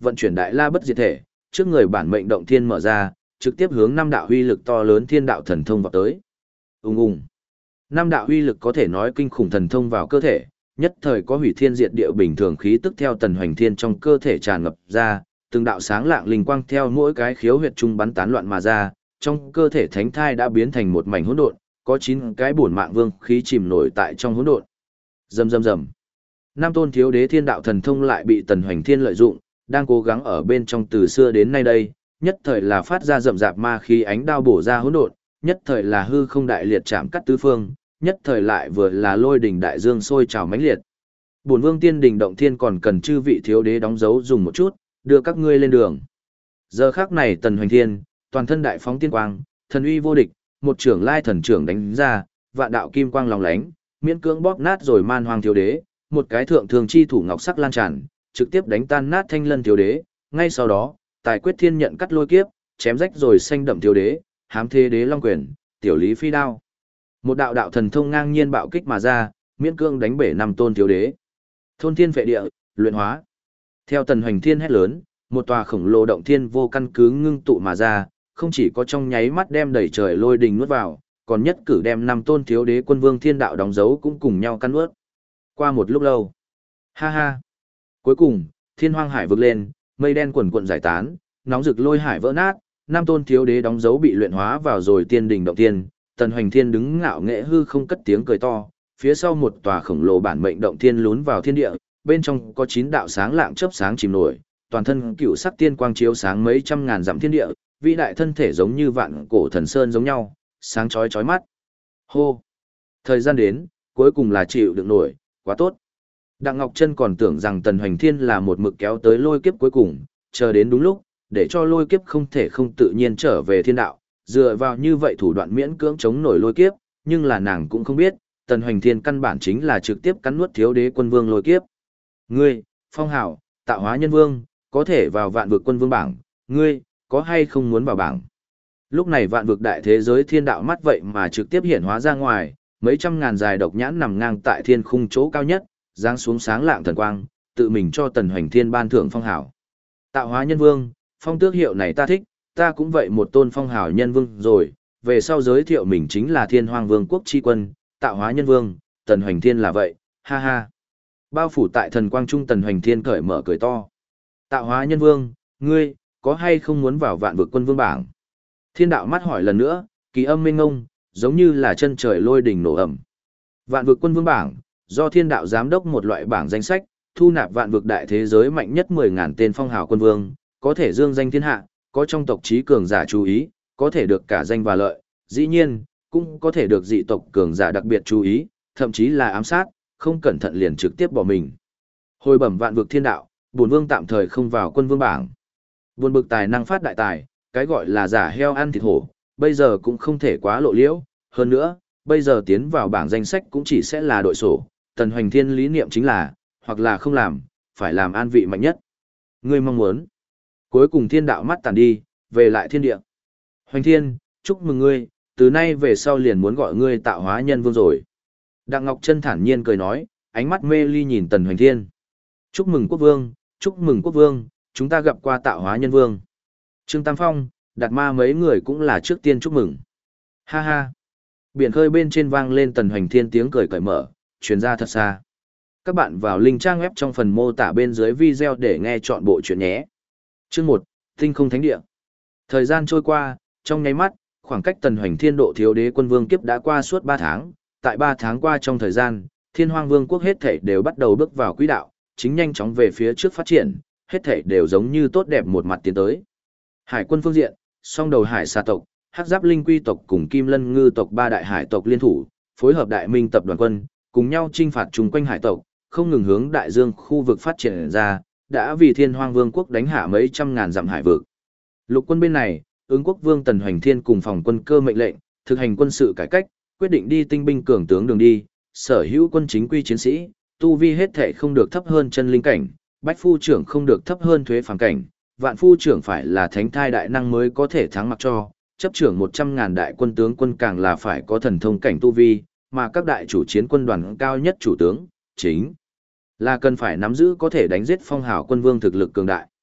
vận chuyển đại la bất diệt thể, trước người bản mệnh động thiên mở ra, trực tiếp hướng năm đạo huy lực to lớn thiên đạo thần thông vào tới. Ùng ùng. Năm đạo huy lực có thể nói kinh khủng thần thông vào cơ thể, nhất thời có hủy thiên diệt địa bình thường khí tức theo Tần Hoành Thiên trong cơ thể tràn ngập ra, từng đạo sáng lạng linh quang theo mỗi cái khiếu huyệt trung bắn tán loạn mà ra, trong cơ thể thánh thai đã biến thành một mảnh hỗn độn, có 9 cái bổn mạng vương khí chìm nổi tại trong hỗn độn. Rầm rầm rầm. Nam tôn thiếu đế thiên đạo thần thông lại bị Tần Hoành Thiên lợi dụng, đang cố gắng ở bên trong từ xưa đến nay đây, nhất thời là phát ra rậm rạp ma khí ánh đao bổ ra hỗn độn, nhất thời là hư không đại liệt chạm cắt tứ phương, nhất thời lại vừa là lôi đỉnh đại dương sôi trào mãnh liệt. Bổn vương tiên đỉnh động thiên còn cần chư vị thiếu đế đóng dấu dùng một chút, đưa các ngươi lên đường. Giờ khắc này Tần Hoành Thiên, toàn thân đại phóng tiên quang, thần uy vô địch, một trưởng lai thần trưởng đánh ra, vạn đạo kim quang lóng lánh, miễn cưỡng bóp nát rồi man hoang thiếu đế, một cái thượng thường chi thủ ngọc sắc lan tràn, trực tiếp đánh tan nát thanh lân thiếu đế, ngay sau đó, tài quyết thiên nhận cắt lôi kiếp, chém rách rồi xanh đậm thiếu đế, hám thế đế long quyền, tiểu lý phi đao. Một đạo đạo thần thông ngang nhiên bạo kích mà ra, miễn cưỡng đánh bể năm tôn thiếu đế. Thôn thiên vệ địa, luyện hóa. Theo Tần Hoành Thiên hét lớn, một tòa khổng lồ động thiên vô căn cứ ngưng tụ mà ra, không chỉ có trong nháy mắt đem đẩy trời lôi đình nuốt vào, còn nhất cử đem năm tôn thiếu đế quân vương thiên đạo đóng dấu cũng cùng nhau căn nuốt. Qua một lúc lâu, ha ha. Cuối cùng, thiên hoang hải vực lên, mây đen quần quận giải tán, nóng rực lôi hải vỡ nát, năm tôn thiếu đế đóng dấu bị luyện hóa vào rồi tiên đỉnh động thiên. Tần Hoành Thiên đứng ngạo nghệ hư không cất tiếng cười to, phía sau một tòa khổng lồ bản mệnh động thiên lún vào thiên địa, bên trong có 9 đạo sáng lạng chớp sáng chìm nổi, toàn thân cựu sắc tiên quang chiếu sáng mấy trăm ngàn dặm thiên địa, vĩ đại thân thể giống như vạn cổ thần sơn giống nhau, sáng chói chói mắt. Hô. Thời gian đến, cuối cùng là chịu đựng nổi, quá tốt. Đặng Ngọc Trân còn tưởng rằng Tần Hoành Thiên là một mực kéo tới lôi kiếp cuối cùng, chờ đến đúng lúc, để cho lôi kiếp không thể không tự nhiên trở về thiên đạo, dựa vào như vậy thủ đoạn miễn cưỡng chống nổi lôi kiếp, nhưng là nàng cũng không biết, Tần Hoành Thiên căn bản chính là trực tiếp cắn nuốt thiếu đế quân vương lôi kiếp. Ngươi, Phong Hảo, Tạo Hóa Nhân Vương, có thể vào vạn vực quân vương bảng, ngươi, có hay không muốn vào bảng? Lúc này vạn vực đại thế giới thiên đạo mắt vậy mà trực tiếp hiện hóa ra ngoài, mấy trăm ngàn dài độc nhãn nằm ngang tại thiên khung chỗ cao nhất, giáng xuống sáng lạng thần quang, tự mình cho Tần Hoành Thiên ban thưởng Phong Hảo. Tạo Hóa Nhân Vương, phong tước hiệu này ta thích, ta cũng vậy một tôn Phong Hảo nhân vương rồi, về sau giới thiệu mình chính là Thiên Hoang Vương quốc chi quân, Tạo Hóa Nhân Vương, Tần Hoành Thiên là vậy, ha ha. Bao phủ tại thần quang trung Tần Hoành Thiên cởi mở cười to. Tạo Hóa Nhân Vương, ngươi, có hay không muốn vào vạn vực quân vương bảng? Thiên đạo mắt hỏi lần nữa, kỳ âm mênh ngông, giống như là chân trời lôi đình nổ ẩm. Vạn vực quân vương bảng, do thiên đạo giám đốc một loại bảng danh sách, thu nạp vạn vực đại thế giới mạnh nhất 10.000 tên phong hào quân vương, có thể dương danh thiên hạ, có trong tộc trí cường giả chú ý, có thể được cả danh và lợi, dĩ nhiên, cũng có thể được dị tộc cường giả đặc biệt chú ý, thậm chí là ám sát, không cẩn thận liền trực tiếp bỏ mình. Hồi bẩm vạn vực thiên đạo, bổn vương tạm thời không vào quân vương bảng. Buồn bực tài năng phát đại tài, cái gọi là giả heo ăn thịt hổ, bây giờ cũng không thể quá lộ liễu, hơn nữa, bây giờ tiến vào bảng danh sách cũng chỉ sẽ là đội sổ, Tần Hoành Thiên lý niệm chính là, hoặc là không làm, phải làm an vị mạnh nhất. Ngươi mong muốn. Cuối cùng thiên đạo mắt tàn đi, về lại thiên địa. Hoành Thiên, chúc mừng ngươi, từ nay về sau liền muốn gọi ngươi Tạo Hóa Nhân Vương rồi. Đặng Ngọc Trân thản nhiên cười nói, ánh mắt mê ly nhìn Tần Hoành Thiên. Chúc mừng quốc vương, chúc mừng quốc vương, chúng ta gặp qua Tạo Hóa Nhân Vương. Trương Tam Phong, Đạt Ma mấy người cũng là trước tiên chúc mừng. Ha ha. Biển khơi bên trên vang lên Tần Hoành Thiên tiếng cười cởi mở, truyền ra thật xa. Các bạn vào link trang web trong phần mô tả bên dưới video để nghe chọn bộ chuyện nhé. Chương 1, Tinh không thánh địa. Thời gian trôi qua, trong nháy mắt, khoảng cách Tần Hoành Thiên độ thiếu đế quân vương kiếp đã qua suốt 3 tháng. Tại 3 tháng qua trong thời gian, Thiên Hoang Vương quốc hết thảy đều bắt đầu bước vào quỹ đạo, chính nhanh chóng về phía trước phát triển, hết thảy đều giống như tốt đẹp một mặt tiến tới. Hải quân phương diện, song đầu hải xà tộc, hắc giáp linh quy tộc cùng kim lân ngư tộc ba đại hải tộc liên thủ, phối hợp đại minh tập đoàn quân, cùng nhau chinh phạt chung quanh hải tộc, không ngừng hướng đại dương khu vực phát triển ra, đã vì Thiên Hoang Vương quốc đánh hạ mấy trăm ngàn dặm hải vực. Lục quân bên này, ứng quốc vương Tần Hoành Thiên cùng phòng quân cơ mệnh lệnh, thực hành quân sự cải cách, quyết định đi tinh binh cường tướng đường đi, sở hữu quân chính quy chiến sĩ, tu vi hết thể không được thấp hơn chân linh cảnh, bách phu trưởng không được thấp hơn thuế phàm cảnh, vạn phu trưởng phải là thánh thai đại năng mới có thể thắng mặc cho, chấp trưởng 100.000 đại quân tướng quân càng là phải có thần thông cảnh tu vi, mà các đại chủ chiến quân đoàn cao nhất chủ tướng, chính là cần phải nắm giữ có thể đánh giết phong hào quân vương thực lực cường đại.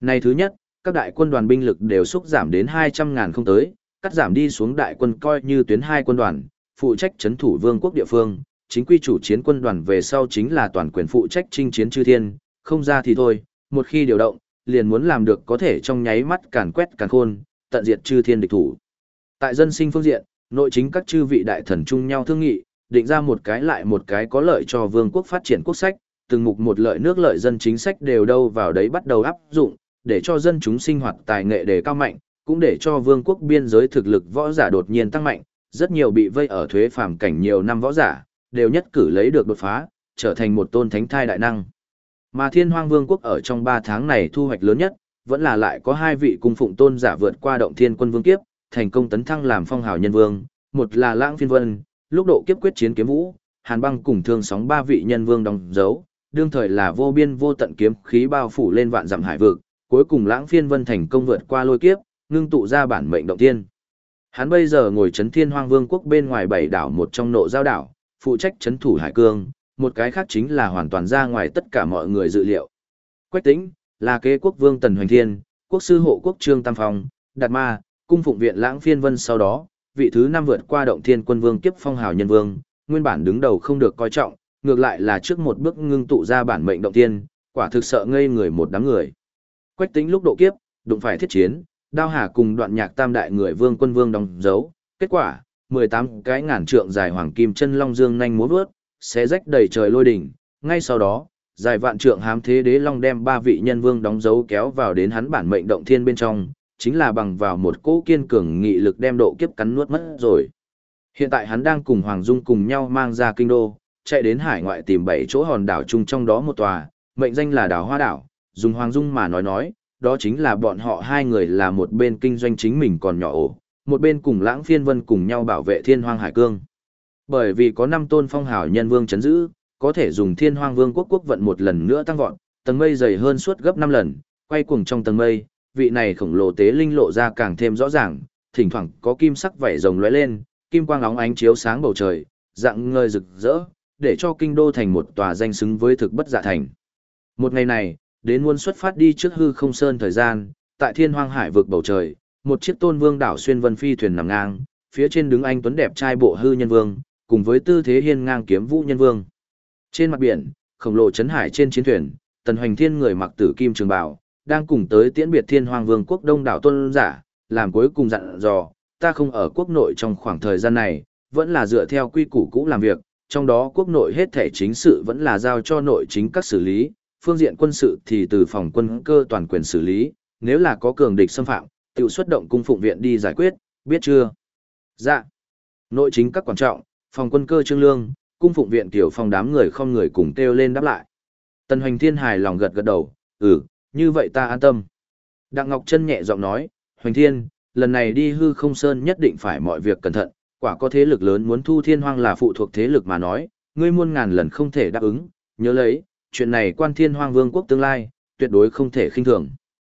Này thứ nhất, các đại quân đoàn binh lực đều xúc giảm đến 200.000 không tới, cắt giảm đi xuống đại quân coi như tuyến 2 quân đoàn, phụ trách trấn thủ vương quốc địa phương, chính quy chủ chiến quân đoàn về sau chính là toàn quyền phụ trách chinh chiến chư thiên, không ra thì thôi, một khi điều động, liền muốn làm được có thể trong nháy mắt càn quét càn khôn, tận diệt chư thiên địch thủ. Tại dân sinh phương diện, nội chính các chư vị đại thần chung nhau thương nghị, định ra một cái lại một cái có lợi cho vương quốc phát triển quốc sách, từng mục một lợi nước lợi dân chính sách đều đâu vào đấy bắt đầu áp dụng, để cho dân chúng sinh hoạt tài nghệ đề cao mạnh, cũng để cho vương quốc biên giới thực lực võ giả đột nhiên tăng mạnh, rất nhiều bị vây ở thuế phàm cảnh nhiều năm võ giả, đều nhất cử lấy được đột phá, trở thành một tôn thánh thai đại năng. Mà Thiên Hoang Vương quốc ở trong 3 tháng này thu hoạch lớn nhất, vẫn là lại có 2 vị cung phụng tôn giả vượt qua động thiên quân vương kiếp, thành công tấn thăng làm phong hào nhân vương, một là Lãng Phiên Vân, lúc độ kiếp quyết chiến kiếm vũ, Hàn Băng cùng Thương Sóng 3 vị nhân vương đóng dấu, đương thời là vô biên vô tận kiếm khí bao phủ lên vạn dặm hải vực, cuối cùng Lãng Phiên Vân thành công vượt qua lôi kiếp, ngưng tụ ra bản mệnh động thiên. Hắn bây giờ ngồi trấn Thiên Hoang Vương quốc bên ngoài 7 đảo một trong Nộ Giao đảo, phụ trách trấn thủ hải cương, một cái khác chính là hoàn toàn ra ngoài tất cả mọi người dự liệu. Quách Tĩnh là kế quốc vương Tần Hoành Thiên, quốc sư hộ quốc Trương Tam Phong, Đạt Ma, cung phụng viện Lãng Phiên Vân sau đó, vị thứ 5 vượt qua động thiên quân vương kiếp phong hào nhân vương, nguyên bản đứng đầu không được coi trọng, ngược lại là trước một bước ngưng tụ ra bản mệnh động thiên, quả thực sợ ngây người một đám người. Quách Tĩnh lúc độ kiếp, đụng phải thiết chiến, Đao Hà cùng Đoạn Nhạc tam đại người vương quân vương đóng dấu, kết quả, 18 cái ngàn trượng dài hoàng kim chân long dương nhanh múa vớt, xé rách đầy trời lôi đỉnh, ngay sau đó, dài vạn trượng hám thế đế long đem 3 vị nhân vương đóng dấu kéo vào đến hắn bản mệnh động thiên bên trong, chính là bằng vào một cỗ kiên cường nghị lực đem độ kiếp cắn nuốt mất rồi. Hiện tại hắn đang cùng Hoàng Dung cùng nhau mang ra kinh đô, chạy đến hải ngoại tìm 7 chỗ hòn đảo chung trong đó một tòa, mệnh danh là đảo Hoa đảo, dùng Hoàng Dung mà nói, đó chính là bọn họ hai người là một bên kinh doanh chính mình còn nhỏ ổ, một bên cùng Lãng Phiên Vân cùng nhau bảo vệ Thiên Hoang Hải Cương. Bởi vì có 5 tôn phong hào nhân vương chấn giữ, có thể dùng Thiên Hoang Vương quốc quốc vận một lần nữa tăng vọt, tầng mây dày hơn suốt gấp 5 lần, quay cuồng trong tầng mây, vị này khổng lồ tế linh lộ ra càng thêm rõ ràng, thỉnh thoảng có kim sắc vảy rồng lóe lên, kim quang óng ánh chiếu sáng bầu trời, dạng ngời rực rỡ, để cho kinh đô thành một tòa danh xứng với thực bất dạ thành. Một ngày này, đến muôn xuất phát đi trước hư không sơn thời gian, tại Thiên Hoang Hải vực bầu trời, một chiếc tôn vương đảo xuyên vân phi thuyền nằm ngang, phía trên đứng anh tuấn đẹp trai bộ hư nhân vương, cùng với tư thế hiên ngang kiếm vũ nhân vương. Trên mặt biển, khổng lồ chấn hải trên chiến thuyền, Tần Hoành Thiên người mặc tử kim trường bào, đang cùng tới tiễn biệt Thiên Hoang Vương quốc đông đảo tôn giả, làm cuối cùng dặn dò, ta không ở quốc nội trong khoảng thời gian này, vẫn là dựa theo quy củ cũ làm việc, trong đó quốc nội hết thể chính sự vẫn là giao cho nội chính các xử lý, phương diện quân sự thì từ phòng quân cơ toàn quyền xử lý, nếu là có cường địch xâm phạm, tự xuất động cung phụng viện đi giải quyết, biết chưa? Dạ. Nội chính các quan trọng, phòng quân cơ trương lương, cung phụng viện tiểu phòng đám người không người cùng kêu lên đáp lại. Tần Hoành Thiên hài lòng gật gật đầu, như vậy ta an tâm. Đặng Ngọc Trân nhẹ giọng nói, Hoành Thiên, lần này đi hư không sơn nhất định phải mọi việc cẩn thận, quả có thế lực lớn muốn thu Thiên Hoang là phụ thuộc thế lực mà nói, ngươi muôn ngàn lần không thể đáp ứng, nhớ lấy, chuyện này quan Thiên Hoang Vương quốc tương lai, tuyệt đối không thể khinh thường.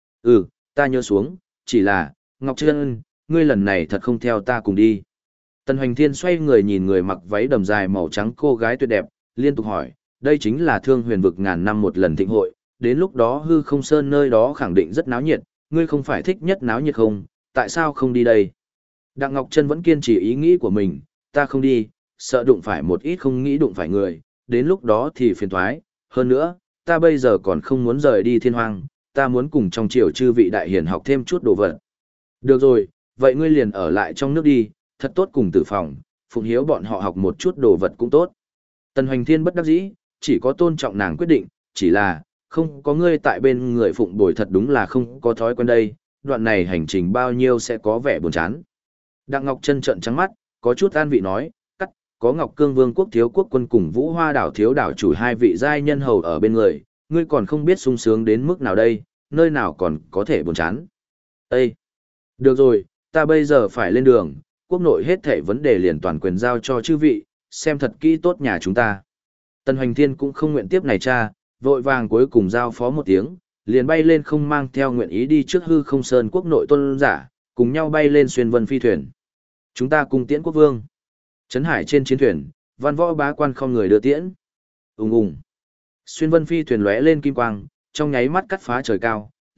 Ta nhớ xuống, chỉ là, Ngọc Trân, ngươi lần này thật không theo ta cùng đi. Tần Hoành Thiên xoay người nhìn người mặc váy đầm dài màu trắng cô gái tuyệt đẹp, liên tục hỏi, đây chính là Thương Huyền vực ngàn năm một lần thịnh hội, đến lúc đó hư không sơn nơi đó khẳng định rất náo nhiệt, ngươi không phải thích nhất náo nhiệt không, tại sao không đi đây? Đặng Ngọc Trân vẫn kiên trì ý nghĩ của mình, ta không đi, sợ đụng phải một ít không nghĩ đụng phải người, đến lúc đó thì phiền toái, hơn nữa, ta bây giờ còn không muốn rời đi Thiên Hoang, ta muốn cùng trong triều chư vị đại hiển học thêm chút đồ vật. Được rồi, vậy ngươi liền ở lại trong nước đi, thật tốt cùng Tử Phòng, Phụng Hiếu bọn họ học một chút đồ vật cũng tốt. Tần Hoành Thiên bất đắc dĩ, chỉ có tôn trọng nàng quyết định, chỉ là, không có ngươi tại bên người Phụng Bồi thật đúng là không có thói quen đây, đoạn này hành trình bao nhiêu sẽ có vẻ buồn chán. Đặng Ngọc Trân trợn trắng mắt, có chút an vị nói, có Ngọc Cương Vương quốc thiếu quốc quân cùng Vũ Hoa đảo thiếu đảo chủ hai vị giai nhân hầu ở bên người, ngươi còn không biết sung sướng đến mức nào đây, nơi nào còn có thể buồn chán. Ê! Được rồi, ta bây giờ phải lên đường, quốc nội hết thảy vấn đề liền toàn quyền giao cho chư vị, xem thật kỹ tốt nhà chúng ta. Tần Hoành Thiên cũng không nguyện tiếp này cha, vội vàng cuối cùng giao phó một tiếng, liền bay lên không mang theo nguyện ý đi trước hư không sơn quốc nội tôn giả, cùng nhau bay lên xuyên vân phi thuyền. Chúng ta cùng tiễn quốc vương. Trấn hải trên chiến thuyền, văn võ bá quan không người đưa tiễn. Ùng ùng. Xuyên vân phi thuyền lóe lên kim quang, trong nháy mắt cắt phá trời cao,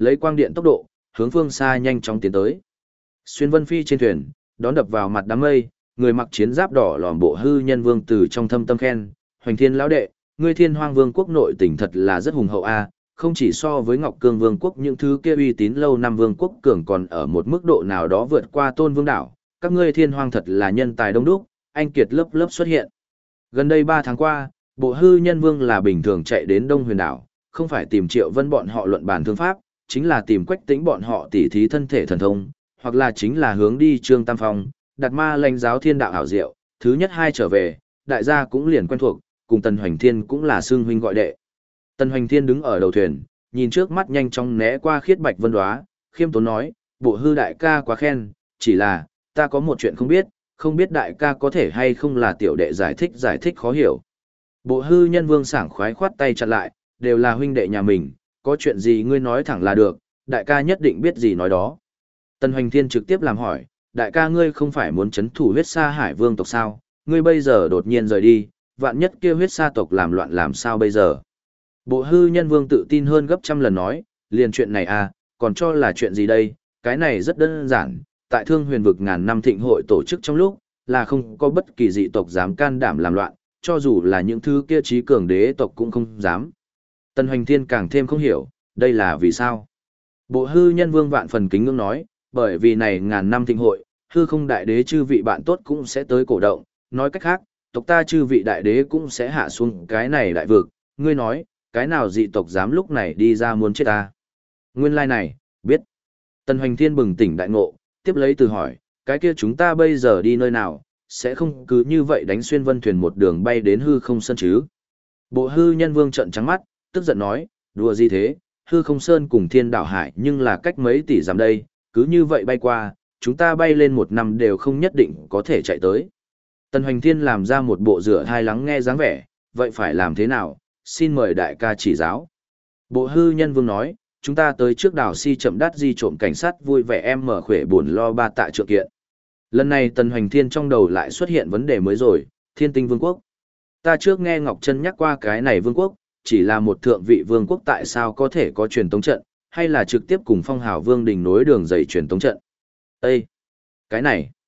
lấy quang điện tốc độ, hướng phương xa nhanh chóng tiến tới. Xuyên vân phi trên thuyền, đón đập vào mặt đám mây, người mặc chiến giáp đỏ lòm Bộ Hư Nhân Vương từ trong thâm tâm khen, Hoành Thiên lão đệ, ngươi Thiên Hoang Vương quốc nội tình thật là rất hùng hậu a, không chỉ so với Ngọc Cương Vương quốc những thứ kia uy tín lâu năm vương quốc cường còn ở một mức độ nào đó vượt qua Tôn Vương đảo, các ngươi Thiên Hoang thật là nhân tài đông đúc, anh kiệt lớp lớp xuất hiện. Gần đây 3 tháng qua, Bộ Hư Nhân Vương là bình thường chạy đến Đông Huyền đảo, không phải tìm Triệu Vân bọn họ luận bàn thương pháp, chính là tìm Quách Tĩnh bọn họ tỉ thí thân thể thần thông, hoặc là chính là hướng đi Trương Tam Phong, đặt ma lãnh giáo thiên đạo hảo diệu, thứ nhất hai trở về, đại gia cũng liền quen thuộc, cùng Tần Hoành Thiên cũng là xương huynh gọi đệ. Tần Hoành Thiên đứng ở đầu thuyền, nhìn trước mắt nhanh chóng né qua khiết bạch vân đoá, khiêm tốn nói, Bộ Hư đại ca quá khen, chỉ là, ta có một chuyện không biết đại ca có thể hay không là tiểu đệ giải thích khó hiểu. Bộ Hư Nhân Vương sảng khoái khoát tay chặn lại, đều là huynh đệ nhà mình, có chuyện gì ngươi nói thẳng là được, đại ca nhất định biết gì nói đó. Tần Hoành Thiên trực tiếp làm hỏi, đại ca ngươi không phải muốn chấn thủ huyết sa hải vương tộc sao, ngươi bây giờ đột nhiên rời đi, vạn nhất kia huyết sa tộc làm loạn làm sao bây giờ. Bộ Hư Nhân Vương tự tin hơn gấp trăm lần nói, liền chuyện này à, còn cho là chuyện gì đây, cái này rất đơn giản, tại Thương Huyền vực ngàn năm thịnh hội tổ chức trong lúc, là không có bất kỳ dị tộc dám can đảm làm loạn, cho dù là những thứ kia trí cường đế tộc cũng không dám. Tần Hoành Thiên càng thêm không hiểu, đây là vì sao. Bộ Hư Nhân Vương vạn phần kính ngưỡng nói, bởi vì này ngàn năm thịnh hội, hư không đại đế chư vị bạn tốt cũng sẽ tới cổ động, nói cách khác, tộc ta chư vị đại đế cũng sẽ hạ xuống cái này đại vực, ngươi nói, cái nào dị tộc dám lúc này đi ra muốn chết ta. Nguyên lai này, biết. Tần Hoành Thiên bừng tỉnh đại ngộ, tiếp lấy từ hỏi, cái kia chúng ta bây giờ đi nơi nào, sẽ không cứ như vậy đánh xuyên vân thuyền một đường bay đến hư không sơn chứ. Bộ Hư Nhân Vương trợn trắng mắt, tức giận nói, đùa gì thế, hư không sơn cùng thiên đảo hải nhưng là cách mấy tỷ dặm đây, cứ như vậy bay qua, chúng ta bay lên 1 năm đều không nhất định có thể chạy tới. Tần Hoành Thiên làm ra một bộ rửa thai lắng nghe dáng vẻ, vậy phải làm thế nào, xin mời đại ca chỉ giáo. Bộ Hư Nhân Vương nói, chúng ta tới trước đảo si chậm đắt di trộm cảnh sát vui vẻ em mở khỏe buồn lo ba tạ trượng kiện. Lần này Tần Hoành Thiên trong đầu lại xuất hiện vấn đề mới rồi, Thiên Tinh Vương quốc. Ta trước nghe Ngọc Trân nhắc qua cái này vương quốc, chỉ là một thượng vị vương quốc tại sao có thể có truyền tống trận, hay là trực tiếp cùng Phong Hào Vương đình nối đường dây truyền tống trận. Ê! Cái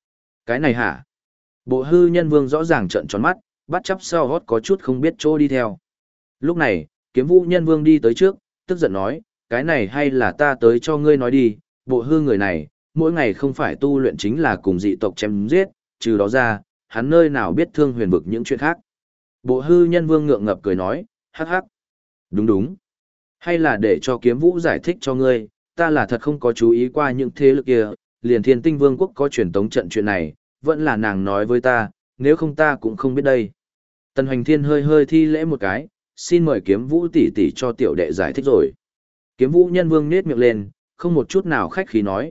này hả? Bộ Hư Nhân Vương rõ ràng trợn tròn mắt, bắt chắp sau hót có chút không biết chỗ đi theo. Lúc này, Kiếm Vũ Nhân Vương đi tới trước, tức giận nói, cái này hay là ta tới cho ngươi nói đi, Bộ Hư người này, mỗi ngày không phải tu luyện chính là cùng dị tộc chém giết, trừ đó ra, hắn nơi nào biết Thương Huyền vực những chuyện khác. Bộ Hư Nhân Vương ngượng ngập cười nói, hắc hắc. Đúng. Hay là để cho Kiếm Vũ giải thích cho ngươi, ta là thật không có chú ý qua những thế lực kia, liền Thiên Tinh Vương quốc có truyền tống trận chuyện này, vẫn là nàng nói với ta, nếu không ta cũng không biết đây. Tần Hoành Thiên hơi thi lễ một cái, xin mời Kiếm Vũ tỷ tỷ cho tiểu đệ giải thích rồi. Kiếm Vũ Nhân Vương nhếch miệng lên, không một chút nào khách khí nói,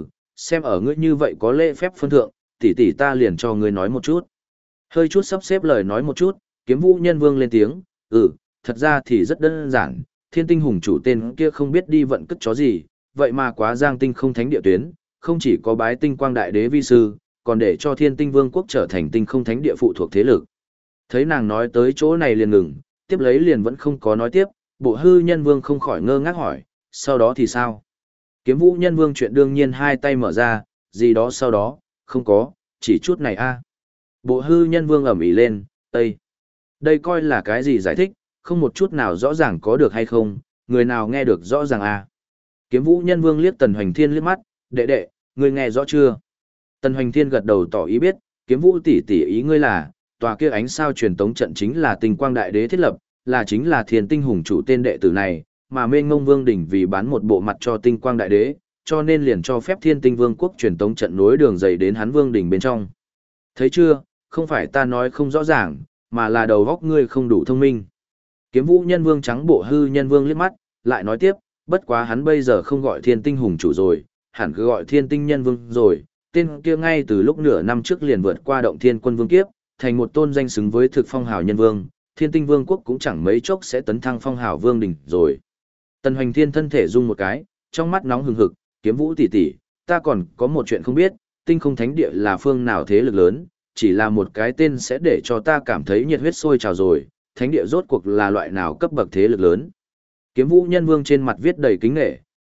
xem ở ngươi như vậy có lễ phép phân thượng, tỷ tỷ ta liền cho ngươi nói một chút. Hơi chút sắp xếp lời nói một chút, Kiếm Vũ Nhân Vương lên tiếng, thật ra thì rất đơn giản, Thiên Tinh hùng chủ tên kia không biết đi vận cất chó gì, vậy mà quá giang tinh không thánh địa tuyến, không chỉ có bái tinh quang đại đế vi sư, còn để cho Thiên Tinh Vương quốc trở thành tinh không thánh địa phụ thuộc thế lực. Thấy nàng nói tới chỗ này liền ngừng, tiếp lấy liền vẫn không có nói tiếp, Bộ Hư Nhân Vương không khỏi ngơ ngác hỏi, sau đó thì sao? Kiếm Vũ Nhân Vương chuyện đương nhiên hai tay mở ra, gì đó sau đó, không có, chỉ chút này a. Bộ Hư Nhân Vương ầm ĩ lên, đây coi là cái gì giải thích, không một chút nào rõ ràng có được hay không, người nào nghe được rõ ràng a. Kiếm Vũ Nhân Vương liếc Tần Hoành Thiên liếc mắt, đệ, ngươi nghe rõ chưa? Tần Hoành Thiên gật đầu tỏ ý biết, Kiếm Vũ tỷ tỷ ý ngươi là, tòa kia ánh sao truyền tống trận chính là Tinh Quang Đại Đế thiết lập, là chính là Thiên Tinh hùng chủ tên đệ tử này, mà Mênh Mông Vương đỉnh vì bán một bộ mặt cho Tinh Quang Đại Đế, cho nên liền cho phép Thiên Tinh Vương quốc truyền tống trận nối đường dày đến hắn Vương đỉnh bên trong. Thấy chưa, không phải ta nói không rõ ràng, mà là đầu óc ngươi không đủ thông minh. Kiếm Vũ Nhân Vương trắng Bộ Hư Nhân Vương liếc mắt, lại nói tiếp, bất quá hắn bây giờ không gọi Thiên Tinh hùng chủ rồi, hẳn cứ gọi Thiên Tinh Nhân Vương rồi, tên kia ngay từ lúc nửa năm trước liền vượt qua động Thiên Quân Vương kiếp, thành một tôn danh xứng với thực phong hào nhân vương, Thiên Tinh Vương quốc cũng chẳng mấy chốc sẽ tấn thăng phong hào vương đỉnh rồi. Tần Hoành Thiên thân thể rung một cái, trong mắt nóng hừng hực, Kiếm Vũ tỷ tỷ, ta còn có một chuyện không biết, Tinh Không Thánh Địa là phương nào thế lực lớn, chỉ là một cái tên sẽ để cho ta cảm thấy nhiệt huyết sôi trào rồi, Thánh Địa rốt cuộc là loại nào cấp bậc thế lực lớn. Kiếm Vũ Nhân Vương trên mặt viết đầy kính nể,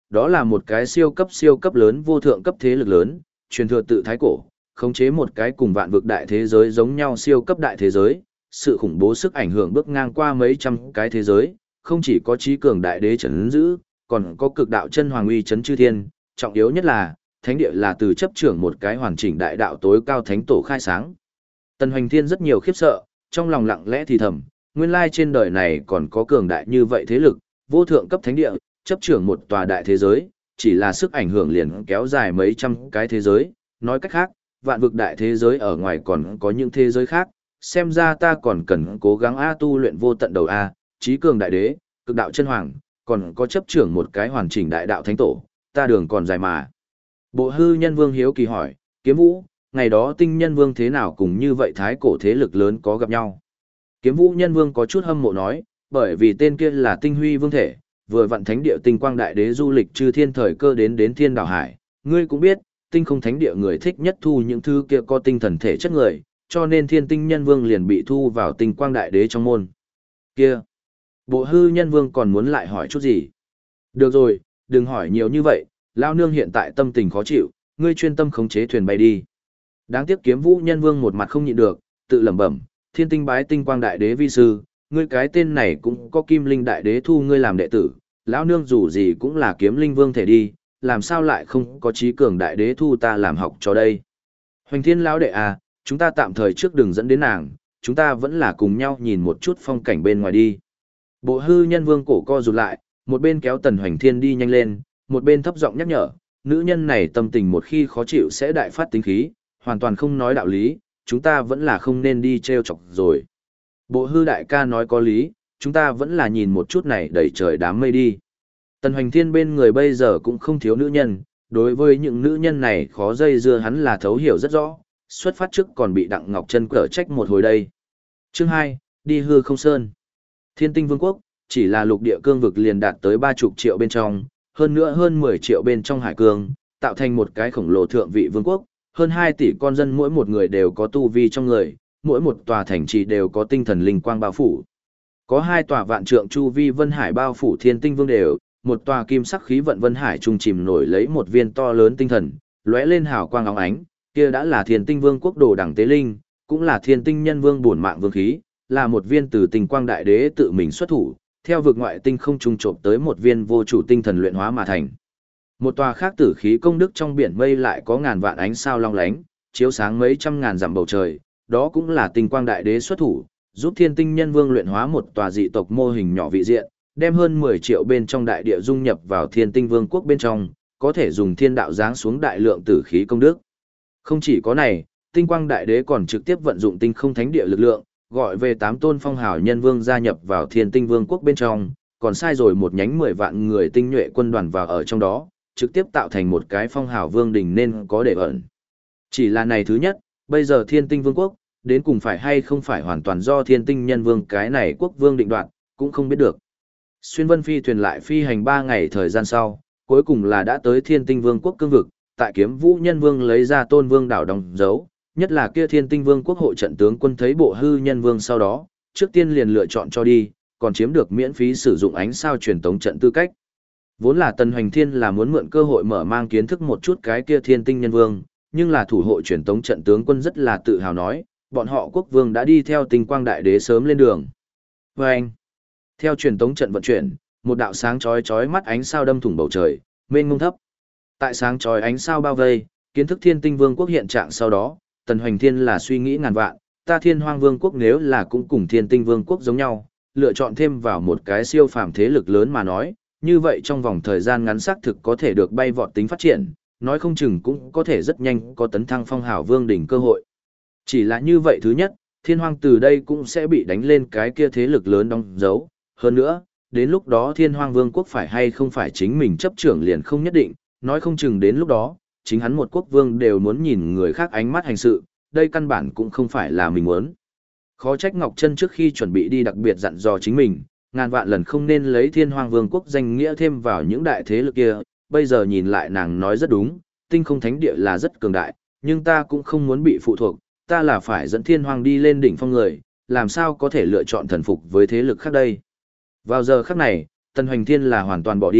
đó là một cái siêu cấp lớn vô thượng cấp thế lực lớn, truyền thừa tự thái cổ, khống chế một cái cùng vạn vực đại thế giới giống nhau siêu cấp đại thế giới, sự khủng bố sức ảnh hưởng bước ngang qua mấy trăm cái thế giới, không chỉ có trí cường đại đế trấn giữ, còn có cực đạo chân hoàng uy trấn chư thiên, trọng yếu nhất là, thánh địa là từ chấp trưởng một cái hoàn chỉnh đại đạo tối cao thánh tổ khai sáng. Tần Hoành Thiên rất nhiều khiếp sợ, trong lòng lặng lẽ thì thầm, nguyên lai trên đời này còn có cường đại như vậy thế lực, vô thượng cấp thánh địa, chấp trưởng một tòa đại thế giới, chỉ là sức ảnh hưởng liền kéo dài mấy trăm cái thế giới, nói cách khác, vạn vực đại thế giới ở ngoài còn có những thế giới khác, xem ra ta còn cần cố gắng tu luyện vô tận đầu trí cường đại đế, cực đạo chân hoàng, còn có chấp trưởng một cái hoàn chỉnh đại đạo thánh tổ, ta đường còn dài mà. Bộ hư nhân vương hiếu kỳ hỏi, Kiếm Vũ, ngày đó tinh nhân vương thế nào cùng như vậy thái cổ thế lực lớn có gặp nhau? Kiếm Vũ nhân vương có chút hâm mộ nói, bởi vì tên kia là tinh huy vương thể, vừa vặn thánh địa tinh quang đại đế du lịch chư thiên thời cơ đến thiên đảo hải, ngươi cũng biết, tinh không thánh địa người thích nhất thu những thứ kia có tinh thần thể chất người, cho nên thiên tinh nhân vương liền bị thu vào tinh quang đại đế trong môn. Kia, bộ hư nhân vương còn muốn lại hỏi chút gì? Được rồi, đừng hỏi nhiều như vậy, lao nương hiện tại tâm tình khó chịu, ngươi chuyên tâm khống chế thuyền bay đi. Đáng tiếc Kiếm Vũ nhân vương một mặt không nhịn được, tự lẩm bẩm, thiên tinh bái tinh quang đại đế vi sư, ngươi cái tên này cũng có kim linh đại đế thu ngươi làm đệ tử, lão nương dù gì cũng là kiếm linh vương thể đi, làm sao lại không có trí cường đại đế thu ta làm học cho đây. Hoành Thiên lão đệ chúng ta tạm thời trước đừng dẫn đến nàng, chúng ta vẫn là cùng nhau nhìn một chút phong cảnh bên ngoài đi. Bộ hư nhân vương cổ co rụt lại, một bên kéo Tần Hoành Thiên đi nhanh lên, một bên thấp giọng nhắc nhở, nữ nhân này tâm tình một khi khó chịu sẽ đại phát tính khí, hoàn toàn không nói đạo lý, chúng ta vẫn là không nên đi trêu chọc rồi. Bộ hư đại ca nói có lý, chúng ta vẫn là nhìn một chút này đẩy trời đám mây đi. Tần Hoành Thiên bên người bây giờ cũng không thiếu nữ nhân, đối với những nữ nhân này khó dây dưa hắn là thấu hiểu rất rõ, xuất phát trước còn bị Đặng Ngọc Trân cở trách một hồi đây. Chương 2, đi hư không sơn. Thiên Tinh Vương quốc, chỉ là lục địa cương vực liền đạt tới 30 triệu bên trong, hơn nữa hơn 10 triệu bên trong hải cương, tạo thành một cái khổng lồ thượng vị vương quốc, hơn 2 tỷ con dân mỗi một người đều có tu vi trong người, mỗi một tòa thành trì đều có tinh thần linh quang bao phủ. Có 2 tòa vạn trượng chu vi vân hải bao phủ Thiên Tinh Vương đều, một tòa kim sắc khí vận vân hải trung chìm nổi lấy một viên to lớn tinh thần, lóe lên hào quang óng ánh, kia đã là Thiên Tinh Vương quốc đồ đẳng tế linh, cũng là Thiên Tinh Nhân Vương bổn mạng vương khí, là một viên từ tinh quang đại đế tự mình xuất thủ, theo vực ngoại tinh không trung trộm tới một viên vô chủ tinh thần luyện hóa mà thành. Một tòa khác tử khí công đức trong biển mây lại có ngàn vạn ánh sao long lánh, chiếu sáng mấy trăm ngàn dặm bầu trời, đó cũng là tinh quang đại đế xuất thủ, giúp Thiên Tinh Nhân Vương luyện hóa một tòa dị tộc mô hình nhỏ vị diện, đem hơn 10 triệu bên trong đại địa dung nhập vào Thiên Tinh Vương quốc bên trong, có thể dùng thiên đạo giáng xuống đại lượng tử khí công đức. Không chỉ có này, tinh quang đại đế còn trực tiếp vận dụng tinh không thánh địa lực lượng, gọi về 8 tôn phong hào nhân vương gia nhập vào Thiên Tinh Vương quốc bên trong, còn sai rồi một nhánh 10 vạn người tinh nhuệ quân đoàn vào ở trong đó, trực tiếp tạo thành một cái phong hào vương đình nên có để ẩn. Chỉ là này thứ nhất, bây giờ Thiên Tinh Vương quốc, đến cùng phải hay không phải hoàn toàn do Thiên Tinh Nhân Vương cái này quốc vương định đoạt, cũng không biết được. Xuyên vân phi thuyền lại phi hành 3 ngày thời gian sau, cuối cùng là đã tới Thiên Tinh Vương quốc cương vực, tại Kiếm Vũ Nhân Vương lấy ra Tôn Vương đảo đóng dấu, nhất là kia Thiên Tinh Vương quốc hộ trận tướng quân thấy bộ hư nhân vương sau đó, trước tiên liền lựa chọn cho đi, còn chiếm được miễn phí sử dụng ánh sao truyền tống trận tư cách. Vốn là Tần Hoành Thiên là muốn mượn cơ hội mở mang kiến thức một chút cái kia Thiên Tinh Nhân Vương, nhưng là thủ hộ truyền tống trận tướng quân rất là tự hào nói, bọn họ quốc vương đã đi theo Tinh Quang Đại Đế sớm lên đường. Và anh, theo truyền tống trận vận chuyển, một đạo sáng chói mắt ánh sao đâm thủng bầu trời, mênh mông thấp. Tại sáng chói ánh sao bao vây, kiến thức Thiên Tinh Vương quốc hiện trạng sau đó, Tần Hoành Thiên là suy nghĩ ngàn vạn, ta Thiên Hoang Vương quốc nếu là cũng cùng Thiên Tinh Vương quốc giống nhau, lựa chọn thêm vào một cái siêu phàm thế lực lớn mà nói, như vậy trong vòng thời gian ngắn xác thực có thể được bay vọt tính phát triển, nói không chừng cũng có thể rất nhanh có tấn thăng phong hào vương đỉnh cơ hội. Chỉ là như vậy thứ nhất, Thiên Hoang từ đây cũng sẽ bị đánh lên cái kia thế lực lớn đóng dấu, hơn nữa, đến lúc đó Thiên Hoang Vương quốc phải hay không phải chính mình chấp trưởng liền không nhất định, nói không chừng đến lúc đó, chính hắn một quốc vương đều muốn nhìn người khác ánh mắt hành sự, đây căn bản cũng không phải là mình muốn. Khó trách Ngọc Trân trước khi chuẩn bị đi đặc biệt dặn dò chính mình, ngàn vạn lần không nên lấy Thiên Hoang Vương quốc danh nghĩa thêm vào những đại thế lực kia, bây giờ nhìn lại nàng nói rất đúng, tinh không thánh địa là rất cường đại, nhưng ta cũng không muốn bị phụ thuộc, ta là phải dẫn Thiên Hoang đi lên đỉnh phong người, làm sao có thể lựa chọn thần phục với thế lực khác đây. Vào giờ khắc này, Tần Hoành Thiên là hoàn toàn bỏ đi,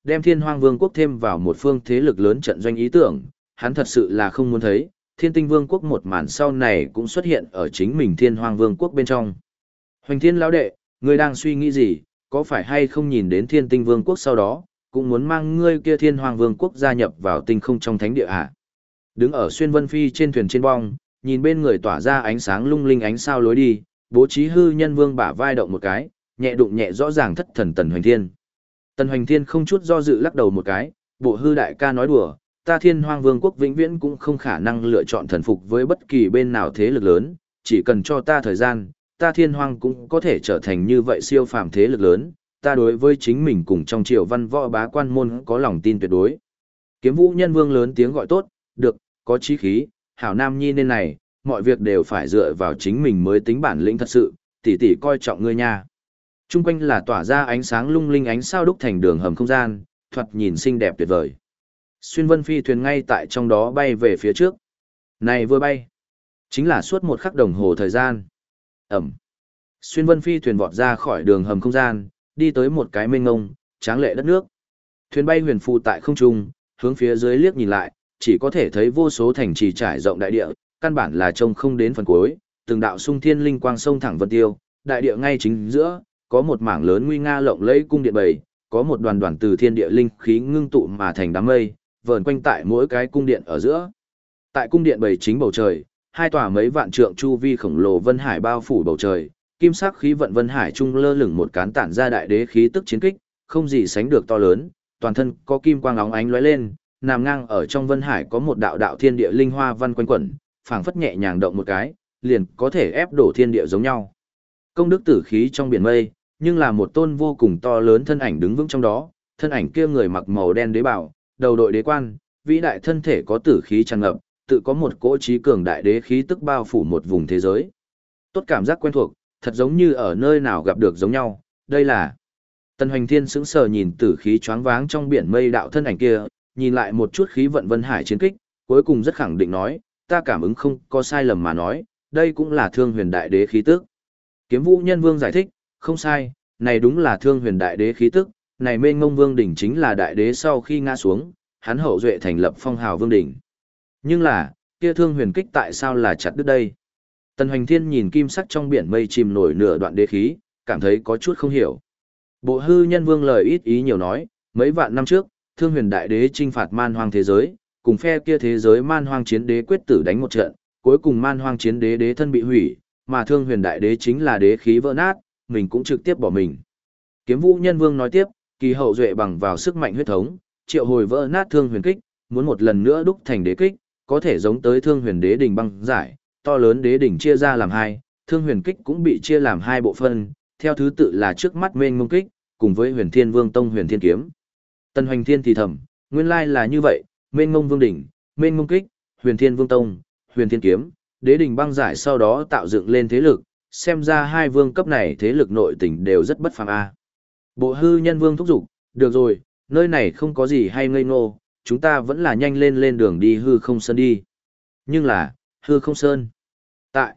đem Thiên Hoang Vương quốc thêm vào một phương thế lực lớn trận doanh ý tưởng, hắn thật sự là không muốn thấy, Thiên Tinh Vương quốc một màn sau này cũng xuất hiện ở chính mình Thiên Hoang Vương quốc bên trong. Hoành Thiên lão đệ, ngươi đang suy nghĩ gì, có phải hay không nhìn đến Thiên Tinh Vương quốc sau đó, cũng muốn mang ngươi kia Thiên Hoang Vương quốc gia nhập vào tinh không trong thánh địa à? Đứng ở xuyên vân phi trên thuyền trên bong, nhìn bên người tỏa ra ánh sáng lung linh ánh sao lối đi, bố trí hư nhân vương bả vai động một cái, nhẹ đụng nhẹ rõ ràng thất thần Tần Hoành Thiên. Tần Hoành Thiên không chút do dự lắc đầu một cái, bộ hư đại ca nói đùa, ta Thiên Hoang Vương quốc vĩnh viễn cũng không khả năng lựa chọn thần phục với bất kỳ bên nào thế lực lớn, chỉ cần cho ta thời gian, ta Thiên Hoang cũng có thể trở thành như vậy siêu phàm thế lực lớn, ta đối với chính mình cùng trong triều văn võ bá quan môn có lòng tin tuyệt đối. Kiếm Vũ Nhân Vương lớn tiếng gọi tốt, được, có chí khí, hảo nam nhi nên này, mọi việc đều phải dựa vào chính mình mới tính bản lĩnh thật sự, tỷ tỷ coi trọng ngươi nha. Trung quanh là tỏa ra ánh sáng lung linh ánh sao đúc thành đường hầm không gian, thoạt nhìn xinh đẹp tuyệt vời. Xuyên vân phi thuyền ngay tại trong đó bay về phía trước. Này vừa bay, chính là suốt một khắc đồng hồ thời gian. Ẩm. Xuyên vân phi thuyền vọt ra khỏi đường hầm không gian, đi tới một cái mênh ngông, tráng lệ đất nước. Thuyền bay huyền phù tại không trung, hướng phía dưới liếc nhìn lại, chỉ có thể thấy vô số thành trì trải rộng đại địa, căn bản là trông không đến phần cuối, từng đạo sung thiên linh quang sông thẳng vân tiêu, đại địa ngay chính giữa, có một mảng lớn nguy nga lộng lẫy cung điện bầy, có một đoàn đoàn từ thiên địa linh khí ngưng tụ mà thành đám mây, vờn quanh tại mỗi cái cung điện ở giữa. Tại cung điện bầy chính bầu trời, hai tòa mấy vạn trượng chu vi khổng lồ vân hải bao phủ bầu trời, kim sắc khí vận vân hải trung lơ lửng một cán tản ra đại đế khí tức chiến kích, không gì sánh được to lớn, toàn thân có kim quang óng ánh lóe lên, nằm ngang ở trong vân hải có một đạo đạo thiên địa linh hoa văn quanh quẩn, phảng phất nhẹ nhàng động một cái, liền có thể ép đổ thiên địa giống nhau. Công đức tử khí trong biển mây, nhưng là một tôn vô cùng to lớn thân ảnh đứng vững trong đó, thân ảnh kia người mặc màu đen đế bào, đầu đội đế quan, vĩ đại thân thể có tử khí tràn ngập, tự có một cỗ trí cường đại đế khí tức bao phủ một vùng thế giới. Tốt cảm giác quen thuộc, thật giống như ở nơi nào gặp được giống nhau, đây là... Tần Hoành Thiên sững sờ nhìn tử khí choáng váng trong biển mây đạo thân ảnh kia, nhìn lại một chút khí vận vân hải chiến kích, cuối cùng rất khẳng định nói, ta cảm ứng không có sai lầm mà nói, đây cũng là Thương Huyền Đại Đế khí tức. Kiếm Vũ Nhân Vương giải thích, không sai, này đúng là Thương Huyền Đại Đế khí tức, này Mênh Mông Vương đỉnh chính là đại đế sau khi ngã xuống, hắn hậu duệ thành lập phong hào vương đỉnh. Nhưng là, kia Thương Huyền kích tại sao là chặt đứt đây? Tần Hoành Thiên nhìn kim sắc trong biển mây chìm nổi nửa đoạn đế khí, cảm thấy có chút không hiểu. Bộ hư nhân vương lời ít ý nhiều nói, mấy vạn năm trước, Thương Huyền Đại Đế chinh phạt man hoang thế giới, cùng phe kia thế giới man hoang chiến đế quyết tử đánh một trận, cuối cùng man hoang chiến đế đế thân bị hủy, mà Thương Huyền Đại Đế chính là đế khí vỡ nát, mình cũng trực tiếp bỏ mình. Kiếm Vũ Nhân Vương nói tiếp, kỳ hậu duệ bằng vào sức mạnh huyết thống, triệu hồi vỡ nát Thương Huyền kích, muốn một lần nữa đúc thành đế kích, có thể giống tới Thương Huyền Đế đỉnh băng giải, to lớn đế đỉnh chia ra làm hai, Thương Huyền kích cũng bị chia làm hai bộ phận, theo thứ tự là trước mắt Mênh Mông kích, cùng với Huyền Thiên Vương tông Huyền Thiên kiếm. Tần Hoành Thiên thì thầm, nguyên lai là như vậy, Mênh Mông Vương đỉnh, Mênh Mông kích, Huyền Thiên Vương tông, Huyền Thiên kiếm, đế đỉnh băng giải sau đó tạo dựng lên thế lực, xem ra hai vương cấp này thế lực nội tình đều rất bất phàm a. Bộ hư nhân vương thúc giục, được rồi, nơi này không có gì hay ngây ngô, chúng ta vẫn là nhanh lên đường đi hư không sơn đi. Nhưng là, hư không sơn. Tại,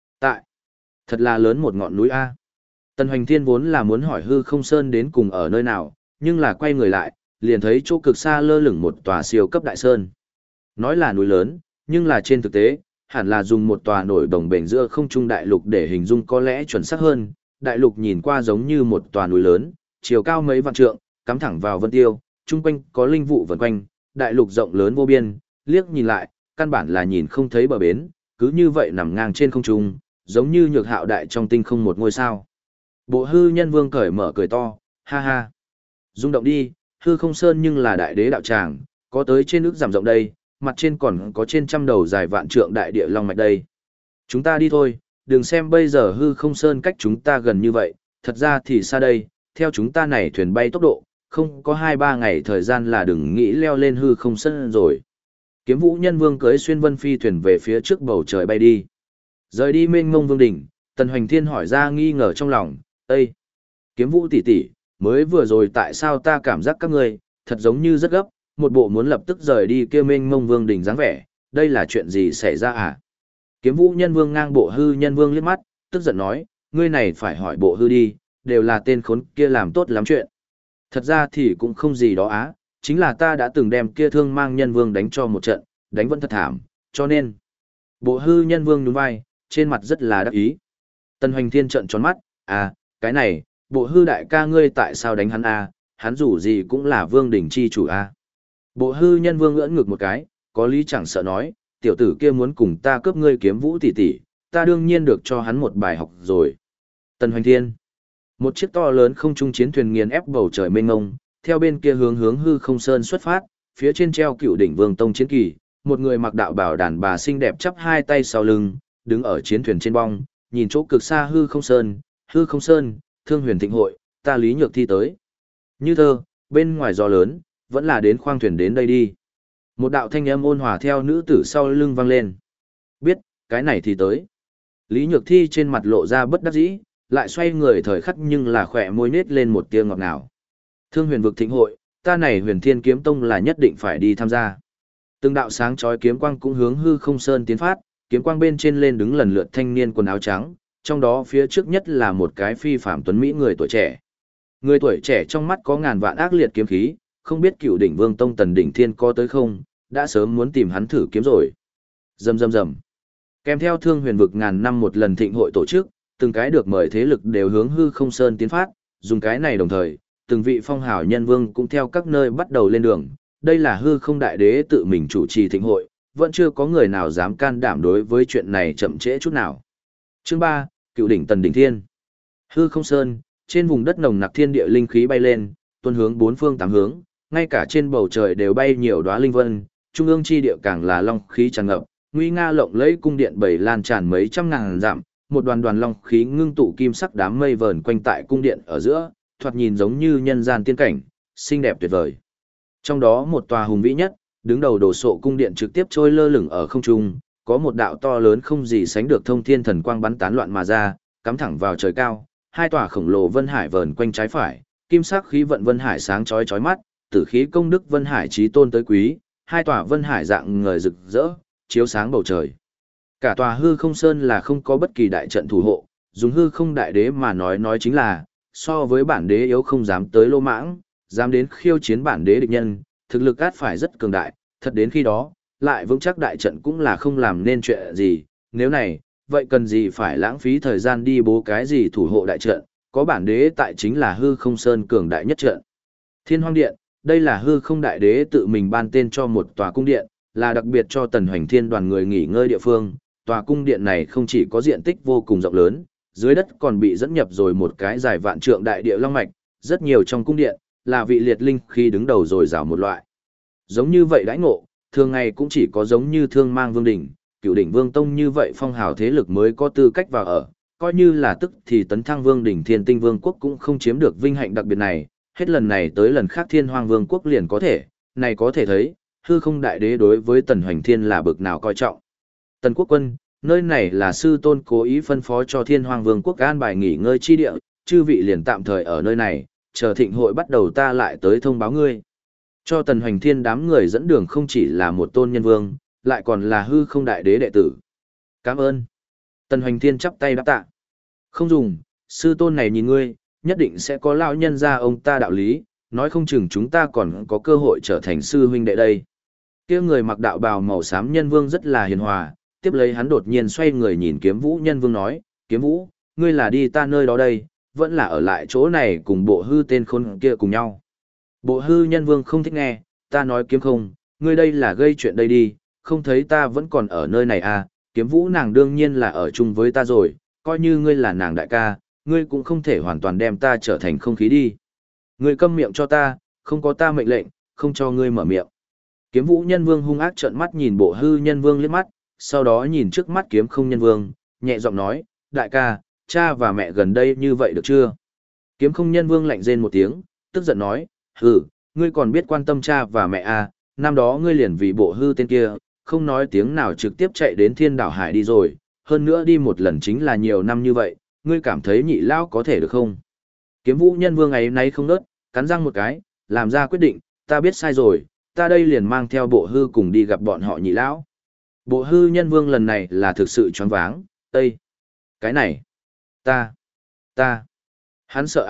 thật là lớn một ngọn núi a. Tần Hoành Thiên vốn là muốn hỏi hư không sơn đến cùng ở nơi nào, nhưng là quay người lại, liền thấy chỗ cực xa lơ lửng một tòa siêu cấp đại sơn. Nói là núi lớn, nhưng là trên thực tế, hẳn là dùng một tòa nổi đồng bền giữa không trung đại lục để hình dung có lẽ chuẩn xác hơn. Đại lục nhìn qua giống như một tòa núi lớn, chiều cao mấy vạn trượng, cắm thẳng vào vân tiêu, chung quanh có linh vụ vần quanh, đại lục rộng lớn vô biên, liếc nhìn lại, căn bản là nhìn không thấy bờ bến, cứ như vậy nằm ngang trên không trung, giống như nhược hạo đại trong tinh không một ngôi sao. Bộ hư nhân vương cởi mở cười to, ha ha. Rung động đi, hư không sơn nhưng là đại đế đạo tràng, có tới trên ước giảm rộng đây, mặt trên còn có trên trăm đầu dài vạn trượng đại địa long mạch đây. Chúng ta đi thôi, đừng xem bây giờ hư không sơn cách chúng ta gần như vậy, thật ra thì xa đây, theo chúng ta này thuyền bay tốc độ, không có 2-3 ngày thời gian là đừng nghĩ leo lên hư không sơn rồi. Kiếm Vũ Nhân Vương cưới xuyên vân phi thuyền về phía trước bầu trời bay đi. Rời đi Mênh Mông Vương đỉnh, Tần Hoành Thiên hỏi ra nghi ngờ trong lòng, "Ê, Kiếm Vũ tỷ tỷ, mới vừa rồi tại sao ta cảm giác các ngươi thật giống như rất gấp, một bộ muốn lập tức rời đi kia Mênh Mông Vương đỉnh dáng vẻ, đây là chuyện gì xảy ra à?" Kiếm Vũ Nhân Vương ngang bộ hư nhân vương liếc mắt, tức giận nói, "Ngươi này phải hỏi bộ hư đi, đều là tên khốn kia làm tốt lắm chuyện." Thật ra thì cũng không gì đó á, chính là ta đã từng đem kia thương mang nhân vương đánh cho một trận, đánh vẫn thật thảm, cho nên. Bộ hư nhân vương nhún vai, trên mặt rất là đắc ý. Tần Hoành Thiên trợn tròn mắt, à, cái này, bộ hư đại ca ngươi tại sao đánh hắn à, hắn dù gì cũng là vương đỉnh chi chủ à. Bộ hư nhân vương ưỡn ngực một cái, có lý chẳng sợ nói, tiểu tử kia muốn cùng ta cướp ngươi kiếm vũ tỷ tỷ, ta đương nhiên được cho hắn một bài học rồi. Tần Hoành Thiên. Một chiếc to lớn không trung chiến thuyền nghiền ép bầu trời mênh mông, theo bên kia hướng hư không sơn xuất phát, phía trên treo Cựu Đỉnh Vương Tông chiến kỳ, một người mặc đạo bào đàn bà xinh đẹp chắp hai tay sau lưng, đứng ở chiến thuyền trên bong, nhìn chỗ cực xa hư không sơn, Thương Huyền Thịnh hội, ta Lý Nhược Thi tới. Như thơ, bên ngoài gió lớn, vẫn là đến khoang thuyền đến đây đi. Một đạo thanh âm ôn hòa theo nữ tử sau lưng vang lên. Biết, cái này thì tới. Lý Nhược Thi trên mặt lộ ra bất đắc dĩ, lại xoay người thời khắc nhưng là khỏe môi nết lên một tia ngọt ngào. Thương Huyền vực thịnh hội, ta này Huyền Thiên Kiếm Tông là nhất định phải đi tham gia. Từng đạo sáng chói kiếm quang cũng hướng hư không sơn tiến phát, kiếm quang bên trên lên đứng lần lượt thanh niên quần áo trắng, trong đó phía trước nhất là một cái phi phàm tuấn mỹ người tuổi trẻ. Người tuổi trẻ trong mắt có ngàn vạn ác liệt kiếm khí, không biết Cựu Đỉnh Vương Tông Tần Đỉnh Thiên có tới không, đã sớm muốn tìm hắn thử kiếm rồi. Rầm rầm rầm. Kèm theo Thương Huyền vực ngàn năm một lần thịnh hội tổ chức, từng cái được mời thế lực đều hướng hư không sơn tiến phát, dùng cái này đồng thời, từng vị phong hào nhân vương cũng theo các nơi bắt đầu lên đường. Đây là hư không đại đế tự mình chủ trì thịnh hội, vẫn chưa có người nào dám can đảm đối với chuyện này chậm trễ chút nào. Chương 3, Cựu Đỉnh Tần Đỉnh Thiên. Hư không sơn, trên vùng đất nồng nặc thiên địa linh khí bay lên, tuôn hướng bốn phương tám hướng, ngay cả trên bầu trời đều bay nhiều đóa linh vân, trung ương chi địa càng là long khí tràn ngập, nguy nga lộng lẫy cung điện bảy lan tràn mấy trăm ngàn dặm, một đoàn đoàn long khí ngưng tụ kim sắc đám mây vờn quanh tại cung điện ở giữa, thoạt nhìn giống như nhân gian tiên cảnh, xinh đẹp tuyệt vời. Trong đó một tòa hùng vĩ nhất, đứng đầu đồ sộ cung điện trực tiếp trôi lơ lửng ở không trung, có một đạo to lớn không gì sánh được thông thiên thần quang bắn tán loạn mà ra, cắm thẳng vào trời cao, hai tòa khổng lồ vân hải vờn quanh trái phải, kim sắc khí vận vân hải sáng chói chói mắt, tử khí công đức vân hải chí tôn tới quý, hai tòa vân hải dạng ngời rực rỡ, chiếu sáng bầu trời. Cả tòa hư không sơn là không có bất kỳ đại trận thủ hộ, dùng hư không đại đế mà nói chính là, so với bản đế yếu không dám tới lô mãng, dám đến khiêu chiến bản đế địch nhân, thực lực át phải rất cường đại, thật đến khi đó, lại vững chắc đại trận cũng là không làm nên chuyện gì, nếu này, vậy cần gì phải lãng phí thời gian đi bố cái gì thủ hộ đại trận, có bản đế tại chính là hư không sơn cường đại nhất trận. Thiên Hoang Điện, đây là hư không đại đế tự mình ban tên cho một tòa cung điện, là đặc biệt cho Tần Hoành Thiên đoàn người nghỉ ngơi địa phương. Tòa cung điện này không chỉ có diện tích vô cùng rộng lớn, dưới đất còn bị dẫn nhập rồi một cái dài vạn trượng đại địa long mạch, rất nhiều trong cung điện là vị liệt linh khi đứng đầu rồi rào một loại. Giống như vậy đãi ngộ, thường ngày cũng chỉ có giống như Thương Mang Vương đỉnh, Cựu Đỉnh Vương Tông như vậy phong hào thế lực mới có tư cách vào ở, coi như là tức thì tấn thăng Vương đỉnh Thiên Tinh Vương quốc cũng không chiếm được vinh hạnh đặc biệt này, hết lần này tới lần khác Thiên Hoang Vương quốc liền có thể, này có thể thấy, hư không đại đế đối với Tần Hoành Thiên là bực nào coi trọng. Tần Quốc Quân, nơi này là sư tôn cố ý phân phó cho Thiên Hoang Vương quốc an bài nghỉ ngơi chi địa, chư vị liền tạm thời ở nơi này, chờ thịnh hội bắt đầu ta lại tới thông báo ngươi. Cho Tần Hoành Thiên đám người dẫn đường không chỉ là một tôn nhân vương, lại còn là hư không đại đế đệ tử. Cảm ơn. Tần Hoành Thiên chắp tay đáp tạ. Không dùng, sư tôn này nhìn ngươi, nhất định sẽ có lão nhân ra ông ta đạo lý, nói không chừng chúng ta còn có cơ hội trở thành sư huynh đệ đây. Kia người mặc đạo bào màu xám nhân vương rất là hiền hòa, tiếp lấy hắn đột nhiên xoay người nhìn Kiếm Vũ nhân vương nói, Kiếm Vũ, ngươi là đi ta nơi đó đây, vẫn là ở lại chỗ này cùng bộ hư tên khôn kia cùng nhau. Bộ hư nhân vương không thích nghe, ta nói Kiếm không, ngươi đây là gây chuyện đây đi, không thấy ta vẫn còn ở nơi này à, Kiếm Vũ nàng đương nhiên là ở chung với ta rồi, coi như ngươi là nàng đại ca, ngươi cũng không thể hoàn toàn đem ta trở thành không khí đi. Ngươi câm miệng cho ta, không có ta mệnh lệnh, không cho ngươi mở miệng. Kiếm Vũ nhân vương hung ác trợn mắt nhìn bộ hư nhân vương liếc mắt, sau đó nhìn trước mắt kiếm không nhân vương, nhẹ giọng nói, đại ca, cha và mẹ gần đây như vậy được chưa? Kiếm không nhân vương lạnh rên một tiếng, tức giận nói, hừ, ngươi còn biết quan tâm cha và mẹ à, năm đó ngươi liền vì bộ hư tên kia, không nói tiếng nào trực tiếp chạy đến thiên đảo hải đi rồi, hơn nữa đi một lần chính là nhiều năm như vậy, ngươi cảm thấy nhị lão có thể được không? Kiếm Vũ nhân vương ấy nay không nớt, cắn răng một cái, làm ra quyết định, ta biết sai rồi, ta đây liền mang theo bộ hư cùng đi gặp bọn họ nhị lão. Bộ hư nhân vương lần này là thực sự choáng váng, Ê! Cái này, ta, hắn sợ à,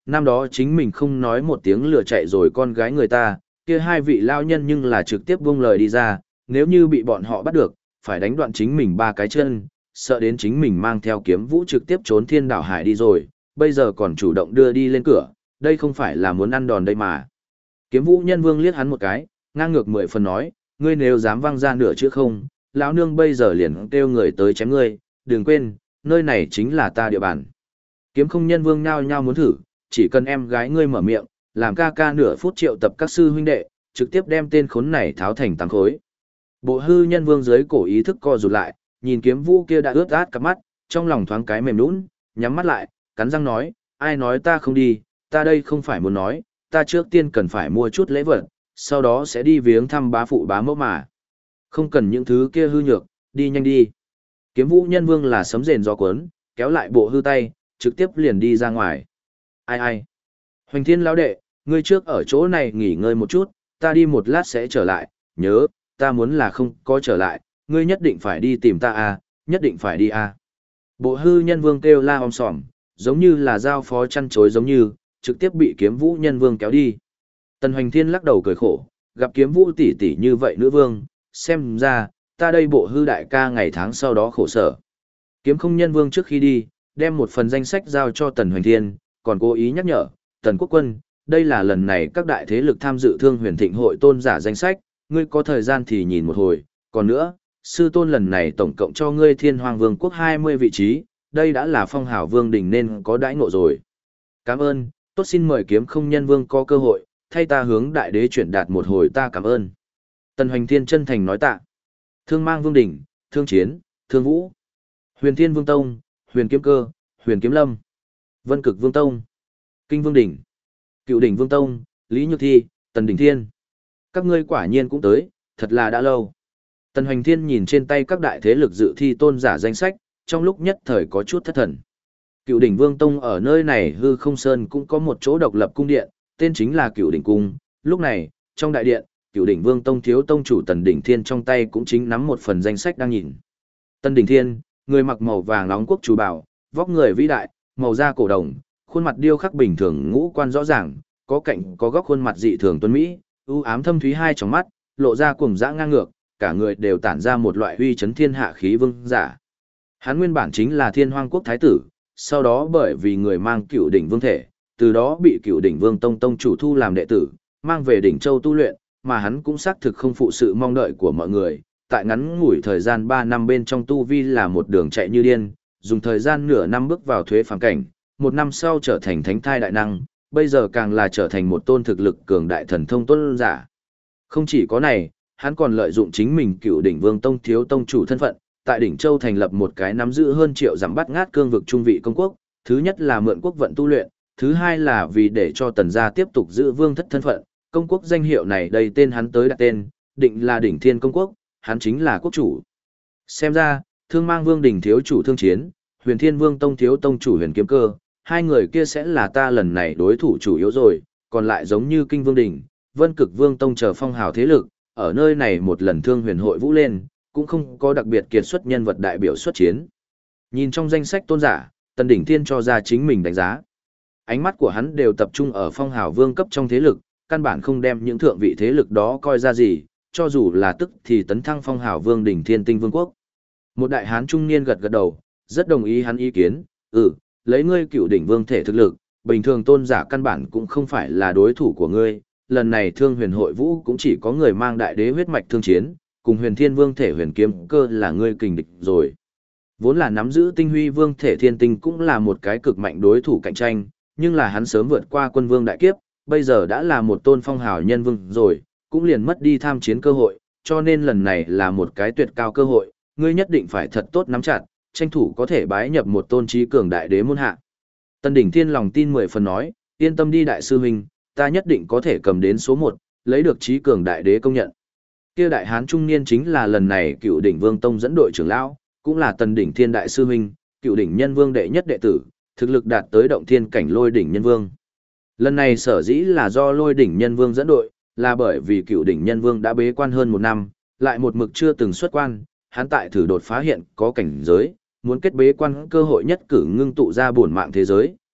năm đó chính mình không nói một tiếng lừa chạy rồi con gái người ta, kia hai vị lao nhân nhưng là trực tiếp buông lời đi ra, nếu như bị bọn họ bắt được, phải đánh đoạn chính mình ba cái chân, sợ đến chính mình mang theo kiếm vũ trực tiếp trốn thiên đảo hải đi rồi, bây giờ còn chủ động đưa đi lên cửa, đây không phải là muốn ăn đòn đây mà. Kiếm vũ nhân vương liếc hắn một cái, ngang ngược 10 phần nói, ngươi nếu dám văng ra nửa chữ không, lão nương bây giờ liền kêu người tới chém ngươi, đừng quên, nơi này chính là ta địa bàn. Kiếm không nhân vương nhao nhao muốn thử, chỉ cần em gái ngươi mở miệng, làm ca ca nửa phút triệu tập các sư huynh đệ, trực tiếp đem tên khốn này tháo thành tám khối. Bộ hư nhân vương dưới cổ ý thức co rụt lại, nhìn kiếm vũ kia đã ướt át cặp mắt, trong lòng thoáng cái mềm nũng, nhắm mắt lại, cắn răng nói, ai nói ta không đi, ta đây không phải muốn nói, ta trước tiên cần phải mua chút lễ vật, sau đó sẽ đi viếng thăm bá phụ bá mẫu mà. Không cần những thứ kia hư nhược, đi nhanh đi. Kiếm vũ nhân vương là sấm rền gió cuốn, kéo lại bộ hư tay, trực tiếp liền đi ra ngoài. Ai ai? Hoành thiên lão đệ, ngươi trước ở chỗ này nghỉ ngơi một chút, ta đi một lát sẽ trở lại, nhớ, ta muốn là không có trở lại, ngươi nhất định phải đi tìm ta à, nhất định phải đi à. Bộ hư nhân vương kêu la om sòm, giống như là giao phó chăn chối giống như, trực tiếp bị kiếm vũ nhân vương kéo đi. Tần Hoành Thiên lắc đầu cười khổ, gặp kiếm vũ tỷ tỷ như vậy nữ vương, xem ra, ta đây bộ hư đại ca ngày tháng sau đó khổ sở. Kiếm không nhân vương trước khi đi, đem một phần danh sách giao cho Tần Hoành Thiên, còn cố ý nhắc nhở, Tần Quốc Quân, đây là lần này các đại thế lực tham dự Thương Huyền Thịnh hội tôn giả danh sách, ngươi có thời gian thì nhìn một hồi, còn nữa, sư tôn lần này tổng cộng cho ngươi Thiên Hoàng Vương quốc 20 vị trí, đây đã là phong hào vương đỉnh nên có đãi ngộ rồi. Cảm ơn, tốt xin mời kiếm không nhân vương có cơ hội, thay ta hướng đại đế chuyển đạt một hồi ta cảm ơn. Tần Hoành Thiên chân thành nói tạ. Thương Mang Vương đỉnh, Thương Chiến, Thương Vũ, Huyền Thiên Vương Tông, Huyền Kiếm Cơ, Huyền Kiếm Lâm, Vân Cực Vương Tông, Kinh Vương đỉnh, Cựu đỉnh Vương Tông, Lý Nhược Thi, Tần Đỉnh Thiên. Các ngươi quả nhiên cũng tới, thật là đã lâu. Tần Hoành Thiên nhìn trên tay các đại thế lực dự thi tôn giả danh sách, trong lúc nhất thời có chút thất thần. Cựu đỉnh Vương Tông ở nơi này hư không sơn cũng có một chỗ độc lập cung điện, tên chính là Cựu đỉnh cung. Lúc này, trong đại điện, Cựu đỉnh Vương Tông thiếu tông chủ Tần Đỉnh Thiên trong tay cũng chính nắm một phần danh sách đang nhìn. Tần Đỉnh Thiên, người mặc màu vàng nóng quốc chủ bảo, vóc người vĩ đại, màu da cổ đồng, khuôn mặt điêu khắc bình thường ngũ quan rõ ràng, có cạnh có góc khuôn mặt dị thường tuấn mỹ, ưu ám thâm thúy hai tròng mắt, lộ ra cuồng dã ngang ngược, cả người đều tản ra một loại uy chấn thiên hạ khí vương giả. Hắn nguyên bản chính là Thiên Hoang quốc thái tử, sau đó bởi vì người mang Cựu đỉnh vương thể, từ đó bị Cựu đỉnh Vương Tông tông chủ thu làm đệ tử, mang về đỉnh châu tu luyện, mà hắn cũng xác thực không phụ sự mong đợi của mọi người, tại ngắn ngủi thời gian 3 năm bên trong tu vi là một đường chạy như điên, dùng thời gian nửa năm bước vào thuế phàm cảnh, 1 năm sau trở thành thánh thai đại năng, bây giờ càng là trở thành một tôn thực lực cường đại thần thông tôn giả. Không chỉ có này, hắn còn lợi dụng chính mình Cựu đỉnh Vương Tông thiếu tông chủ thân phận, tại đỉnh châu thành lập một cái nắm giữ hơn triệu dặm bắt ngát cương vực trung vị công quốc, thứ nhất là mượn quốc vận tu luyện, thứ hai là vì để cho Tần gia tiếp tục giữ vương thất thân phận, công quốc danh hiệu này đây tên hắn tới đặt tên, định là đỉnh thiên công quốc, hắn chính là quốc chủ. Xem ra, Thương Mang Vương đỉnh thiếu chủ Thương Chiến, Huyền Thiên Vương Tông thiếu tông chủ Huyền Kiếm Cơ, hai người kia sẽ là ta lần này đối thủ chủ yếu rồi, còn lại giống như Kinh Vương đỉnh, Vân Cực Vương Tông chờ phong hào thế lực, ở nơi này một lần Thương Huyền hội vũ lên, cũng không có đặc biệt kiệt xuất nhân vật đại biểu xuất chiến. Nhìn trong danh sách tôn giả, Tần Đỉnh Thiên cho ra chính mình đánh giá. Ánh mắt của hắn đều tập trung ở phong hào vương cấp trong thế lực, căn bản không đem những thượng vị thế lực đó coi ra gì, cho dù là tức thì tấn thăng phong hào vương đỉnh Thiên Tinh Vương quốc. Một đại hán trung niên gật gật đầu, rất đồng ý hắn ý kiến, lấy ngươi Cựu đỉnh vương thể thực lực, bình thường tôn giả căn bản cũng không phải là đối thủ của ngươi, lần này Thương Huyền hội vũ cũng chỉ có người mang đại đế huyết mạch Thương Chiến, cùng Huyền Thiên Vương thể Huyền Kiếm Cơ là ngươi kình địch rồi. Vốn là nắm giữ tinh huy vương thể Thiên Tinh cũng là một cái cực mạnh đối thủ cạnh tranh, nhưng là hắn sớm vượt qua quân vương đại kiếp, bây giờ đã là một tôn phong hào nhân vương rồi, cũng liền mất đi tham chiến cơ hội, cho nên lần này là một cái tuyệt cao cơ hội, ngươi nhất định phải thật tốt nắm chặt, tranh thủ có thể bái nhập một tôn trí cường đại đế môn hạ. Tần Đỉnh Thiên lòng tin 10 phần nói, yên tâm đi đại sư huynh, ta nhất định có thể cầm đến số 1, lấy được trí cường đại đế công nhận. Kia đại hán trung niên chính là lần này Cựu đỉnh Vương Tông dẫn đội trưởng lão, cũng là Tần Đỉnh Thiên đại sư huynh, Cựu đỉnh Nhân Vương đệ nhất đệ tử, thực lực đạt tới động thiên cảnh Lôi đỉnh Nhân Vương. Lần này sở dĩ là do Lôi đỉnh Nhân Vương dẫn đội, là bởi vì Cựu đỉnh Nhân Vương đã bế quan hơn 1 năm, lại một mực chưa từng xuất quan, hắn tại thử đột phá hiện có cảnh giới, muốn kết bế quan cơ hội nhất cử ngưng tụ ra bổn mạng thế giới,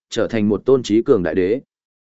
trở thành một tôn trí cường đại đế.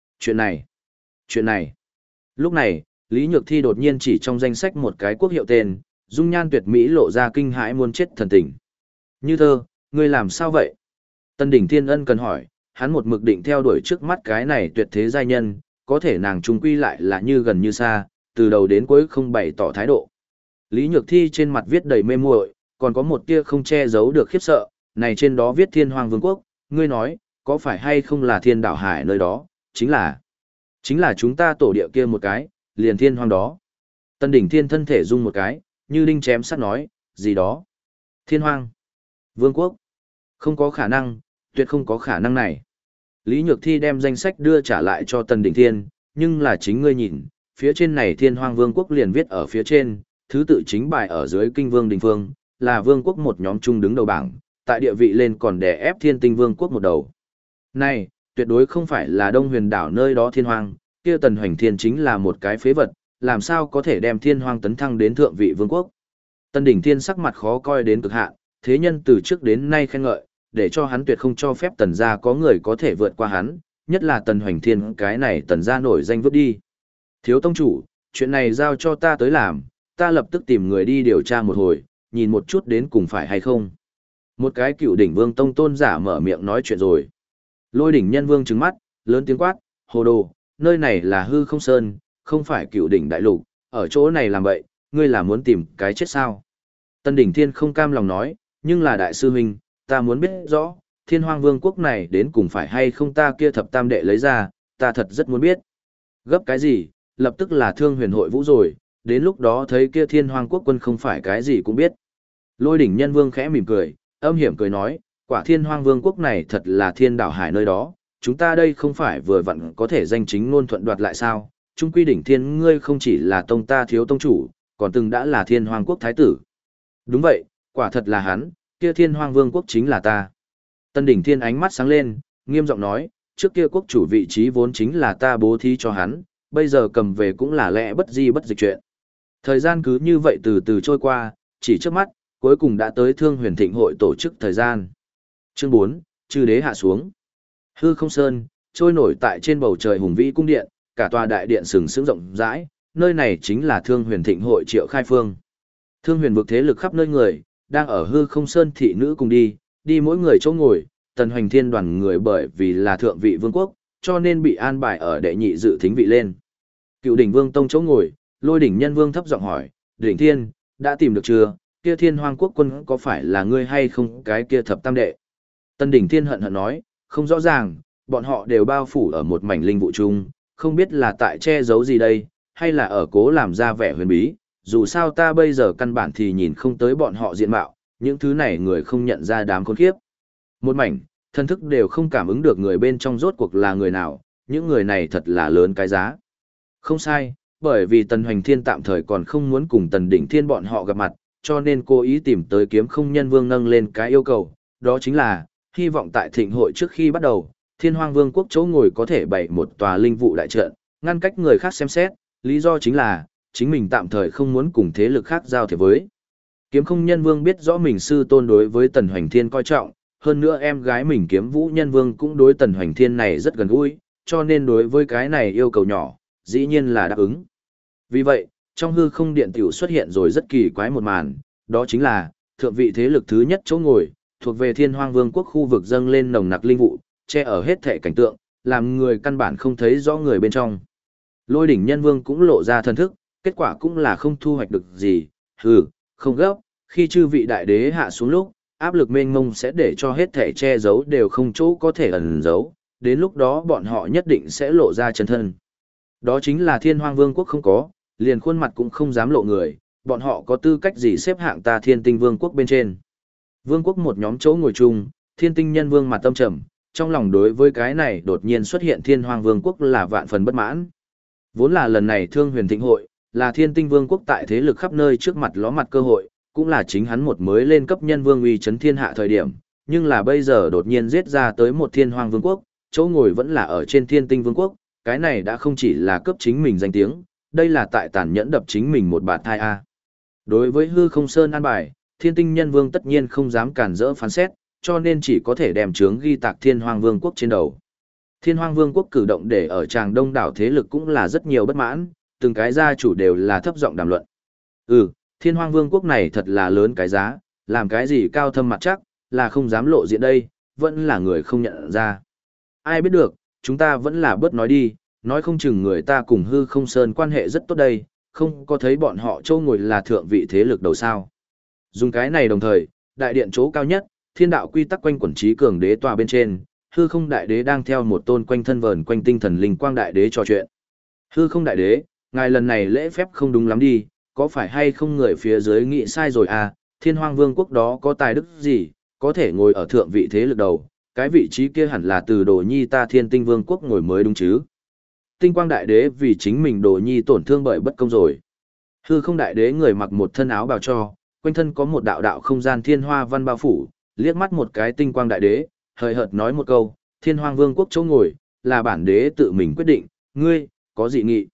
Chuyện này. Lúc này, Lý Nhược Thi đột nhiên chỉ trong danh sách một cái quốc hiệu tên, dung nhan tuyệt mỹ lộ ra kinh hãi muốn chết thần tình. Như Thơ, ngươi làm sao vậy? Tân Đỉnh Thiên Ân cần hỏi, hắn một mực định theo đuổi trước mắt cái này tuyệt thế giai nhân, có thể nàng trung quy lại là như gần như xa, từ đầu đến cuối không bày tỏ thái độ. Lý Nhược Thi trên mặt viết đầy mê muội, còn có một tia không che giấu được khiếp sợ, này trên đó viết Thiên Hoàng Vương quốc, ngươi nói, có phải hay không là Thiên Đảo Hải nơi đó, chính là chúng ta tổ địa kia một cái, liền Thiên Hoàng đó. Tân Đỉnh Thiên thân thể rung một cái, như đinh chém sắt nói, gì đó? Thiên Hoàng Vương quốc? Không có khả năng, tuyệt không có khả năng này. Lý Nhược Thi đem danh sách đưa trả lại cho Tần Đỉnh Thiên, nhưng là chính ngươi nhìn, phía trên này Thiên Hoàng Vương quốc liền viết ở phía trên, thứ tự chính bài ở dưới Kinh Vương Đình Phương, là vương quốc một nhóm chung đứng đầu bảng, tại địa vị lên còn đè ép Thiên Tinh Vương quốc một đầu. Này, tuyệt đối không phải là Đông Huyền đảo nơi đó Thiên Hoàng, kia Tần Hoành Thiên chính là một cái phế vật, làm sao có thể đem Thiên Hoàng tấn thăng đến thượng vị vương quốc. Tần Đỉnh Thiên sắc mặt khó coi đến cực hạn, thế nhân từ trước đến nay khen ngợi, để cho hắn tuyệt không cho phép Tần gia có người có thể vượt qua hắn, nhất là Tần Hoành Thiên cái này Tần gia nổi danh vứt đi. Thiếu tông chủ, chuyện này giao cho ta tới làm, ta lập tức tìm người đi điều tra một hồi, nhìn một chút đến cùng phải hay không. Một cái cựu đỉnh vương tông tôn giả mở miệng nói chuyện rồi. Lôi đỉnh nhân vương trừng mắt, lớn tiếng quát, hồ đồ, nơi này là hư không sơn, không phải cựu đỉnh đại lục, ở chỗ này làm vậy, ngươi là muốn tìm cái chết sao? Tân Đỉnh Thiên không cam lòng nói, nhưng là đại sư huynh, ta muốn biết rõ, Thiên Hoang Vương quốc này đến cùng phải hay không ta kia thập tam đệ lấy ra, ta thật rất muốn biết. Gấp cái gì, lập tức là Thương Huyền hội vũ rồi, đến lúc đó thấy kia Thiên Hoang quốc quân không phải cái gì cũng biết. Lôi đỉnh nhân vương khẽ mỉm cười, âm hiểm cười nói, quả Thiên Hoang Vương quốc này thật là thiên đảo hải nơi đó, chúng ta đây không phải vừa vặn có thể danh chính ngôn thuận đoạt lại sao? Trung quy đỉnh thiên ngươi không chỉ là tông ta thiếu tông chủ, còn từng đã là Thiên Hoang quốc thái tử. Đúng vậy, quả thật là hắn, kia Thiên Hoang Vương quốc chính là ta. Tân Đỉnh Thiên ánh mắt sáng lên, nghiêm giọng nói, trước kia quốc chủ vị trí vốn chính là ta bố thí cho hắn, bây giờ cầm về cũng là lẽ bất di bất dịch chuyện. Thời gian cứ như vậy từ từ trôi qua, chỉ trước mắt, cuối cùng đã tới Thương Huyền Thịnh hội tổ chức thời gian. Chương 4, Chư đế hạ xuống. Hư không sơn, trôi nổi tại trên bầu trời hùng vĩ cung điện, cả tòa đại điện sừng sững rộng rãi, nơi này chính là Thương Huyền Thịnh hội triệu khai phương. Thương Huyền vực thế lực khắp nơi người, đang ở hư không sơn thị nữ cùng đi mỗi người chỗ ngồi, Tần Hoành Thiên đoàn người bởi vì là thượng vị vương quốc, cho nên bị an bài ở đệ nhị dự thính vị lên. Cựu đỉnh vương tông chỗ ngồi, Lôi đỉnh nhân vương thấp giọng hỏi, Đỉnh Thiên, đã tìm được chưa, kia Thiên Hoang quốc quân có phải là ngươi hay không cái kia thập tam đệ? Tân Đỉnh Thiên hận hận nói, không rõ ràng, bọn họ đều bao phủ ở một mảnh linh vụ chung, không biết là tại che giấu gì đây, hay là ở cố làm ra vẻ huyền bí, dù sao ta bây giờ căn bản thì nhìn không tới bọn họ diện mạo, những thứ này người không nhận ra đám khốn khiếp. Một mảnh, thân thức đều không cảm ứng được người bên trong rốt cuộc là người nào, những người này thật là lớn cái giá. Không sai, bởi vì Tần Hoành Thiên tạm thời còn không muốn cùng Tần Đỉnh Thiên bọn họ gặp mặt, cho nên cố ý tìm tới Kiếm Không Nhân Vương nâng lên cái yêu cầu, đó chính là, hy vọng tại thịnh hội trước khi bắt đầu, Thiên Hoang Vương quốc chỗ ngồi có thể bày một tòa linh vụ đại trận, ngăn cách người khác xem xét, lý do chính là, chính mình tạm thời không muốn cùng thế lực khác giao thiệp với. Kiếm Không Nhân Vương biết rõ mình sư tôn đối với Tần Hoành Thiên coi trọng, hơn nữa em gái mình Kiếm Vũ Nhân Vương cũng đối Tần Hoành Thiên này rất gần gũi, cho nên đối với cái này yêu cầu nhỏ, dĩ nhiên là đáp ứng. Vì vậy, trong hư không điện tiểu xuất hiện rồi rất kỳ quái một màn, đó chính là, thượng vị thế lực thứ nhất chỗ ngồi, thuộc về Thiên Hoang Vương quốc khu vực dâng lên nồng nặc linh vụ, che ở hết thảy cảnh tượng, làm người căn bản không thấy rõ người bên trong. Lôi đỉnh nhân vương cũng lộ ra thần thức, kết quả cũng là không thu hoạch được gì, không gấp, khi chư vị đại đế hạ xuống lúc, áp lực mênh mông sẽ để cho hết thảy che giấu đều không chỗ có thể ẩn giấu, đến lúc đó bọn họ nhất định sẽ lộ ra chân thân. Đó chính là Thiên Hoang Vương quốc không có, liền khuôn mặt cũng không dám lộ người, bọn họ có tư cách gì xếp hạng ta Thiên Tinh Vương quốc bên trên. Vương quốc một nhóm chỗ ngồi chung, Thiên Tinh Nhân Vương mặt tâm trầm, trong lòng đối với cái này đột nhiên xuất hiện Thiên Hoang Vương quốc là vạn phần bất mãn. Vốn là lần này Thương Huyền Thịnh hội, là Thiên Tinh Vương quốc tại thế lực khắp nơi trước mặt ló mặt cơ hội, cũng là chính hắn một mới lên cấp nhân vương uy chấn thiên hạ thời điểm, nhưng là bây giờ đột nhiên giết ra tới một Thiên Hoang Vương quốc, chỗ ngồi vẫn là ở trên Thiên Tinh Vương quốc, cái này đã không chỉ là cấp chính mình danh tiếng, đây là tại tàn nhẫn đập chính mình một bạt thai a. Đối với hư không sơn an bài, Thiên Tinh Nhân Vương tất nhiên không dám cản rỡ phán xét, cho nên chỉ có thể đem chướng ghi tạc Thiên Hoang Vương quốc trên đầu. Thiên Hoang Vương quốc cử động để ở Tràng Đông đảo thế lực cũng là rất nhiều bất mãn, từng cái gia chủ đều là thấp giọng đàm luận. Thiên Hoang Vương quốc này thật là lớn cái giá, làm cái gì cao thâm mặt chắc, là không dám lộ diện đây, vẫn là người không nhận ra. Ai biết được, chúng ta vẫn là bớt nói đi, nói không chừng người ta cùng Hư Không Sơn quan hệ rất tốt đây, không có thấy bọn họ châu ngồi là thượng vị thế lực đầu sao. Dùng cái này đồng thời, đại điện chỗ cao nhất, thiên đạo quy tắc quanh quẩn trí cường đế tòa bên trên, Hư Không Đại Đế đang theo một tôn quanh thân vờn quanh tinh thần linh quang đại đế trò chuyện. Hư Không Đại Đế, ngài lần này lễ phép không đúng lắm đi, có phải hay không người phía dưới nghĩ sai rồi à, Thiên Hoang Vương quốc đó có tài đức gì, có thể ngồi ở thượng vị thế lực đầu, cái vị trí kia hẳn là từ Đồ Nhi ta Thiên Tinh Vương quốc ngồi mới đúng chứ. Tinh Quang Đại Đế vì chính mình Đồ Nhi tổn thương bởi bất công rồi. Hư Không Đại Đế người mặc một thân áo bào cho, quanh thân có một đạo đạo không gian thiên hoa văn bao phủ, liếc mắt một cái Tinh Quang Đại Đế, hời hợt nói một câu, Thiên Hoang Vương quốc chỗ ngồi, là bản đế tự mình quyết định, ngươi, có dị nghị.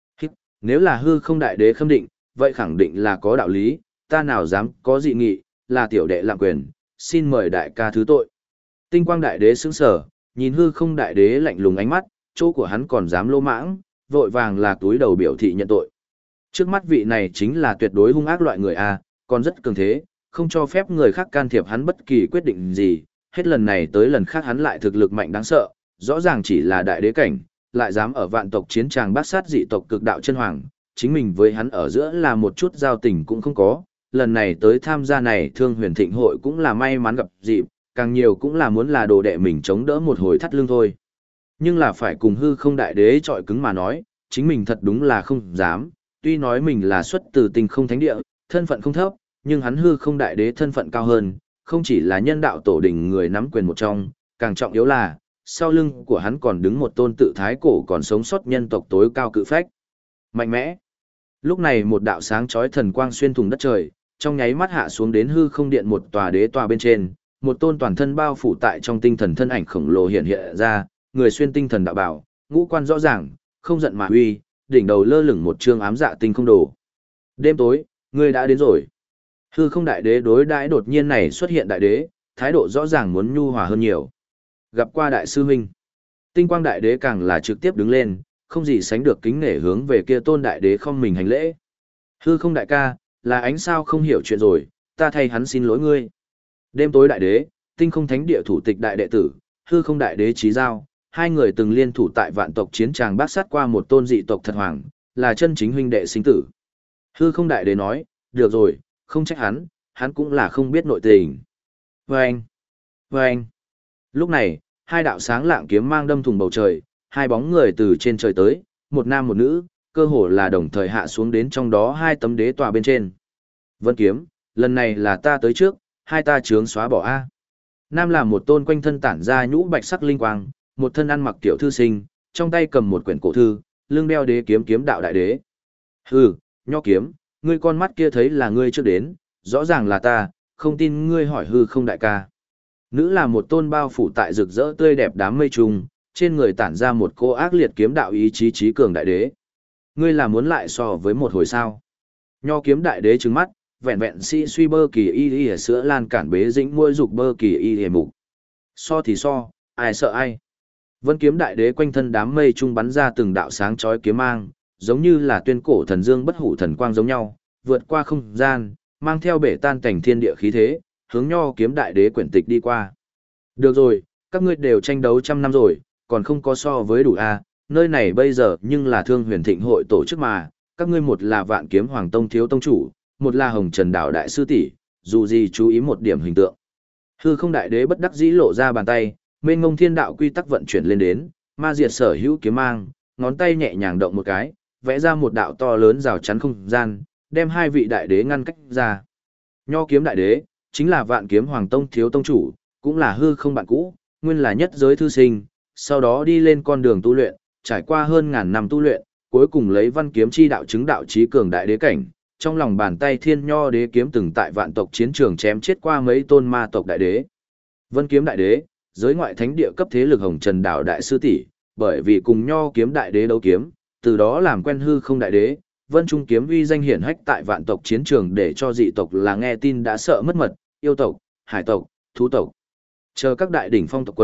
Nếu là Hư Không Đại Đế khâm định, vậy khẳng định là có đạo lý, ta nào dám có dị nghị, là tiểu đệ lạm quyền, xin mời đại ca thứ tội. Tinh Quang Đại Đế sững sờ, nhìn Hư Không Đại Đế lạnh lùng ánh mắt, chỗ của hắn còn dám lô mãng, vội vàng là túi đầu biểu thị nhận tội. Trước mắt vị này chính là tuyệt đối hung ác loại người A, còn rất cường thế, không cho phép người khác can thiệp hắn bất kỳ quyết định gì, hết lần này tới lần khác hắn lại thực lực mạnh đáng sợ, rõ ràng chỉ là đại đế cảnh, lại dám ở vạn tộc chiến tràng bát sát dị tộc cực đạo chân hoàng, chính mình với hắn ở giữa là một chút giao tình cũng không có, lần này tới tham gia này Thương Huyền Thịnh hội cũng là may mắn gặp dịp, càng nhiều cũng là muốn là đồ đệ mình chống đỡ một hồi thắt lưng thôi. Nhưng là phải cùng Hư Không Đại Đế chọi cứng mà nói, chính mình thật đúng là không dám, tuy nói mình là xuất từ Tinh Không Thánh Địa, thân phận không thấp, nhưng hắn Hư Không Đại Đế thân phận cao hơn, không chỉ là nhân đạo tổ đỉnh người nắm quyền một trong, càng trọng yếu là, sau lưng của hắn còn đứng một tôn tự thái cổ còn sống sót nhân tộc tối cao cự phách. Mạnh mẽ. Lúc này một đạo sáng chói thần quang xuyên thủng đất trời, trong nháy mắt hạ xuống đến hư không điện một tòa đế tòa bên trên, một tôn toàn thân bao phủ tại trong tinh thần thân ảnh khổng lồ hiện hiện ra, người xuyên tinh thần đạo bảo, ngũ quan rõ ràng, không giận mà uy, đỉnh đầu lơ lửng một trương ám dạ tinh không đồ. Đêm tối, ngươi đã đến rồi. Hư Không Đại Đế đối đãi đột nhiên này xuất hiện đại đế, thái độ rõ ràng muốn nhu hòa hơn nhiều. Gặp qua đại sư huynh. Tinh Quang Đại Đế càng là trực tiếp đứng lên, không gì sánh được kính nể hướng về kia tôn đại đế không mình hành lễ. Hư Không đại ca, là ánh sao không hiểu chuyện rồi, ta thay hắn xin lỗi ngươi. Đêm tối đại đế, Tinh Không Thánh Địa thủ tịch đại đệ tử, Hư Không Đại Đế chí giao, hai người từng liên thủ tại vạn tộc chiến tràng bát sát qua một tôn dị tộc thật hoàng, là chân chính huynh đệ sinh tử. Hư Không Đại Đế nói, được rồi, không trách hắn cũng là không biết nội tình. Vâng! Vâng! Lúc này, hai đạo sáng lạng kiếm mang đâm thủng bầu trời, hai bóng người từ trên trời tới, một nam một nữ, cơ hồ là đồng thời hạ xuống đến trong đó hai tấm đế tòa bên trên. Vân kiếm, lần này là ta tới trước, hai ta chướng xóa bỏ A. Nam là một tôn quanh thân tản ra nhũ bạch sắc linh quang, một thân ăn mặc tiểu thư sinh, trong tay cầm một quyển cổ thư, lưng đeo đế kiếm kiếm đạo đại đế. Hừ, nho kiếm, ngươi con mắt kia thấy là ngươi trước đến, rõ ràng là ta, không tin ngươi hỏi Hư Không đại ca. Nữ là một tôn bao phủ tại rực rỡ tươi đẹp đám mây trùng, trên người tản ra một cô ác liệt kiếm đạo ý chí trí cường đại đế. Ngươi là muốn lại so với một hồi sao? Nho kiếm đại đế trừng mắt, vẹn vẹn sĩ suy bơ kỳ y y sữa lan cản bế dĩnh môi dục bơ kỳ y y mục. So thì so, ai sợ ai? Vân kiếm đại đế quanh thân đám mây trung bắn ra từng đạo sáng chói kiếm mang, giống như là tuyên cổ thần dương bất hủ thần quang giống nhau, vượt qua không gian, mang theo bể tan cảnh thiên địa khí thế, hướng nho kiếm đại đế quyển tịch đi qua. Được rồi, các ngươi đều tranh đấu trăm năm rồi, còn không có so với đủ a, nơi này bây giờ nhưng là Thương Huyền Thịnh hội tổ chức mà, các ngươi một là Vạn Kiếm Hoàng Tông thiếu tông chủ, một là Hồng Trần Đạo đại sư tỷ, dù gì chú ý một điểm hình tượng. Hư Không đại đế bất đắc dĩ lộ ra bàn tay, mênh mông thiên đạo quy tắc vận chuyển lên đến, ma diệt sở hữu kiếm mang, ngón tay nhẹ nhàng động một cái, vẽ ra một đạo to lớn rào chắn không gian, đem hai vị đại đế ngăn cách ra. Nho kiếm đại đế, chính là Vạn Kiếm Hoàng Tông thiếu tông chủ, cũng là Hư Không bạn cũ, nguyên là nhất giới thư sinh, sau đó đi lên con đường tu luyện, trải qua hơn ngàn năm tu luyện, cuối cùng lấy văn kiếm chi đạo chứng đạo chí cường đại đế cảnh, trong lòng bàn tay thiên nho đế kiếm từng tại vạn tộc chiến trường chém chết qua mấy tôn ma tộc đại đế. Vân kiếm đại đế, giới ngoại thánh địa cấp thế lực Hồng Trần Đạo đại sư tỷ, bởi vì cùng nho kiếm đại đế đấu kiếm, từ đó làm quen Hư Không đại đế, Vân Trung kiếm uy danh hiển hách tại vạn tộc chiến trường để cho dị tộc là nghe tin đã sợ mất mật, yêu tộc, hải tộc, thú tộc. Chờ các đại đỉnh phong tộc quần,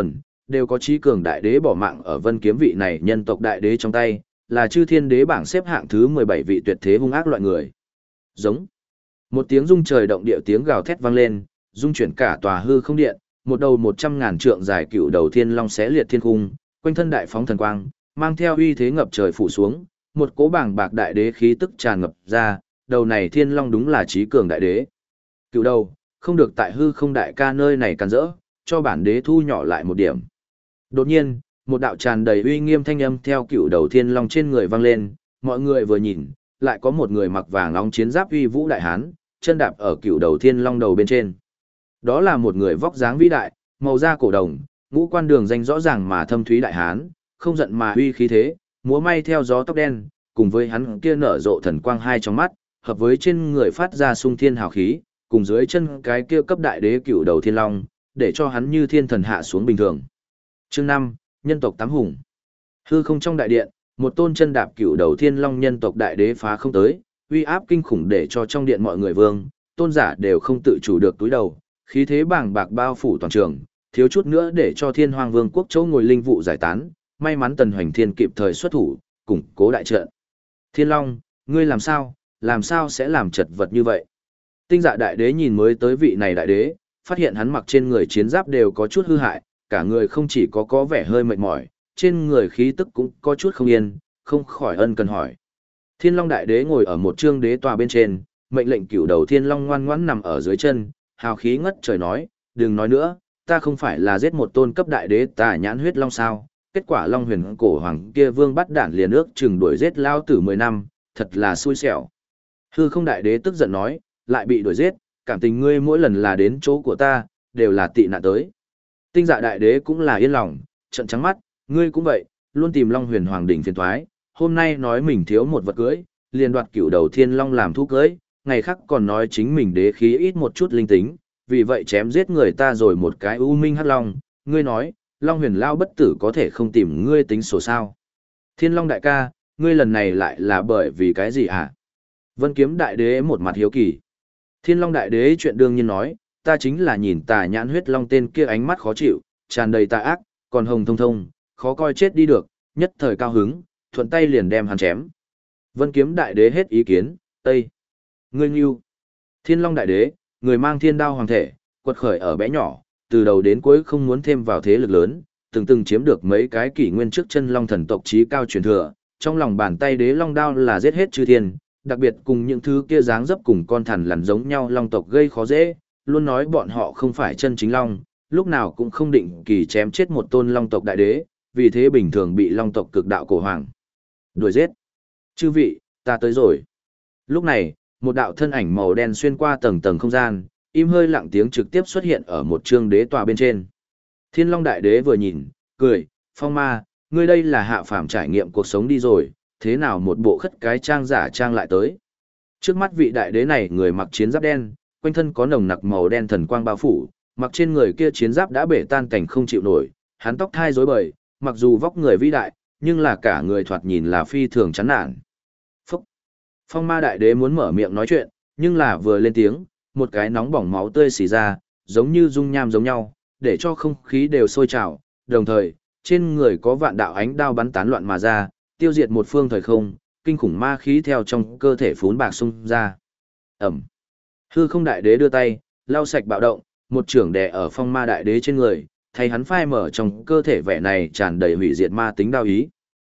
đều có chí cường đại đế bỏ mạng ở Vân Kiếm vị này nhân tộc đại đế trong tay, là chư thiên đế bảng xếp hạng thứ 17 vị tuyệt thế hung ác loại người. Giống. Một tiếng rung trời động địa tiếng gào thét vang lên, rung chuyển cả tòa hư không điện, một đầu 100.000 trượng dài cựu đầu thiên long xé liệt thiên cung, quanh thân đại phóng thần quang, mang theo uy thế ngập trời phủ xuống, một cỗ bảng bạc đại đế khí tức tràn ngập ra, đầu này thiên long đúng là chí cường đại đế. Cựu đầu, không được tại hư không đại ca nơi này càn rỡ, cho bản đế thu nhỏ lại một điểm. Đột nhiên, một đạo tràn đầy uy nghiêm thanh âm theo cựu đầu thiên long trên người vang lên, mọi người vừa nhìn, lại có một người mặc vàng óng chiến giáp uy vũ đại hán, chân đạp ở cựu đầu thiên long đầu bên trên. Đó là một người vóc dáng vĩ đại, màu da cổ đồng, ngũ quan đường danh rõ ràng mà thâm thúy đại hán, không giận mà uy khí thế, múa may theo gió tóc đen, cùng với hắn kia nở rộ thần quang hai trong mắt, hợp với trên người phát ra sung thiên hào khí, cùng dưới chân cái kia cấp đại đế cựu đầu thiên long, để cho hắn như thiên thần hạ xuống bình thường. Chương 5, nhân tộc tám hùng. Hư không trong đại điện, một tôn chân đạp cựu đầu thiên long nhân tộc đại đế phá không tới, uy áp kinh khủng để cho trong điện mọi người vương, tôn giả đều không tự chủ được túi đầu, khí thế bàng bạc bao phủ toàn trường, thiếu chút nữa để cho Thiên Hoàng Vương quốc chỗ ngồi linh vụ giải tán, may mắn Tần Hoành Thiên kịp thời xuất thủ, củng cố đại trận. Thiên Long, ngươi làm sao sẽ làm chật vật như vậy? Tinh Dạ đại đế nhìn mới tới vị này đại đế, phát hiện hắn mặc trên người chiến giáp đều có chút hư hại, cả người không chỉ có vẻ hơi mệt mỏi, trên người khí tức cũng có chút không yên, không khỏi ân cần hỏi. Thiên Long đại đế ngồi ở một trương đế tòa bên trên, mệnh lệnh cửu đầu Thiên Long ngoan ngoãn nằm ở dưới chân, hào khí ngất trời nói, đừng nói nữa, ta không phải là giết một tôn cấp đại đế tà nhãn huyết long sao, kết quả Long Huyền cổ hoàng kia vương bắt đản liền ước chừng đuổi giết lao tử 10 năm, thật là xui xẻo. Hư không đại đế tức giận nói, lại bị đuổi giết, cảm tình ngươi mỗi lần là đến chỗ của ta, đều là tị nạn tới. Tinh Dạ đại đế cũng là yên lòng, trợn trắng mắt, ngươi cũng vậy, luôn tìm Long Huyền hoàng đỉnh phiền toái, hôm nay nói mình thiếu một vật cưới, liền đoạt cửu đầu Thiên Long làm thú cưới, ngày khác còn nói chính mình đế khí ít một chút linh tính, vì vậy chém giết người ta rồi một cái u minh hắc long, ngươi nói, Long Huyền lao bất tử có thể không tìm ngươi tính sổ sao. Thiên Long đại ca, ngươi lần này lại là bởi vì cái gì hả? Vân Kiếm đại đế một mặt hiếu kỳ. Thiên Long đại đế chuyện đương nhiên nói, ta chính là nhìn tà nhãn huyết long tên kia ánh mắt khó chịu, tràn đầy tà ác, còn hồng thông thông, khó coi chết đi được, nhất thời cao hứng, thuận tay liền đem hắn chém. Vân Kiếm đại đế hết ý kiến, Tây. Ngươi nghiêu. Thiên Long đại đế, người mang thiên đao hoàng thể, quật khởi ở bé nhỏ, từ đầu đến cuối không muốn thêm vào thế lực lớn, từng chiếm được mấy cái kỷ nguyên trước chân long thần tộc trí cao truyền thừa, trong lòng bàn tay đế long đao là giết hết chư thiên, đặc biệt cùng những thứ kia dáng dấp cùng con thằn lằn giống nhau long tộc gây khó dễ, luôn nói bọn họ không phải chân chính long, lúc nào cũng không định kỳ chém chết một tôn long tộc đại đế, vì thế bình thường bị long tộc cực đạo cổ hoàng đuổi giết. Chư vị, ta tới rồi. Lúc này, một đạo thân ảnh màu đen xuyên qua tầng tầng không gian, im hơi lặng tiếng trực tiếp xuất hiện ở một trương đế tòa bên trên. Thiên Long đại đế vừa nhìn, cười, Phong Ma, ngươi đây là hạ phàm trải nghiệm cuộc sống đi rồi, thế nào một bộ khất cái trang giả trang lại tới. Trước mắt vị đại đế này người mặc chiến giáp đen, quanh thân có nồng nặc màu đen thần quang bao phủ, mặc trên người kia chiến giáp đã bể tan cảnh không chịu nổi, hắn tóc thai rối bời, mặc dù vóc người vĩ đại, nhưng là cả người thoạt nhìn là phi thường chán nản. Phúc! Phong Ma đại đế muốn mở miệng nói chuyện, nhưng là vừa lên tiếng, một cái nóng bỏng máu tươi xì ra, giống như dung nham giống nhau, để cho không khí đều sôi trào, đồng thời, trên người có vạn đạo ánh đao bắn tán loạn mà ra, tiêu diệt một phương thời không, kinh khủng ma khí theo trong cơ thể phún bạc xung ra. Ẩm. Hư không đại đế đưa tay, lau sạch bạo động, một trưởng đè ở Phong Ma đại đế trên người, thay hắn phai mở trong cơ thể vẻ này tràn đầy hủy diệt ma tính đao ý.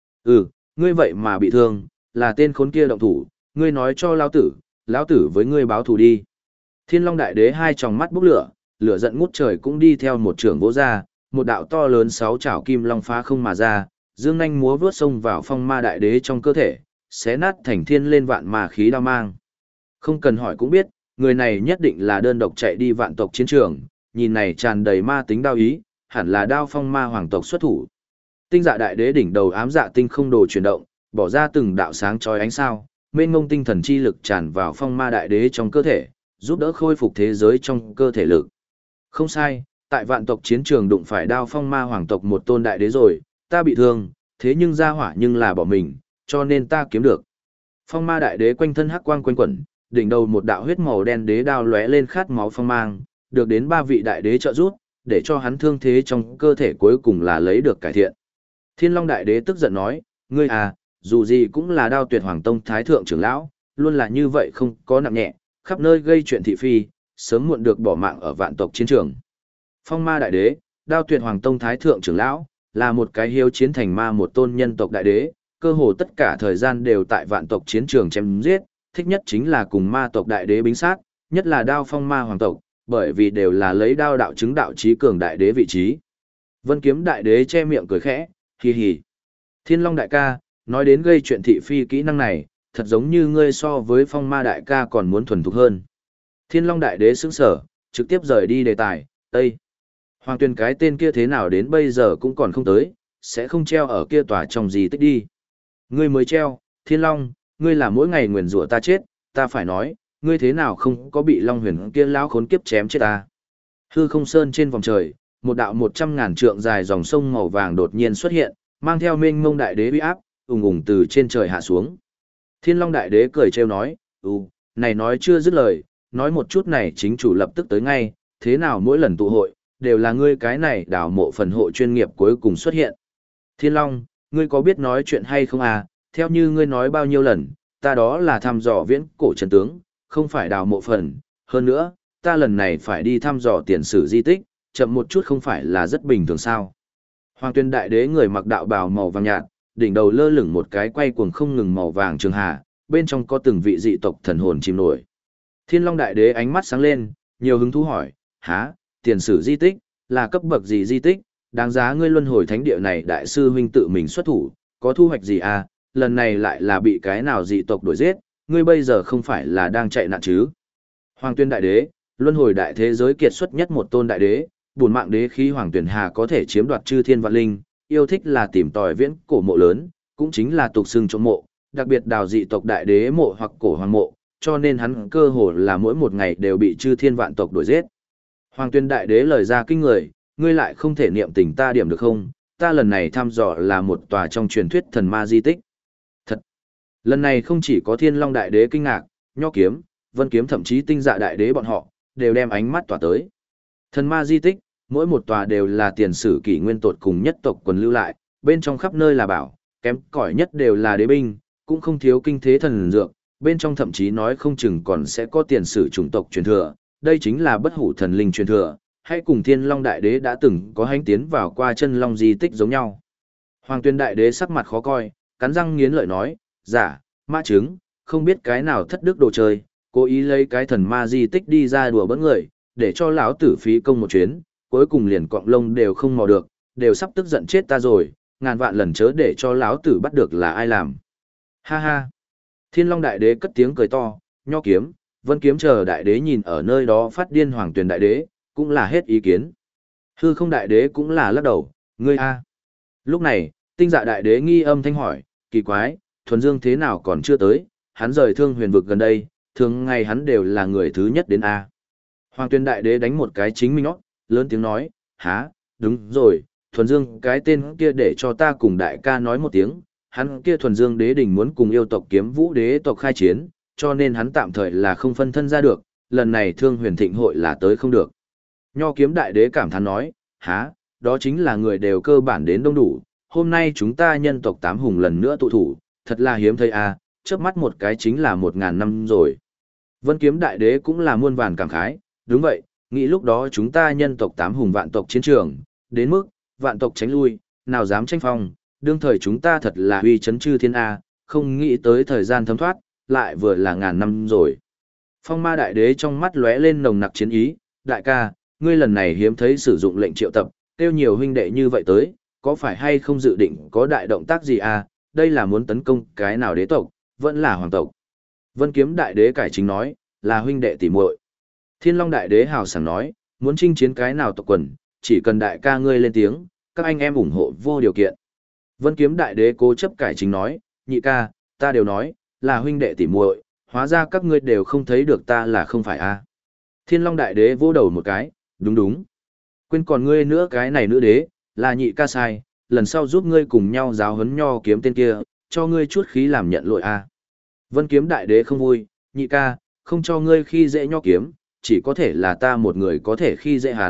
Ngươi vậy mà bị thương, là tên khốn kia động thủ, ngươi nói cho lão tử với ngươi báo thù đi. Thiên Long đại đế hai tròng mắt bốc lửa, lửa giận ngút trời cũng đi theo một trưởng vỗ ra, một đạo to lớn 6 chảo kim long phá không mà ra, dương nhanh múa vướt xông vào Phong Ma đại đế trong cơ thể, xé nát thành thiên lên vạn ma khí đao mang. Không cần hỏi cũng biết, người này nhất định là đơn độc chạy đi vạn tộc chiến trường, nhìn này tràn đầy ma tính đao ý, hẳn là đao Phong Ma hoàng tộc xuất thủ. Tinh Dạ đại đế đỉnh đầu ám dạ tinh không đồ chuyển động, bỏ ra từng đạo sáng chói ánh sao, mênh mông tinh thần chi lực tràn vào Phong Ma đại đế trong cơ thể, giúp đỡ khôi phục thế giới trong cơ thể lực. Không sai, tại vạn tộc chiến trường đụng phải đao Phong Ma hoàng tộc một tôn đại đế rồi, ta bị thương, thế nhưng ra hỏa nhưng là bỏ mình, cho nên ta kiếm được. Phong Ma đại đế quanh thân hắc quang quanh quẩn, đỉnh đầu một đạo huyết màu đen đế đao lóe lên khát máu phong mang, được đến 3 vị đại đế trợ giúp, để cho hắn thương thế trong cơ thể cuối cùng là lấy được cải thiện. Thiên Long Đại Đế tức giận nói, ngươi à, dù gì cũng là Đao Tuyệt Hoàng Tông Thái Thượng trưởng lão, luôn là như vậy không có nặng nhẹ, khắp nơi gây chuyện thị phi, sớm muộn được bỏ mạng ở vạn tộc chiến trường. Phong Ma Đại Đế, Đao Tuyệt Hoàng Tông Thái Thượng trưởng lão, là một cái hiếu chiến thành ma một tôn nhân tộc đại đế, cơ hồ tất cả thời gian đều tại vạn tộc chiến trường chém giết, thích nhất chính là cùng ma tộc đại đế bính sát, nhất là Đao Phong Ma hoàng tộc, bởi vì đều là lấy đao đạo chứng đạo chí cường đại đế vị trí. Vân Kiếm Đại Đế che miệng cười khẽ, hì hì. Thiên Long đại ca, nói đến gây chuyện thị phi kỹ năng này, thật giống như ngươi so với Phong Ma đại ca còn muốn thuần thục hơn. Thiên Long Đại Đế sững sờ, trực tiếp rời đi đề tài, Ê! Hoàng Tuyền cái tên kia thế nào đến bây giờ cũng còn không tới, sẽ không treo ở kia tòa trong gì tích đi. Ngươi mới treo, Thiên Long, ngươi là mỗi ngày nguyền rủa ta chết, ta phải nói, ngươi thế nào không có bị Long Huyền kia lão khốn kiếp chém chết ta. Hư không sơn trên vòng trời, một đạo 100.000 trượng dài dòng sông màu vàng đột nhiên xuất hiện, mang theo mênh mông đại đế uy áp, ùng ùng từ trên trời hạ xuống. Thiên Long Đại Đế cười trêu nói, này nói chưa dứt lời, nói một chút này chính chủ lập tức tới ngay, thế nào mỗi lần tụ hội, đều là ngươi cái này đào mộ phần hộ chuyên nghiệp cuối cùng xuất hiện. Thiên Long, ngươi có biết nói chuyện hay không à, theo như ngươi nói bao nhiêu lần, ta đó là thăm dò viễn cổ chân tướng, không phải đào mộ phần, hơn nữa, ta lần này phải đi thăm dò tiền sử di tích, chậm một chút không phải là rất bình thường sao. Hoàng Tuyên Đại Đế người mặc đạo bào màu vàng nhạt, đỉnh đầu lơ lửng một cái quay cuồng không ngừng màu vàng trường hà, bên trong có từng vị dị tộc thần hồn chìm nổi. Thiên Long Đại Đế ánh mắt sáng lên, nhiều hứng thú hỏi, há, tiền sử di tích, là cấp bậc gì di tích, đáng giá ngươi luân hồi thánh địa này đại sư huynh tự mình xuất thủ, có thu hoạch gì à, lần này lại là bị cái nào dị tộc đuổi giết, ngươi bây giờ không phải là đang chạy nạn chứ. Hoàng Tuyên Đại Đế, luân hồi đại thế giới kiệt xuất nhất một tôn đại đế, bổn mạng đế khí Hoàng Tuyển Hà có thể chiếm đoạt chư thiên vạn linh, yêu thích là tìm tòi viễn cổ mộ lớn, cũng chính là tục xưng chỗ mộ, đặc biệt đào dị tộc đại đế mộ hoặc cổ hoàng mộ, cho nên hắn cơ hồ là mỗi một ngày đều bị chư thiên vạn tộc đuổi giết. Hoàng Tuyên Đại Đế lời ra kinh người, ngươi lại không thể niệm tình ta điểm được không? Ta lần này thăm dò là một tòa trong truyền thuyết thần ma di tích. Thật! Lần này không chỉ có Thiên Long Đại Đế kinh ngạc, Nho Kiếm, Vân Kiếm thậm chí Tinh Dạ Đại Đế bọn họ, đều đem ánh mắt tỏa tới. Thần ma di tích, mỗi một tòa đều là tiền sử kỷ nguyên tột cùng nhất tộc quần lưu lại, bên trong khắp nơi là bảo, kém cỏi nhất đều là đế binh, cũng không thiếu kinh thế thần dược, bên trong thậm chí nói không chừng còn sẽ có tiền sử chủng tộc truyền thừa, đây chính là bất hủ thần linh truyền thừa, hay cùng Thiên Long Đại Đế đã từng có hành tiến vào qua chân long di tích giống nhau. Hoàng Tuyên Đại Đế sắc mặt khó coi, cắn răng nghiến lợi nói, giả, mã trứng, không biết cái nào thất đức đồ chơi, cố ý lấy cái thần ma di tích đi ra đùa bỡn người, để cho lão tử phí công một chuyến, cuối cùng liền cọng lông đều không mò được, đều sắp tức giận chết ta rồi, ngàn vạn lần chớ để cho lão tử bắt được là ai làm. Ha ha. Thiên Long Đại Đế cất tiếng cười to, Nho Kiếm, Vân Kiếm chờ đại đế nhìn ở nơi đó phát điên. Hoàng Tuyền Đại Đế cũng là hết ý kiến. Hư Không Đại Đế cũng là lắc đầu, ngươi a. Lúc này, Tinh Dạ Đại Đế nghi âm thanh hỏi, kỳ quái, Thuần Dương thế nào còn chưa tới, hắn rời Thương Huyền vực gần đây, thường ngày hắn đều là người thứ nhất đến a. Hoàng Tuyền Đại Đế đánh một cái chính mình nót, lớn tiếng nói, há, đúng rồi, Thuần Dương cái tên kia để cho ta cùng đại ca nói một tiếng, hắn kia Thuần Dương Đế đình muốn cùng yêu tộc Kiếm Vũ Đế tộc khai chiến, cho nên hắn tạm thời là không phân thân ra được, lần này Thương Huyền Thịnh hội là tới không được. Nho Kiếm Đại Đế cảm thán nói, há, đó chính là người đều cơ bản đến đông đủ, hôm nay chúng ta nhân tộc tám hùng lần nữa tụ thủ, thật là hiếm thấy a, chớp mắt một cái chính là 1000 năm rồi. Vân Kiếm Đại Đế cũng là muôn vàn cảm khái, đúng vậy, nghĩ lúc đó chúng ta nhân tộc tám hùng vạn tộc chiến trường, đến mức, vạn tộc tránh lui, nào dám tranh phong, đương thời chúng ta thật là uy chấn chư thiên A, không nghĩ tới thời gian thấm thoát, lại vừa là 1000 năm rồi. Phong Ma Đại Đế trong mắt lóe lên nồng nặc chiến ý, đại ca, ngươi lần này hiếm thấy sử dụng lệnh triệu tập, tiêu nhiều huynh đệ như vậy tới, có phải hay không dự định có đại động tác gì à, đây là muốn tấn công cái nào đế tộc, vẫn là hoàng tộc. Vân Kiếm Đại Đế cải chính nói, là huynh đệ tỉ muội. Thiên Long Đại Đế hào sảng nói, muốn chinh chiến cái nào tộc quần, chỉ cần đại ca ngươi lên tiếng, các anh em ủng hộ vô điều kiện. Vân Kiếm Đại Đế cố chấp cải chính nói, nhị ca, ta đều nói, là huynh đệ tỉ muội, hóa ra các ngươi đều không thấy được ta là không phải a. Thiên Long Đại Đế vỗ đầu một cái, đúng đúng. Quên còn ngươi nữa, cái này nữ đế, là nhị ca sai, lần sau giúp ngươi cùng nhau giáo huấn Nho Kiếm tên kia, cho ngươi chút khí làm nhận lỗi a. Vân Kiếm Đại Đế không vui, nhị ca, không cho ngươi khi dễ Nho Kiếm, chỉ có thể là ta một người có thể khi dễ hắn,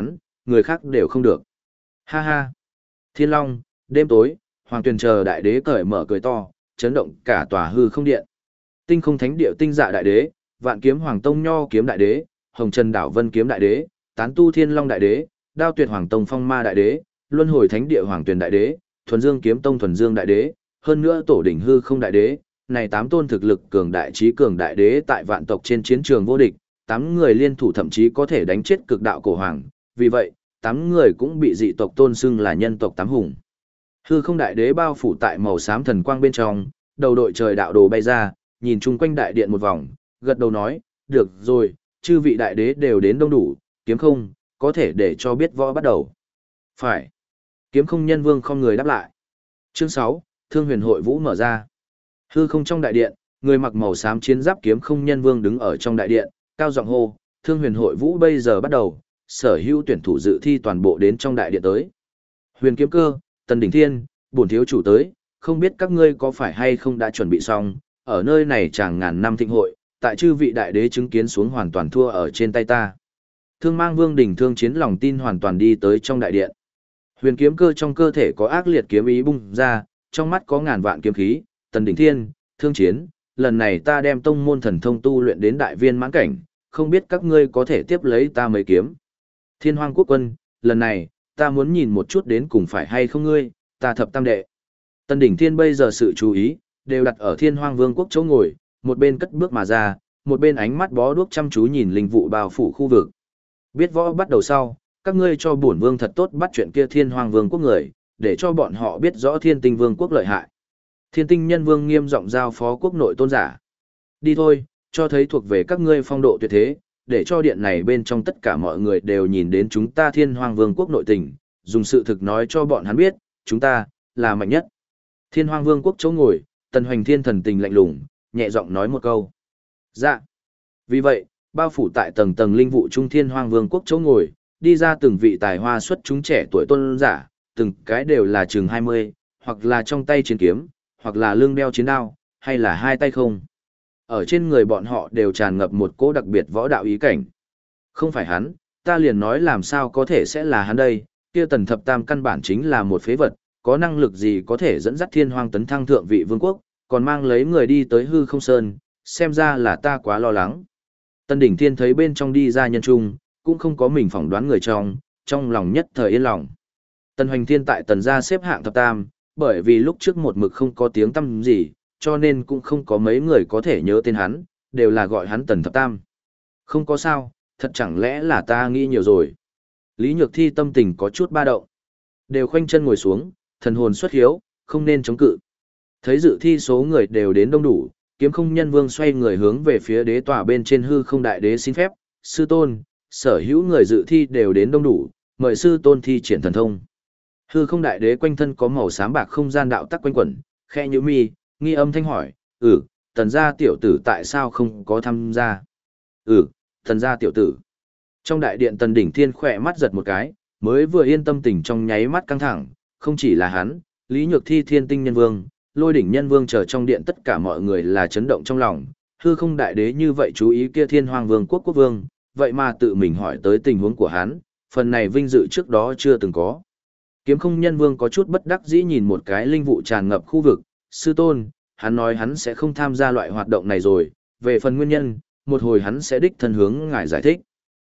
người khác đều không được. Ha ha. Thiên Long, đêm tối, Hoàng Tuyền chờ đại đế cởi mở cười to, chấn động cả tòa hư không điện. Tinh không thánh địa tinh dạ đại đế, Vạn kiếm Hoàng Tông Nho kiếm đại đế, Hồng Trần đảo Vân kiếm đại đế, Tán tu Thiên Long đại đế, Đao Tuyệt Hoàng Tông Phong Ma đại đế, Luân hồi thánh địa Hoàng Tuyền đại đế, Thuần Dương kiếm tông Thuần Dương đại đế, hơn nữa tổ đỉnh hư không đại đế, này 8 tôn thực lực cường đại trí cường đại đế tại vạn tộc trên chiến trường vô địch, 8 người liên thủ thậm chí có thể đánh chết cực đạo cổ hoàng, vì vậy, 8 người cũng bị dị tộc tôn xưng là nhân tộc 8 hùng. Hư không đại đế bao phủ tại màu xám thần quang bên trong, đầu đội trời đạo đồ bay ra, nhìn chung quanh đại điện một vòng, gật đầu nói, được rồi, chư vị đại đế đều đến đông đủ, kiếm không, có thể để cho biết võ bắt đầu. Phải. Kiếm không nhân vương không người đáp lại. Chương 6, Thương huyền hội vũ mở ra. Hư không trong đại điện, người mặc màu xám chiến giáp kiếm không nhân vương đứng ở trong đại điện, cao giọng hô, Thương huyền hội vũ bây giờ bắt đầu, sở hữu tuyển thủ dự thi toàn bộ đến trong đại điện tới. Huyền kiếm cơ, Tần Đỉnh Thiên, bổn thiếu chủ tới, không biết các ngươi có phải hay không đã chuẩn bị xong, ở nơi này chàng ngàn năm thịnh hội, tại chư vị đại đế chứng kiến xuống hoàn toàn thua ở trên tay ta. Thương mang vương đỉnh thương chiến lòng tin hoàn toàn đi tới trong đại điện. Huyền kiếm cơ trong cơ thể có ác liệt kiếm ý bung ra, trong mắt có ngàn vạn kiếm khí, Tần Đỉnh Thiên, thương chiến, lần này ta đem tông môn thần thông tu luyện đến đại viên mãn cảnh, không biết các ngươi có thể tiếp lấy ta mấy kiếm. Thiên Hoang Quốc quân, lần này, ta muốn nhìn một chút đến cùng phải hay không ngươi, ta thập tam đệ. Tần Đỉnh Thiên bây giờ sự chú ý, đều đặt ở Thiên Hoang Vương quốc chỗ ngồi, một bên cất bước mà ra, một bên ánh mắt bó đuốc chăm chú nhìn linh vụ bao phủ khu vực. Biết võ bắt đầu sau, các ngươi cho bổn vương thật tốt bắt chuyện kia Thiên Hoang Vương quốc người, để cho bọn họ biết rõ Thiên Tinh Vương quốc lợi hại. Thiên Tinh Nhân Vương nghiêm giọng giao phó quốc nội tôn giả. Đi thôi, cho thấy thuộc về các ngươi phong độ tuyệt thế, để cho điện này bên trong tất cả mọi người đều nhìn đến chúng ta Thiên Hoang Vương quốc nội tình, dùng sự thực nói cho bọn hắn biết, chúng ta là mạnh nhất. Thiên Hoang Vương quốc chỗ ngồi, Tần Hoành Thiên thần tình lạnh lùng, nhẹ giọng nói một câu. Dạ. Vì vậy, bao phủ tại tầng tầng linh vụ trung Thiên Hoang Vương quốc chỗ ngồi, đi ra từng vị tài hoa xuất chúng trẻ tuổi tôn giả, từng cái đều là chừng 20, hoặc là trong tay chiến kiếm, hoặc là lưng đeo chiến đao, hay là hai tay không. Ở trên người bọn họ đều tràn ngập một cỗ đặc biệt võ đạo ý cảnh. Không phải hắn, ta liền nói làm sao có thể sẽ là hắn đây, kia Tần Thập Tam căn bản chính là một phế vật, có năng lực gì có thể dẫn dắt Thiên Hoang tấn thăng thượng vị vương quốc, còn mang lấy người đi tới hư không sơn, xem ra là ta quá lo lắng. Tần Đỉnh Thiên thấy bên trong đi ra nhân trung, cũng không có mình phỏng đoán người trong lòng nhất thời yên lòng. Tần Hoành Thiên tại Tần gia xếp hạng thập tam, bởi vì lúc trước một mực không có tiếng tăm gì, cho nên cũng không có mấy người có thể nhớ tên hắn, đều là gọi hắn Tần Thập Tam. Không có sao, thật chẳng lẽ là ta nghĩ nhiều rồi. Lý Nhược Thi tâm tình có chút ba động. Đều khoanh chân ngồi xuống, thần hồn xuất hiếu, không nên chống cự. Thấy dự thi số người đều đến đông đủ, Kiếm Không Nhân Vương xoay người hướng về phía đế tòa bên trên hư không đại đế xin phép, sư tôn, sở hữu người dự thi đều đến đông đủ, mời sư tôn thi triển thần thông. Hư không đại đế quanh thân có màu xám bạc không gian đạo tắc quanh quẩn, khẽ nhíu mi, nghi âm thanh hỏi, Tần gia tiểu tử tại sao không có tham gia? Tần gia tiểu tử. Trong đại điện Tần Đỉnh Thiên khỏe mắt giật một cái, mới vừa yên tâm tình trong nháy mắt căng thẳng, không chỉ là hắn, Lý Nhược Thi Thiên Tinh Nhân Vương, Lôi Đỉnh Nhân Vương chờ trong điện tất cả mọi người là chấn động trong lòng, hư không đại đế như vậy chú ý kia Thiên Hoang Vương quốc quốc vương, vậy mà tự mình hỏi tới tình huống của hắn, phần này vinh dự trước đó chưa từng có. Kiếm Không Nhân Vương có chút bất đắc dĩ nhìn một cái linh vụ tràn ngập khu vực, sư tôn, hắn nói hắn sẽ không tham gia loại hoạt động này rồi, về phần nguyên nhân, một hồi hắn sẽ đích thân hướng ngài giải thích.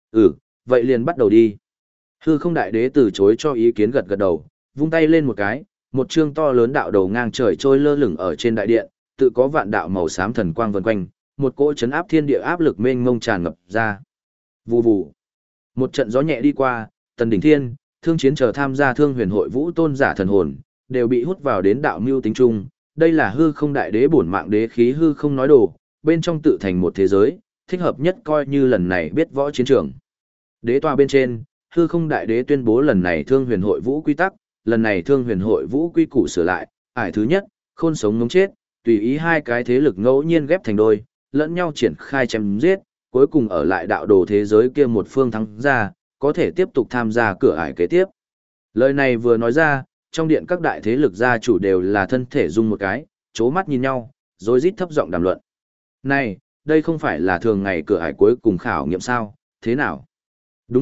Vậy liền bắt đầu đi. Hư không đại đế từ chối cho ý kiến gật gật đầu, vung tay lên một cái, một chương to lớn đạo đầu ngang trời trôi lơ lửng ở trên đại điện, tự có vạn đạo màu xám thần quang vần quanh, một cỗ chấn áp thiên địa áp lực mênh mông tràn ngập ra. Vù vù. Một trận gió nhẹ đi qua, Tần Đỉnh Thiên, Thương Chiến chờ tham gia Thương Huyền hội vũ tôn giả thần hồn, đều bị hút vào đến đạo mưu tính trung. Đây là hư không đại đế bổn mạng đế khí hư không nói đồ, bên trong tự thành một thế giới, thích hợp nhất coi như lần này biết võ chiến trường. Đế tòa bên trên, hư không đại đế tuyên bố lần này Thương Huyền hội vũ quy tắc, lần này Thương Huyền hội vũ quy củ sửa lại, ải thứ nhất, khôn sống ngống chết, tùy ý hai cái thế lực ngẫu nhiên ghép thành đôi, lẫn nhau triển khai chém giết, cuối cùng ở lại đạo đồ thế giới kia một phương thắng ra, có thể tiếp tục tham gia cửa ải kế tiếp. Lời này vừa nói ra, trong điện các đại thế lực gia chủ đều là thân thể rung một cái, chố mắt nhìn nhau, rồi rít thấp giọng đàm luận. Này, đây không phải là thường ngày cửa ải cuối cùng khảo nghiệm sao, thế nào? Đúng vậy,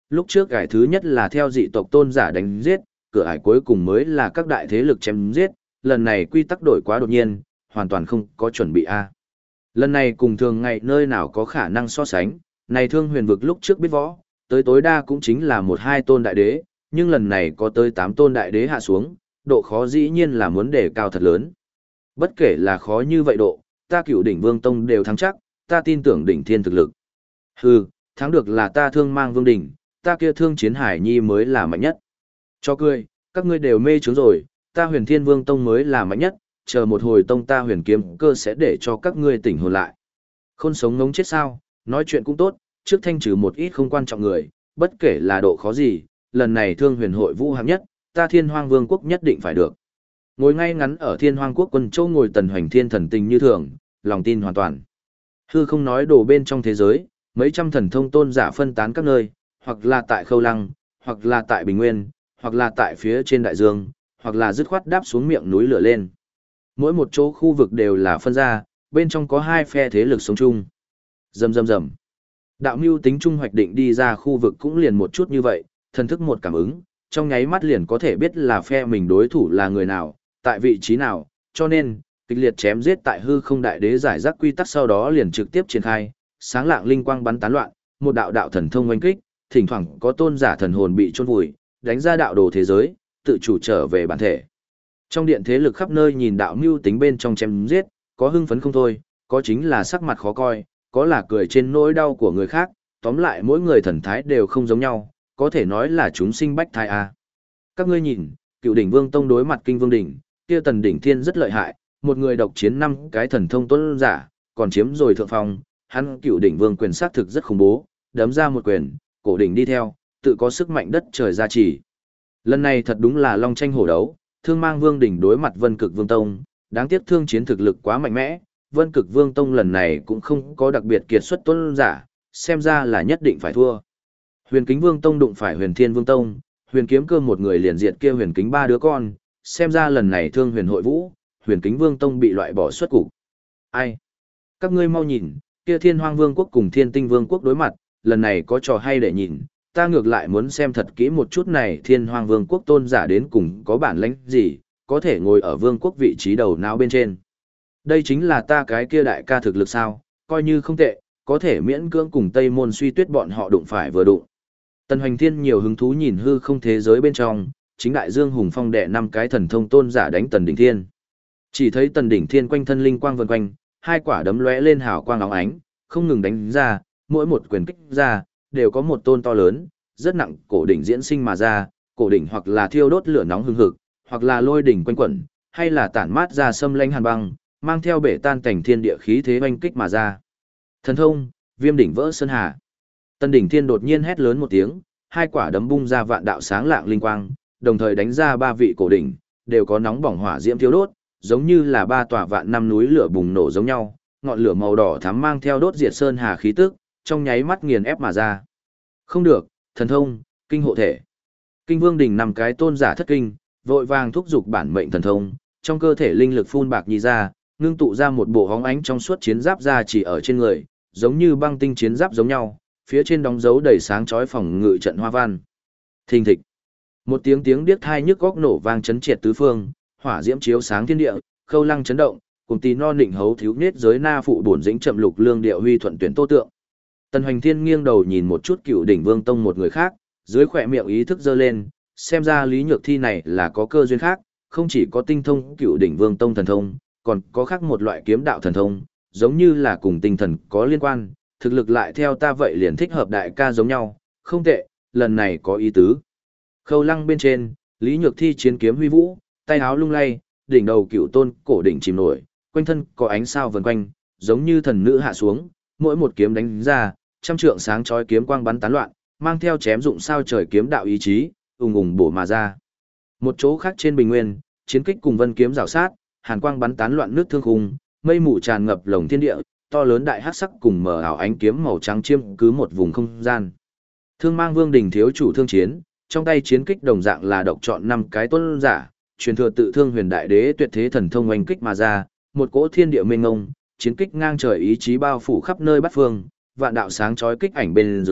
lúc trước ải thứ nhất là theo dị tộc tôn giả đánh giết, cửa ải cuối cùng mới là các đại thế lực chém giết, lần này quy tắc đổi quá đột nhiên, hoàn toàn không có chuẩn bị a. Lần này cùng thường ngày nơi nào có khả năng so sánh, này Thương Huyền vực lúc trước biết võ, tới tối đa cũng chính là 1-2 tôn đại đế, nhưng lần này có tới 8 tôn đại đế hạ xuống, độ khó dĩ nhiên là muốn đề cao thật lớn. Bất kể là khó như vậy độ, ta Cửu Đỉnh Vương Tông đều thắng chắc, ta tin tưởng đỉnh thiên thực lực. Hừ, thắng được là ta Thương Mang Vương đỉnh, ta kia Thương Chiến Hải Nhi mới là mạnh nhất. Cho cười, các ngươi đều mê trướng rồi, ta Huyền Thiên Vương Tông mới là mạnh nhất, chờ một hồi tông ta Huyền Kiếm Cơ sẽ để cho các ngươi tỉnh hồn lại. Khôn sống ngống chết sao, nói chuyện cũng tốt, trước thanh trừ một ít không quan trọng người, bất kể là độ khó gì, lần này Thương Huyền hội vũ hạng nhất, ta Thiên Hoang Vương quốc nhất định phải được. Ngồi ngay ngắn ở Thiên Hoang quốc quân châu ngồi Tần Hoành Thiên thần tình như thường, lòng tin hoàn toàn. Hư không nói đồ bên trong thế giới, mấy trăm thần thông tôn giả phân tán các nơi, hoặc là tại Khâu Lăng, hoặc là tại Bình Nguyên, hoặc là tại phía trên đại dương, hoặc là dứt khoát đáp xuống miệng núi lửa lên. Mỗi một chỗ khu vực đều là phân ra, bên trong có 2 phe thế lực sống chung. Rầm rầm rầm. Đạo mưu tính trung hoạch định đi ra khu vực cũng liền một chút như vậy, thần thức một cảm ứng, trong nháy mắt liền có thể biết là phe mình đối thủ là người nào, tại vị trí nào, cho nên, kịch liệt chém giết tại hư không đại đế giải rác quy tắc sau đó liền trực tiếp triển khai, sáng lạng linh quang bắn tán loạn, một đạo đạo thần thông oanh kích, thỉnh thoảng có tôn giả thần hồn bị chôn vùi, đánh ra đạo đồ thế giới, tự chủ trở về bản thể. Trong điện thế lực khắp nơi nhìn đạo mưu tính bên trong chém giết, có hưng phấn không thôi, có chính là sắc mặt khó coi, có là cười trên nỗi đau của người khác, tóm lại mỗi người thần thái đều không giống nhau, có thể nói là chúng sinh bách thai a. Các ngươi nhìn, Cựu Đỉnh Vương Tông đối mặt Kinh Vương đỉnh, kia Tần Đỉnh Thiên rất lợi hại, một người độc chiến 5 cái thần thông tôn giả, còn chiếm rồi thượng phong, hắn Cựu Đỉnh Vương quyền sát thực rất khủng bố, đấm ra một quyền, cổ đỉnh đi theo, tự có sức mạnh đất trời gia trì. Lần này thật đúng là long tranh hổ đấu, Thương Mang Vương đỉnh đối mặt Vân Cực Vương Tông, đáng tiếc thương chiến thực lực quá mạnh mẽ, Vân Cực Vương Tông lần này cũng không có đặc biệt kiệt xuất tôn giả, xem ra là nhất định phải thua. Huyền Kính Vương Tông đụng phải Huyền Thiên Vương Tông, Huyền Kiếm Cơ một người liền diệt kia Huyền Kính 3 đứa con, xem ra lần này Thương Huyền hội vũ, Huyền Kính Vương Tông bị loại bỏ xuất cục. Ai? Các ngươi mau nhìn, kia Thiên Hoang Vương quốc cùng Thiên Tinh Vương quốc đối mặt, lần này có trò hay để nhìn, ta ngược lại muốn xem thật kỹ một chút này Thiên Hoang Vương quốc tôn giả đến cùng có bản lĩnh gì, có thể ngồi ở vương quốc vị trí đầu não bên trên. Đây chính là ta cái kia đại ca thực lực sao, coi như không tệ, có thể miễn cưỡng cùng Tây Môn Suy Tuyết bọn họ đụng phải vừa đụng. Tần Hoành Thiên nhiều hứng thú nhìn hư không thế giới bên trong, chính đại dương hùng phong đệ 5 cái thần thông tôn giả đánh Tần Đỉnh Thiên. Chỉ thấy Tần Đỉnh Thiên quanh thân linh quang vần quanh, 2 quả đấm lóe lên hào quang óng ánh, không ngừng đánh ra, mỗi một quyền kích ra, đều có một tôn to lớn, rất nặng cổ đỉnh diễn sinh mà ra, cổ đỉnh hoặc là thiêu đốt lửa nóng hừng hực, hoặc là lôi đỉnh quanh quẩn, hay là tản mát ra xâm lãnh hàn băng, mang theo bể tan cảnh thiên địa khí thế oanh kích mà ra. Thần thông, Viêm đỉnh vỡ sơn hà. Tần Đỉnh Thiên đột nhiên hét lớn một tiếng, 2 quả đấm bung ra vạn đạo sáng lạng linh quang, đồng thời đánh ra 3 vị cổ đỉnh, đều có nóng bỏng hỏa diễm thiêu đốt, giống như là 3 tòa vạn năm núi lửa bùng nổ giống nhau, ngọn lửa màu đỏ thắm mang theo đốt diệt sơn hà khí tức, trong nháy mắt nghiền ép mà ra. Không được, thần thông, kinh hộ thể. Kinh Vương đỉnh 5 cái tôn giả thất kinh, vội vàng thúc giục bản mệnh thần thông, trong cơ thể linh lực phun bạc nhì ra, ngưng tụ ra một bộ hóng ánh trong suốt chiến giáp ra chỉ ở trên người, giống như băng tinh chiến giáp giống nhau, phía trên đóng dấu đầy sáng chói phòng ngự trận hoa văn. Thình thịch. Một tiếng tiếng điếc tai nhức góc nổ vang chấn triệt tứ phương, hỏa diễm chiếu sáng thiên địa, Khâu Lăng chấn động, cùng tí non định hấu thiếu nết giới na phụ bổn dĩnh chậm lục lương điệu huy thuận tuyển tô tượng. Tần Hoành Thiên nghiêng đầu nhìn một chút Cựu Đỉnh Vương Tông một người khác, dưới khỏe miệng ý thức giơ lên, xem ra Lý Nhược Thi này là có cơ duyên khác, không chỉ có tinh thông Cựu Đỉnh Vương Tông thần thông, còn có khác một loại kiếm đạo thần thông, giống như là cùng tinh thần có liên quan, thực lực lại theo ta vậy liền thích hợp đại ca giống nhau, không tệ, lần này có ý tứ. Khâu Lăng bên trên, Lý Nhược Thi chiến kiếm huy vũ, tay áo lung lay, đỉnh đầu Cựu Tôn cổ đỉnh chìm nổi, quanh thân có ánh sao vần quanh, giống như thần nữ hạ xuống, mỗi một kiếm đánh ra, trăm trượng sáng chói kiếm quang bắn tán loạn, mang theo chém dụng sao trời kiếm đạo ý chí, ùng ùng bổ mà ra. Một chỗ khác trên bình nguyên, chiến kích cùng vân kiếm rào sát, hàn quang bắn tán loạn nước thương khung, mây mù tràn ngập lồng thiên địa, to lớn đại hắc sắc cùng mờ ảo ánh kiếm màu trắng chiêm cứ một vùng không gian. Thương Mang Vương đỉnh thiếu chủ thương chiến, trong tay chiến kích đồng dạng là độc chọn 5 cái tôn giả, truyền thừa tự Thương Huyền Đại Đế tuyệt thế thần thông oanh kích mà ra, một cỗ thiên địa mênh mông, chiến kích ngang trời ý chí bao phủ khắp nơi bát phương, vạn đạo sáng chói kích ảnh bên dưới,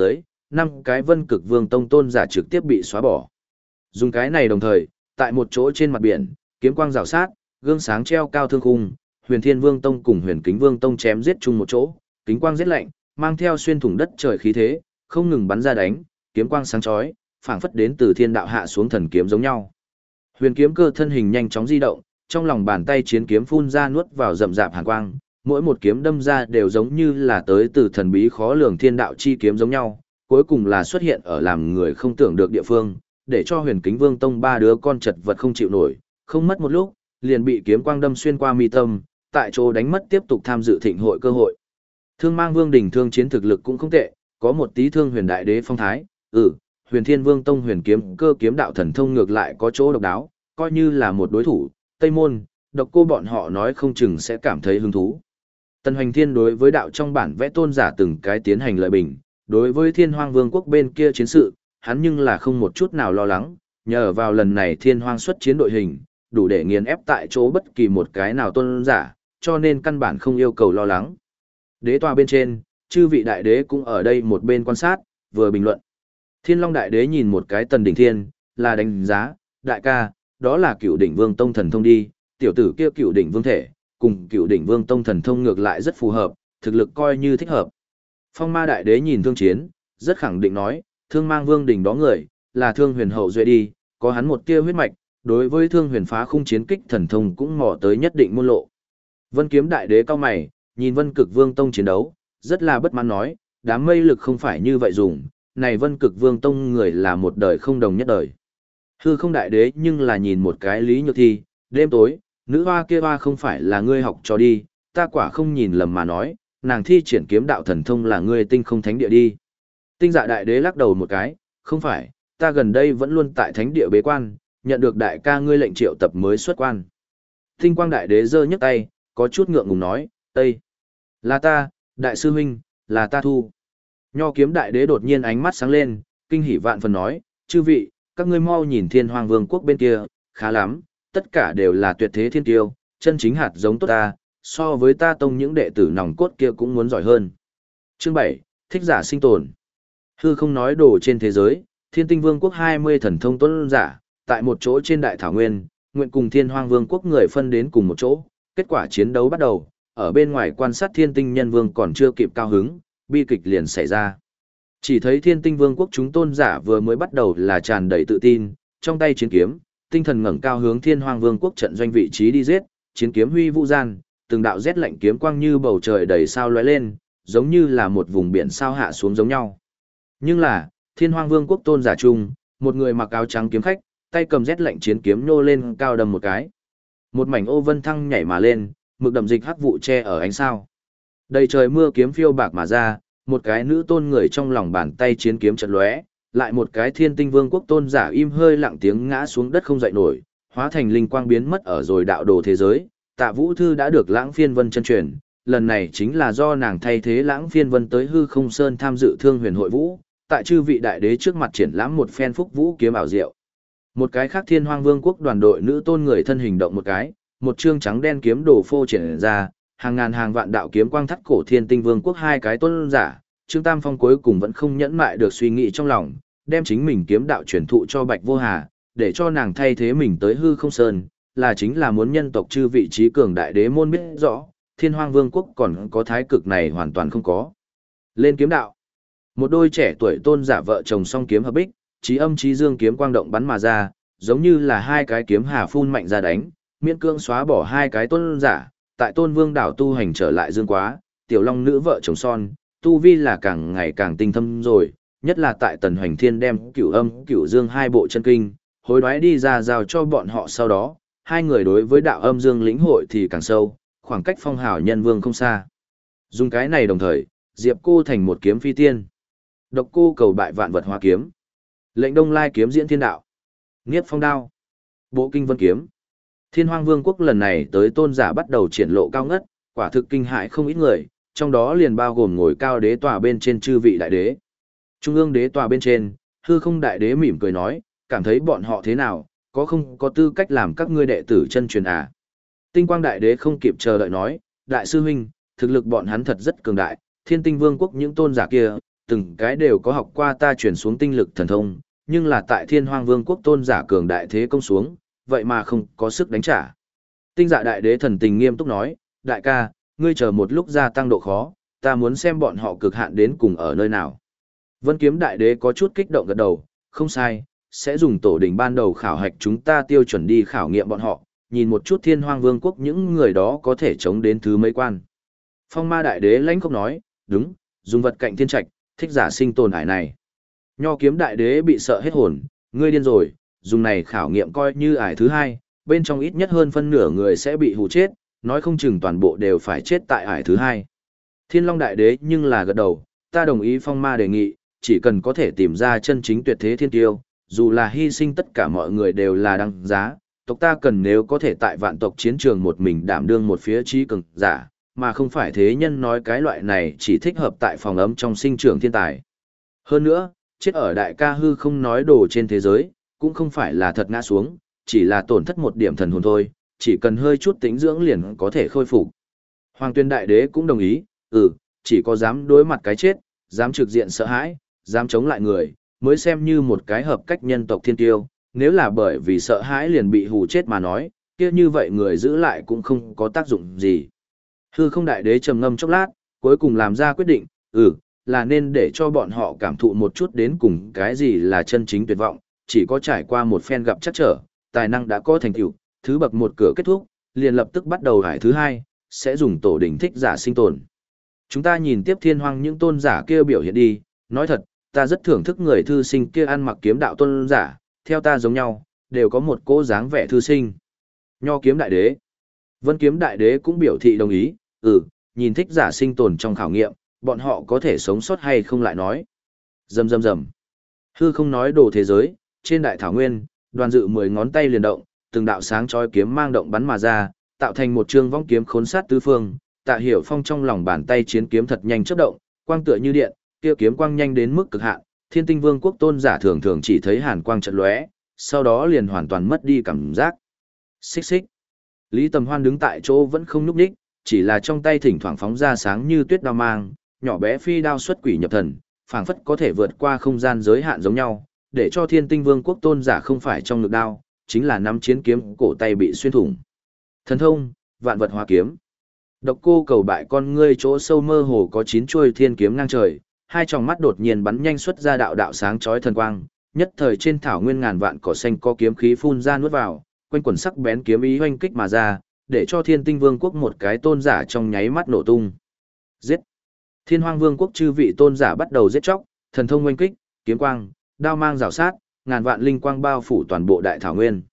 5 cái Vân Cực Vương Tông tôn giả trực tiếp bị xóa bỏ. Dùng cái này đồng thời, tại một chỗ trên mặt biển, kiếm quang rào sát, gương sáng treo cao thương khung, Huyền Thiên Vương Tông cùng Huyền Kính Vương Tông chém giết chung một chỗ, kính quang giết lạnh, mang theo xuyên thủng đất trời khí thế, không ngừng bắn ra đánh, kiếm quang sáng chói, phảng phất đến từ thiên đạo hạ xuống thần kiếm giống nhau. Huyền kiếm cơ thân hình nhanh chóng di động, trong lòng bàn tay chiến kiếm phun ra nuốt vào rậm rạp hàn quang, mỗi một kiếm đâm ra đều giống như là tới từ thần bí khó lường thiên đạo chi kiếm giống nhau, cuối cùng là xuất hiện ở làm người không tưởng được địa phương, để cho Huyền Kính Vương Tông ba đứa con chật vật không chịu nổi, không mất một lúc, liền bị kiếm quang đâm xuyên qua mi tâm, tại chỗ đánh mất tiếp tục tham dự thịnh hội cơ hội. Thương Mang Vương đỉnh thương chiến thực lực cũng không tệ, có một tí Thương Huyền Đại Đế phong thái, Huyền Thiên Vương Tông huyền kiếm cơ kiếm đạo thần thông ngược lại có chỗ độc đáo, coi như là một đối thủ, Tây Môn, Độc Cô bọn họ nói không chừng sẽ cảm thấy hứng thú. Tần Hoành Thiên đối với đạo trong bản vẽ tôn giả từng cái tiến hành lợi bình, đối với Thiên Hoang Vương quốc bên kia chiến sự, hắn nhưng là không một chút nào lo lắng, nhờ vào lần này Thiên Hoang xuất chiến đội hình, đủ để nghiền ép tại chỗ bất kỳ một cái nào tôn giả, cho nên căn bản không yêu cầu lo lắng. Đế tòa bên trên, chư vị đại đế cũng ở đây một bên quan sát, vừa bình luận. Thiên Long đại đế nhìn một cái Tần Đỉnh Thiên, là đánh giá, đại ca, đó là Cửu Đỉnh Vương Tông thần thông đi, tiểu tử kia Cửu Đỉnh Vương thể, cùng Cửu Đỉnh Vương Tông thần thông ngược lại rất phù hợp, thực lực coi như thích hợp. Phong Ma đại đế nhìn Thương Chiến, rất khẳng định nói, Thương Mang Vương đỉnh đó người, là Thương Huyền hậu duệ đi, có hắn một tia huyết mạch, đối với Thương Huyền phá khung chiến kích thần thông cũng mò tới nhất định môn lộ. Vân Kiếm đại đế cao mày, nhìn Vân Cực Vương Tông chiến đấu, rất là bất mãn nói, đám mây lực không phải như vậy dùng, này Vân Cực Vương Tông người là một đời không đồng nhất đời. Hư Không đại đế nhưng là nhìn một cái Lý Nhược Thi, đêm tối, nữ hoa kia hoa không phải là ngươi học cho đi, ta quả không nhìn lầm mà nói, nàng thi triển kiếm đạo thần thông là ngươi tinh không thánh địa đi. Tinh Dạ đại đế lắc đầu một cái, không phải, ta gần đây vẫn luôn tại thánh địa bế quan, nhận được đại ca ngươi lệnh triệu tập mới xuất quan. Tinh Quang đại đế giơ nhấc tay, có chút ngượng ngùng nói, Tây, là ta, đại sư huynh, là ta thu. Nho kiếm đại đế đột nhiên ánh mắt sáng lên, kinh hỉ vạn phần nói, chư vị, các ngươi mau nhìn Thiên Hoang Vương quốc bên kia, khá lắm, tất cả đều là tuyệt thế thiên tiêu, chân chính hạt giống tốt ta, so với ta tông những đệ tử nòng cốt kia cũng muốn giỏi hơn. Chương 7, thích giả sinh tồn. Hư không nói đồ trên thế giới, Thiên Tinh Vương quốc 20 thần thông tuấn giả, tại một chỗ trên đại thảo nguyên, nguyện cùng Thiên Hoang Vương quốc người phân đến cùng một chỗ, kết quả chiến đấu bắt đầu, ở bên ngoài quan sát Thiên Tinh Nhân Vương còn chưa kịp cao hứng, bi kịch liền xảy ra. Chỉ thấy Thiên Tinh Vương quốc chúng tôn giả vừa mới bắt đầu là tràn đầy tự tin, trong tay chiến kiếm, tinh thần ngẩng cao hướng Thiên Hoang Vương quốc trận doanh vị trí đi giết, chiến kiếm huy vũ gian, từng đạo rét lạnh kiếm quang như bầu trời đầy sao lóe lên, giống như là một vùng biển sao hạ xuống giống nhau. Nhưng là, Thiên Hoang Vương quốc tôn giả chung, một người mặc áo trắng kiếm khách, tay cầm rét lạnh chiến kiếm nhô lên cao đầm một cái. Một mảnh ô vân thăng nhảy mà lên, mực đậm dịch hắc vụ che ở ánh sao. Đầy trời mưa kiếm phiêu bạc mà ra, một cái nữ tôn người trong lòng bàn tay chiến kiếm chợt lóe, lại một cái Thiên Tinh Vương quốc tôn giả im hơi lặng tiếng ngã xuống đất không dậy nổi, hóa thành linh quang biến mất ở rồi đạo đồ thế giới. Tạ Vũ Thư đã được Lãng Phiên Vân chân truyền, lần này chính là do nàng thay thế Lãng Phiên Vân tới Hư Không Sơn tham dự Thương Huyền hội vũ, tại chư vị đại đế trước mặt triển lãm một phen phúc vũ kiếm ảo diệu. Một cái khác Thiên Hoang Vương quốc đoàn đội nữ tôn người thân hình động một cái, một chương trắng đen kiếm đồ phô triển ra, hàng ngàn hàng vạn đạo kiếm quang thắt cổ Thiên Tinh Vương quốc hai cái tôn giả, Trương Tam Phong cuối cùng vẫn không nhẫn mại được suy nghĩ trong lòng, đem chính mình kiếm đạo truyền thụ cho Bạch Vô Hà, để cho nàng thay thế mình tới Hư Không Sơn, là chính là muốn nhân tộc chư vị trí cường đại đế môn biết rõ, Thiên Hoang Vương quốc còn có thái cực này hoàn toàn không có. Lên kiếm đạo. Một đôi trẻ tuổi tôn giả vợ chồng song kiếm hợp bích, chí âm chí dương kiếm quang động bắn mà ra, giống như là hai cái kiếm hà phun mạnh ra đánh, miễn cương xóa bỏ hai cái tôn giả, tại Tôn Vương đảo tu hành trở lại dương quá, tiểu long nữ vợ chồng son, tu vi là càng ngày càng tinh thâm rồi, nhất là tại Tần Hoành Thiên đem Cửu Âm, Cửu Dương hai bộ chân kinh, hối đoái đi ra giao cho bọn họ sau đó, hai người đối với đạo âm dương lĩnh hội thì càng sâu, khoảng cách phong hào nhân vương không xa. Dùng cái này đồng thời, Diệp Cô thành một kiếm phi tiên. Độc Cô cầu bại vạn vật hóa kiếm. Lệnh Đông Lai kiếm diễn thiên đạo. Niếp phong đao. Bộ kinh vân kiếm. Thiên Hoang Vương quốc lần này tới tôn giả bắt đầu triển lộ cao ngất, quả thực kinh hại không ít người, trong đó liền bao gồm ngồi cao đế tòa bên trên chư vị đại đế. Trung ương đế tòa bên trên, Hư Không đại đế mỉm cười nói, cảm thấy bọn họ thế nào, có không có tư cách làm các ngươi đệ tử chân truyền à. Tinh Quang đại đế không kịp chờ đợi nói, đại sư huynh, thực lực bọn hắn thật rất cường đại, Thiên Tinh Vương quốc những tôn giả kia, từng cái đều có học qua ta truyền xuống tinh lực thần thông, nhưng là tại Thiên Hoang Vương quốc tôn giả cường đại thế công xuống, vậy mà không có sức đánh trả. Tinh Dạ đại đế thần tình nghiêm túc nói, đại ca, ngươi chờ một lúc gia tăng độ khó, ta muốn xem bọn họ cực hạn đến cùng ở nơi nào. Vân Kiếm đại đế có chút kích động gật đầu, không sai, sẽ dùng tổ đình ban đầu khảo hạch chúng ta tiêu chuẩn đi khảo nghiệm bọn họ, nhìn một chút Thiên Hoang Vương quốc những người đó có thể chống đến thứ mấy quan. Phong Ma đại đế lãnh khốc nói, đúng, dùng vật cạnh thiên trạch, thích giả sinh tồn ải này. Nho Kiếm đại đế bị sợ hết hồn, ngươi điên rồi, dùng này khảo nghiệm coi như ải thứ hai, bên trong ít nhất hơn phân nửa người sẽ bị hù chết, nói không chừng toàn bộ đều phải chết tại ải thứ hai. Thiên Long đại đế nhưng là gật đầu, ta đồng ý Phong Ma đề nghị, chỉ cần có thể tìm ra chân chính tuyệt thế thiên tiêu, dù là hy sinh tất cả mọi người đều là đăng giá, tộc ta cần nếu có thể tại vạn tộc chiến trường một mình đảm đương một phía trí cường giả, mà không phải thế nhân nói cái loại này chỉ thích hợp tại phòng ấm trong sinh trưởng thiên tài. Hơn nữa, chết ở đại ca hư không nói đồ trên thế giới, cũng không phải là thật ngã xuống, chỉ là tổn thất một điểm thần hồn thôi, chỉ cần hơi chút tĩnh dưỡng liền có thể khôi phục. Hoàng Tuyên đại đế cũng đồng ý, chỉ có dám đối mặt cái chết, dám trực diện sợ hãi, dám chống lại người, mới xem như một cái hợp cách nhân tộc thiên tiêu, nếu là bởi vì sợ hãi liền bị hù chết mà nói, kia như vậy người giữ lại cũng không có tác dụng gì. Hư không đại đế trầm ngâm chốc lát, cuối cùng làm ra quyết định, là nên để cho bọn họ cảm thụ một chút đến cùng cái gì là chân chính tuyệt vọng, chỉ có trải qua một phen gặp chắc trở, tài năng đã có thành tựu, thứ bậc một cửa kết thúc, liền lập tức bắt đầu hải thứ hai, sẽ dùng tổ đỉnh thích giả sinh tồn. Chúng ta nhìn tiếp Thiên Hoang những tôn giả kia biểu hiện đi, nói thật, ta rất thưởng thức người thư sinh kia ăn mặc kiếm đạo tôn giả, theo ta giống nhau, đều có một cỗ dáng vẻ thư sinh. Nho Kiếm đại đế, Vân Kiếm đại đế cũng biểu thị đồng ý, nhìn thích giả sinh tồn trong khảo nghiệm, bọn họ có thể sống sót hay không lại nói. Rầm rầm rầm. Hư không nói đồ thế giới, trên đại thảo nguyên, Đoàn Dự 10 ngón tay liền động, từng đạo sáng chói kiếm mang động bắn mà ra, tạo thành một chương vong kiếm khốn sát tứ phương. Tạ Hiểu Phong trong lòng bàn tay chiến kiếm thật nhanh chớp động, quang tựa như điện, kia kiếm quang nhanh đến mức cực hạn, Thiên Tinh Vương quốc tôn giả thường thường chỉ thấy hàn quang chợt lóe, sau đó liền hoàn toàn mất đi cảm giác. Xích xích. Lý Tầm Hoan đứng tại chỗ vẫn không nhúc nhích, chỉ là trong tay thỉnh thoảng phóng ra sáng như tuyết đao mang, nhỏ bé phi đao xuất quỷ nhập thần, phảng phất có thể vượt qua không gian giới hạn giống nhau, để cho Thiên Tinh Vương quốc tôn giả không phải trong ngực đao, chính là nắm chiến kiếm cổ tay bị xuyên thủng. Thần thông, vạn vật hóa kiếm. Độc Cô Cầu bại con ngươi chỗ sâu mơ hồ có 9 chuôi thiên kiếm ngang trời, hai tròng mắt đột nhiên bắn nhanh xuất ra đạo đạo sáng chói thần quang, nhất thời trên thảo nguyên ngàn vạn cỏ xanh có kiếm khí phun ra nuốt vào, quanh quần sắc bén kiếm ý hoành kích mà ra, để cho Thiên Tinh Vương quốc một cái tôn giả trong nháy mắt nổ tung. Giết! Thiên Hoang Vương quốc chư vị tôn giả bắt đầu giết chóc, thần thông oanh kích, kiếm quang, đao mang rào sát, ngàn vạn linh quang bao phủ toàn bộ đại thảo nguyên.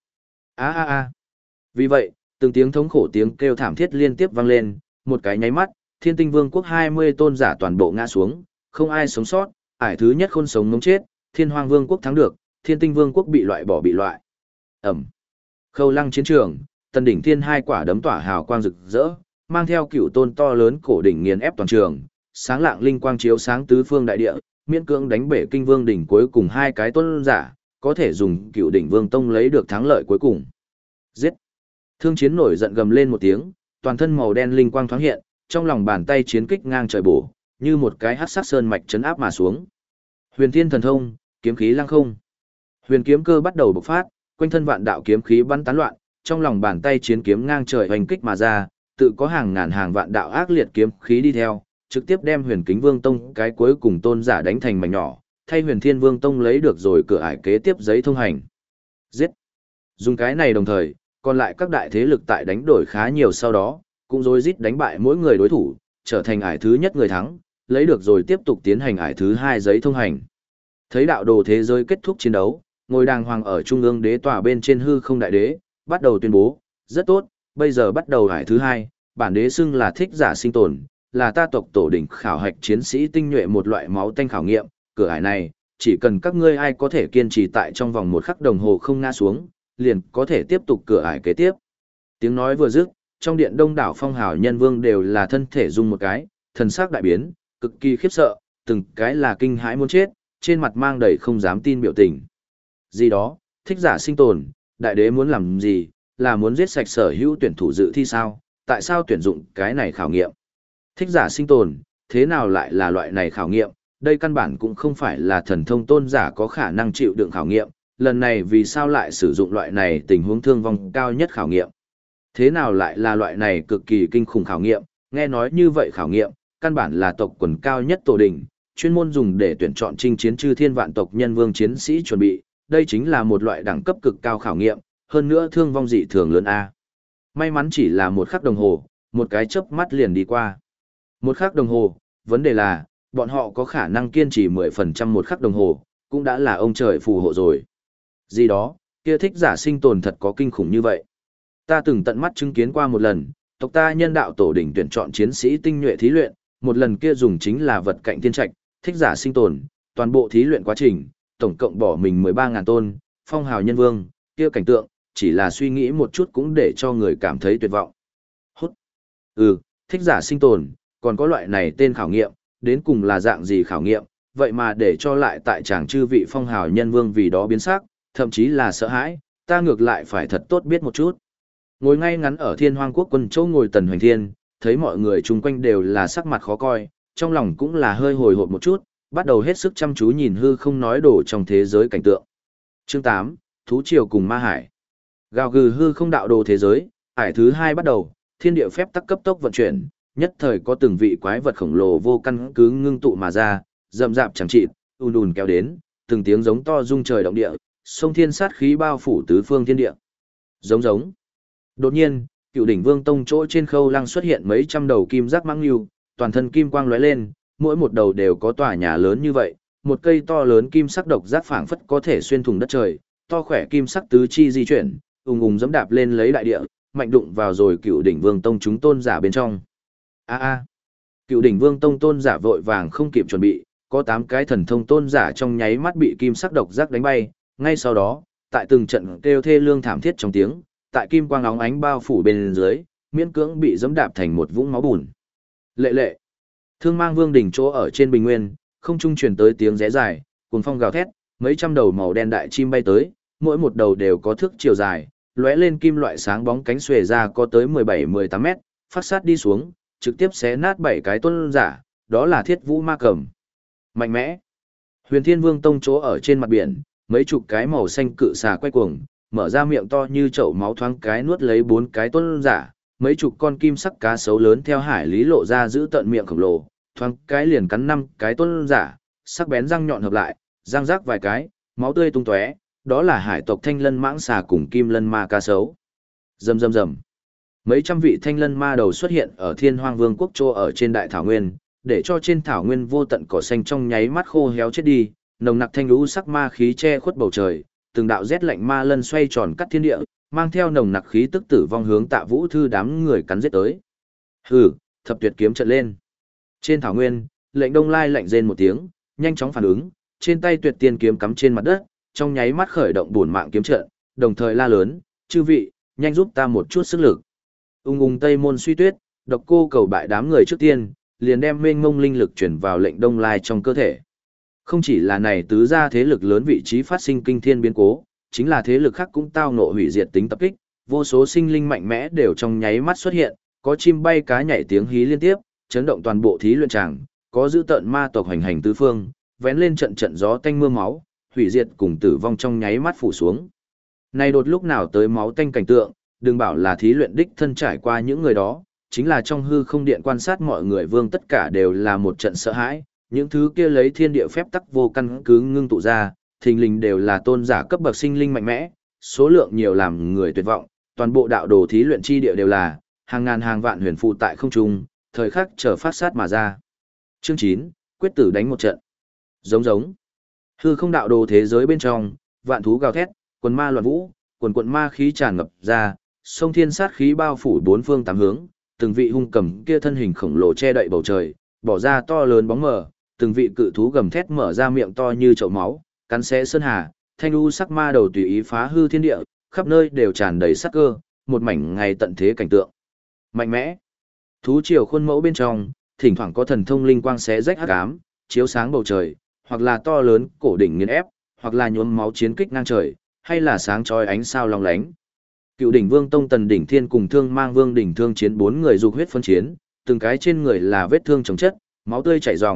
Vì vậy, từng tiếng thống khổ tiếng kêu thảm thiết liên tiếp vang lên, một cái nháy mắt, Thiên Tinh Vương quốc 20 tôn giả toàn bộ ngã xuống, không ai sống sót, ải thứ nhất khôn sống ngống chết, Thiên Hoang Vương quốc thắng được, Thiên Tinh Vương quốc bị loại bỏ bị loại. Ẩm. Khâu Lăng chiến trường, Tần đỉnh thiên hai quả đấm tỏa hào quang rực rỡ, mang theo cựu tôn to lớn cổ đỉnh nghiền ép toàn trường, sáng lạng linh quang chiếu sáng tứ phương đại địa, miễn cưỡng đánh bể Kinh Vương đỉnh cuối cùng hai cái tôn giả, có thể dùng Cựu đỉnh Vương tông lấy được thắng lợi cuối cùng. Giết! Thương Chiến nổi giận gầm lên một tiếng, toàn thân màu đen linh quang thoáng hiện, trong lòng bàn tay chiến kích ngang trời bổ, như một cái hắc sắc sơn mạch chấn áp mà xuống. Huyền Thiên thần thông, kiếm khí lăng không. Huyền kiếm cơ bắt đầu bộc phát, quanh thân vạn đạo kiếm khí bắn tán loạn, trong lòng bàn tay chiến kiếm ngang trời hoành kích mà ra, tự có hàng ngàn hàng vạn đạo ác liệt kiếm khí đi theo, trực tiếp đem Huyền Kính Vương tông cái cuối cùng tôn giả đánh thành mảnh nhỏ, thay Huyền Thiên Vương tông lấy được rồi cửa ải kế tiếp giấy thông hành. Giết! Dùng cái này đồng thời, còn lại các đại thế lực tại đánh đổi khá nhiều sau đó, cũng rối rít đánh bại mỗi người đối thủ, trở thành ải thứ nhất người thắng, lấy được rồi tiếp tục tiến hành ải thứ hai giấy thông hành. Thấy đạo đồ thế giới kết thúc chiến đấu, ngồi đàng hoàng ở trung ương đế tòa bên trên hư không đại đế, bắt đầu tuyên bố, rất tốt, bây giờ bắt đầu ải thứ hai, bản đế xưng là thích giả sinh tồn, là ta tộc tổ đỉnh khảo hạch chiến sĩ tinh nhuệ một loại máu tanh khảo nghiệm, cửa ải này, chỉ cần các ngươi ai có thể kiên trì tại trong vòng một khắc đồng hồ không ngã xuống, liền có thể tiếp tục cửa ải kế tiếp. Tiếng nói vừa dứt, trong điện đông đảo phong hào nhân vương đều là thân thể rung một cái, thần sắc đại biến, cực kỳ khiếp sợ, từng cái là kinh hãi muốn chết, trên mặt mang đầy không dám tin biểu tình. Gì đó, thích giả sinh tồn, đại đế muốn làm gì, là muốn giết sạch sở hữu tuyển thủ dự thi sao, tại sao tuyển dụng cái này khảo nghiệm? Thích giả sinh tồn, thế nào lại là loại này khảo nghiệm, Đây căn bản cũng không phải là thần thông tôn giả có khả năng chịu đựng khảo nghiệm, lần này vì sao lại sử dụng loại này tình huống thương vong cao nhất khảo nghiệm. Thế nào lại là loại này cực kỳ kinh khủng khảo nghiệm, nghe nói như vậy khảo nghiệm, căn bản là tộc quần cao nhất tổ đình, chuyên môn dùng để tuyển chọn chinh chiến chư thiên vạn tộc nhân vương chiến sĩ chuẩn bị, đây chính là một loại đẳng cấp cực cao khảo nghiệm, hơn nữa thương vong dị thường lớn A. May mắn chỉ là một khắc đồng hồ, một cái chớp mắt liền đi qua. Một khắc đồng hồ, vấn đề là, bọn họ có khả năng kiên trì 10% một khắc đồng hồ, cũng đã là ông trời phù hộ rồi. Gì đó, kia thích giả sinh tồn thật có kinh khủng như vậy. Ta từng tận mắt chứng kiến qua một lần, tộc ta nhân đạo tổ đỉnh tuyển chọn chiến sĩ tinh nhuệ thí luyện, một lần kia dùng chính là vật cạnh thiên trạch, thích giả sinh tồn, toàn bộ thí luyện quá trình, tổng cộng bỏ mình 13.000 tôn, phong hào nhân vương, kia cảnh tượng, chỉ là suy nghĩ một chút cũng để cho người cảm thấy tuyệt vọng. Hút. Thích giả sinh tồn, còn có loại này tên khảo nghiệm, đến cùng là dạng gì khảo nghiệm, vậy mà để cho lại tại chàng chư vị phong hào nhân vương vì đó biến sắc, thậm chí là sợ hãi, ta ngược lại phải thật tốt biết một chút. Ngồi ngay ngắn ở Thiên Hoang Quốc quân chỗ ngồi Tần Hoành Thiên, thấy mọi người chung quanh đều là sắc mặt khó coi, trong lòng cũng là hơi hồi hộp một chút, bắt đầu hết sức chăm chú nhìn hư không nói đổ trong thế giới cảnh tượng. Chương 8, Thú Triều cùng Ma Hải. Gào gừ hư không đạo đồ thế giới, hải thứ 2 bắt đầu, thiên địa phép tắc cấp tốc vận chuyển, nhất thời có từng vị quái vật khổng lồ vô căn cứ ngưng tụ mà ra, rậm rạp chẳng chịt, ùn ùn kéo đến, từng tiếng giống to rung trời động địa, sông thiên sát khí bao phủ tứ phương thiên địa. Giống giống. Đột nhiên, Cựu Đỉnh Vương Tông chỗ trên khâu lăng xuất hiện mấy trăm đầu kim giác mãng lưu, toàn thân kim quang lóe lên, mỗi một đầu đều có tòa nhà lớn như vậy, một cây to lớn kim sắc độc giác phảng phất có thể xuyên thủng đất trời, to khỏe kim sắc tứ chi di chuyển, ùng ùng giẫm đạp lên lấy đại địa, mạnh đụng vào rồi Cựu Đỉnh Vương Tông chúng tôn giả bên trong. Cựu Đỉnh Vương Tông tôn giả vội vàng không kịp chuẩn bị, có 8 cái thần thông tôn giả trong nháy mắt bị kim sắc độc giác đánh bay, ngay sau đó, tại từng trận kêu thê lương thảm thiết trong tiếng, tại kim quang óng ánh bao phủ bên dưới, miễn cưỡng bị giẫm đạp thành một vũng máu bùn. Lệ. Thương Mang Vương đỉnh chỗ ở trên bình nguyên, không trung truyền tới tiếng rẽ dài, cuồng phong gào thét, mấy trăm đầu màu đen đại chim bay tới, mỗi một đầu đều có thước chiều dài, lóe lên kim loại sáng bóng cánh xuề ra có tới 17-18 mét, phát sát đi xuống, trực tiếp xé nát 7 cái tôn giả, đó là Thiết Vũ Ma Cầm. Mạnh mẽ. Huyền Thiên Vương Tông chỗ ở trên mặt biển, mấy chục cái màu xanh cự xà quay cuồng, mở ra miệng to như chậu máu thoáng cái nuốt lấy 4 cái tôn giả, mấy chục con kim sắc cá sấu lớn theo hải lý lộ ra giữ tận miệng khổng lồ, thoáng cái liền cắn 5 cái tôn giả, sắc bén răng nhọn hợp lại, răng rác vài cái, máu tươi tung tóe, đó là hải tộc thanh lân mãng xà cùng kim lân ma cá sấu. Rầm rầm rầm. Mấy trăm vị thanh lân ma đầu xuất hiện ở Thiên Hoang Vương quốc chỗ ở trên đại thảo nguyên, để cho trên thảo nguyên vô tận cỏ xanh trong nháy mắt khô héo chết đi, nồng nặc thanh lũ sắc ma khí che khuất bầu trời, từng đạo rét lạnh ma lân xoay tròn cắt thiên địa, mang theo nồng nặc khí tức tử vong hướng Tạ Vũ Thư đám người cắn giết tới. Hừ, thập tuyệt kiếm trận lên. Trên thảo nguyên, Lệnh Đông Lai lạnh rên một tiếng, nhanh chóng phản ứng, trên tay tuyệt tiên kiếm cắm trên mặt đất, trong nháy mắt khởi động bổn mạng kiếm trận, đồng thời la lớn, "Chư vị, nhanh giúp ta một chút sức lực." Ung ung Tây Môn Suy Tuyết, Độc Cô cầu bại đám người trước tiên, liền đem mênh mông linh lực chuyển vào Lệnh Đông Lai trong cơ thể. Không chỉ là này tứ gia thế lực lớn vị trí phát sinh kinh thiên biến cố, chính là thế lực khác cũng tao ngộ hủy diệt tính tập kích, vô số sinh linh mạnh mẽ đều trong nháy mắt xuất hiện, có chim bay cá nhảy tiếng hí liên tiếp, chấn động toàn bộ thí luyện tràng, có dữ tợn ma tộc hành hành tứ phương, vén lên trận trận gió tanh mưa máu, hủy diệt cùng tử vong trong nháy mắt phủ xuống. Này đột lúc nào tới máu tanh cảnh tượng, đừng bảo là thí luyện đích thân trải qua những người đó, chính là trong hư không điện quan sát mọi người vương tất cả đều là một trận sợ hãi, những thứ kia lấy thiên địa phép tắc vô căn cứ ngưng tụ ra, thình lình đều là tôn giả cấp bậc sinh linh mạnh mẽ, số lượng nhiều làm người tuyệt vọng, toàn bộ đạo đồ thí luyện chi địa đều là hàng ngàn hàng vạn huyền phù tại không trung, thời khắc chờ phát sát mà ra. Chương 9, quyết tử đánh một trận. Giống giống. Hư không đạo đồ thế giới bên trong, vạn thú gào thét, quần ma loạn vũ, quần quần ma khí tràn ngập ra, sông thiên sát khí bao phủ bốn phương tám hướng, từng vị hung cầm kia thân hình khổng lồ che đậy bầu trời, bỏ ra to lớn bóng mờ, từng vị cự thú gầm thét mở ra miệng to như chậu máu, cắn xé sơn hà, thanh u sắc ma đầu tùy ý phá hư thiên địa, khắp nơi đều tràn đầy sát cơ, một mảnh ngày tận thế cảnh tượng. Mạnh mẽ. Thú triều khuôn mẫu bên trong, thỉnh thoảng có thần thông linh quang xé rách hắc ám, chiếu sáng bầu trời, hoặc là to lớn cổ đỉnh nghiền ép, hoặc là nhuốm máu chiến kích ngang trời, hay là sáng chói ánh sao long lánh. Cựu đỉnh Vương Tông Tần đỉnh Thiên cùng Thương Mang Vương đỉnh Thương Chiến 4 người dục huyết phân chiến, từng cái trên người là vết thương chồng chất, máu tươi chảy ròng,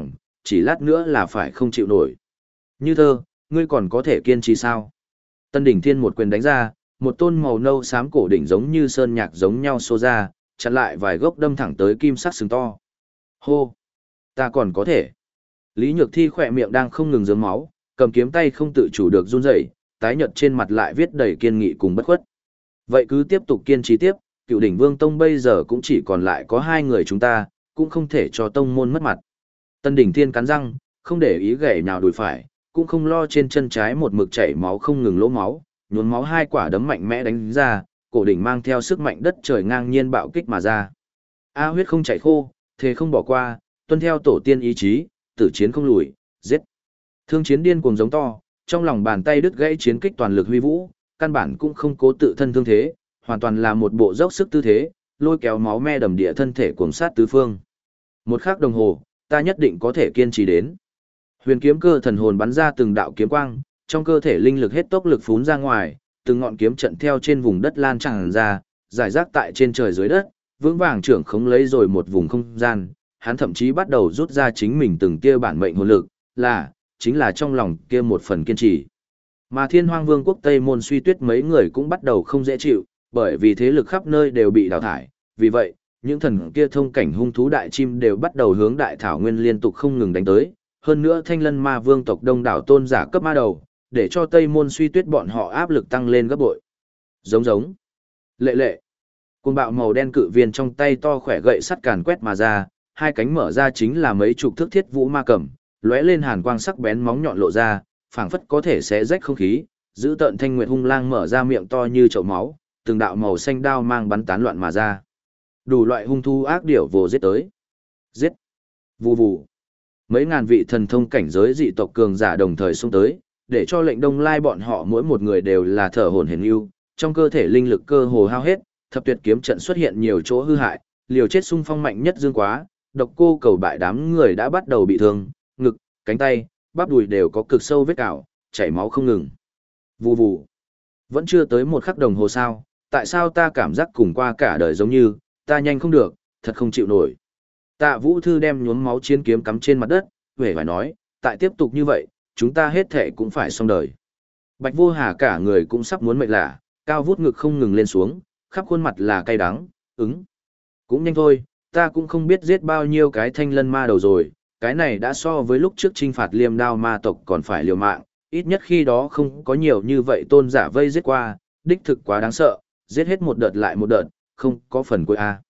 chỉ lát nữa là phải không chịu nổi. Như Thơ, ngươi còn có thể kiên trì sao? Tân Đỉnh Thiên một quyền đánh ra, một tôn màu nâu xám cổ đỉnh giống như sơn nhạc giống nhau xô ra, chặn lại vài gốc đâm thẳng tới kim sắc sừng to. Hô! Ta còn có thể. Lý Nhược Thi khỏe miệng đang không ngừng rớm máu, cầm kiếm tay không tự chủ được run rẩy, tái nhợt trên mặt lại viết đầy kiên nghị cùng bất khuất. Vậy cứ tiếp tục kiên trì tiếp, Cựu Đỉnh Vương Tông bây giờ cũng chỉ còn lại có 2 người chúng ta, cũng không thể cho tông môn mất mặt. Tân Đỉnh Thiên cắn răng, không để ý gảy nào đùi phải, cũng không lo trên chân trái một mực chảy máu không ngừng lỗ máu, nhuốm máu 2 quả đấm mạnh mẽ đánh ra, cổ đỉnh mang theo sức mạnh đất trời ngang nhiên bạo kích mà ra. A huyết không chảy khô, thề không bỏ qua, tuân theo tổ tiên ý chí, tử chiến không lùi, giết. Thương chiến điên cuồng giống to, trong lòng bàn tay đứt gãy chiến kích toàn lực huy vũ, căn bản cũng không cố tự thân thương thế, hoàn toàn là một bộ dốc sức tư thế, lôi kéo máu me đầm địa thân thể cuồng sát tứ phương. Một khắc đồng hồ, ta nhất định có thể kiên trì đến. Huyền kiếm cơ thần hồn bắn ra từng đạo kiếm quang, trong cơ thể linh lực hết tốc lực phún ra ngoài, từng ngọn kiếm trận theo trên vùng đất lan tràn ra, giải rác tại trên trời dưới đất, vững vàng trưởng khống lấy rồi một vùng không gian, hắn thậm chí bắt đầu rút ra chính mình từng kia bản mệnh hồn lực, chính là trong lòng kia một phần kiên trì. Mà Thiên Hoang Vương quốc Tây Môn Suy Tuyết mấy người cũng bắt đầu không dễ chịu, bởi vì thế lực khắp nơi đều bị đào thải, vì vậy, những thần kia thông cảnh hung thú đại chim đều bắt đầu hướng đại thảo nguyên liên tục không ngừng đánh tới, hơn nữa Thanh Lân Ma Vương tộc đông đảo tôn giả cấp ma đầu, để cho Tây Môn Suy Tuyết bọn họ áp lực tăng lên gấp bội. Giống giống. Lệ lệ. Côn bạo màu đen cự viên trong tay to khỏe gậy sắt càn quét mà ra, 2 cánh mở ra chính là mấy chục thước thiết vũ ma cầm, lóe lên hàn quang sắc bén móng nhọn lộ ra, phảng phất có thể xé rách không khí, giữ tợn thanh nguyệt hung lang mở ra miệng to như chậu máu, từng đạo màu xanh đao mang bắn tán loạn mà ra. Đủ loại hung thú ác điểu vồ giết tới. Giết. Vù vù. Mấy ngàn vị thần thông cảnh giới dị tộc cường giả đồng thời xông tới, để cho lệnh Đông Lai bọn họ mỗi một người đều là thở hổn hển ưu, trong cơ thể linh lực cơ hồ hao hết, thập tuyệt kiếm trận xuất hiện nhiều chỗ hư hại, liều chết xung phong mạnh nhất dương quá, độc cô cầu bại đám người đã bắt đầu bị thương, ngực, cánh tay, bắp đùi đều có cực sâu vết cào, chảy máu không ngừng. Vù vù. Vẫn chưa tới 1 khắc đồng hồ sao, tại sao ta cảm giác cùng qua cả đời giống như, ta nhanh không được, thật không chịu nổi. Tạ Vũ Thư đem nhuốm máu chiến kiếm cắm trên mặt đất, vẻ vải nói, tại tiếp tục như vậy, chúng ta hết thể cũng phải xong đời. Bạch Vô Hà cả người cũng sắp muốn mệt lạ, cao vút ngực không ngừng lên xuống, khắp khuôn mặt là cay đắng, Cũng nhanh thôi, ta cũng không biết giết bao nhiêu cái Thanh Lân ma đầu rồi, cái này đã so với lúc trước trinh phạt Liêm Đao ma tộc còn phải liều mạng, ít nhất khi đó không có nhiều như vậy tôn giả vây giết qua, đích thực quá đáng sợ, giết hết một đợt lại một đợt, không có phần cuối a.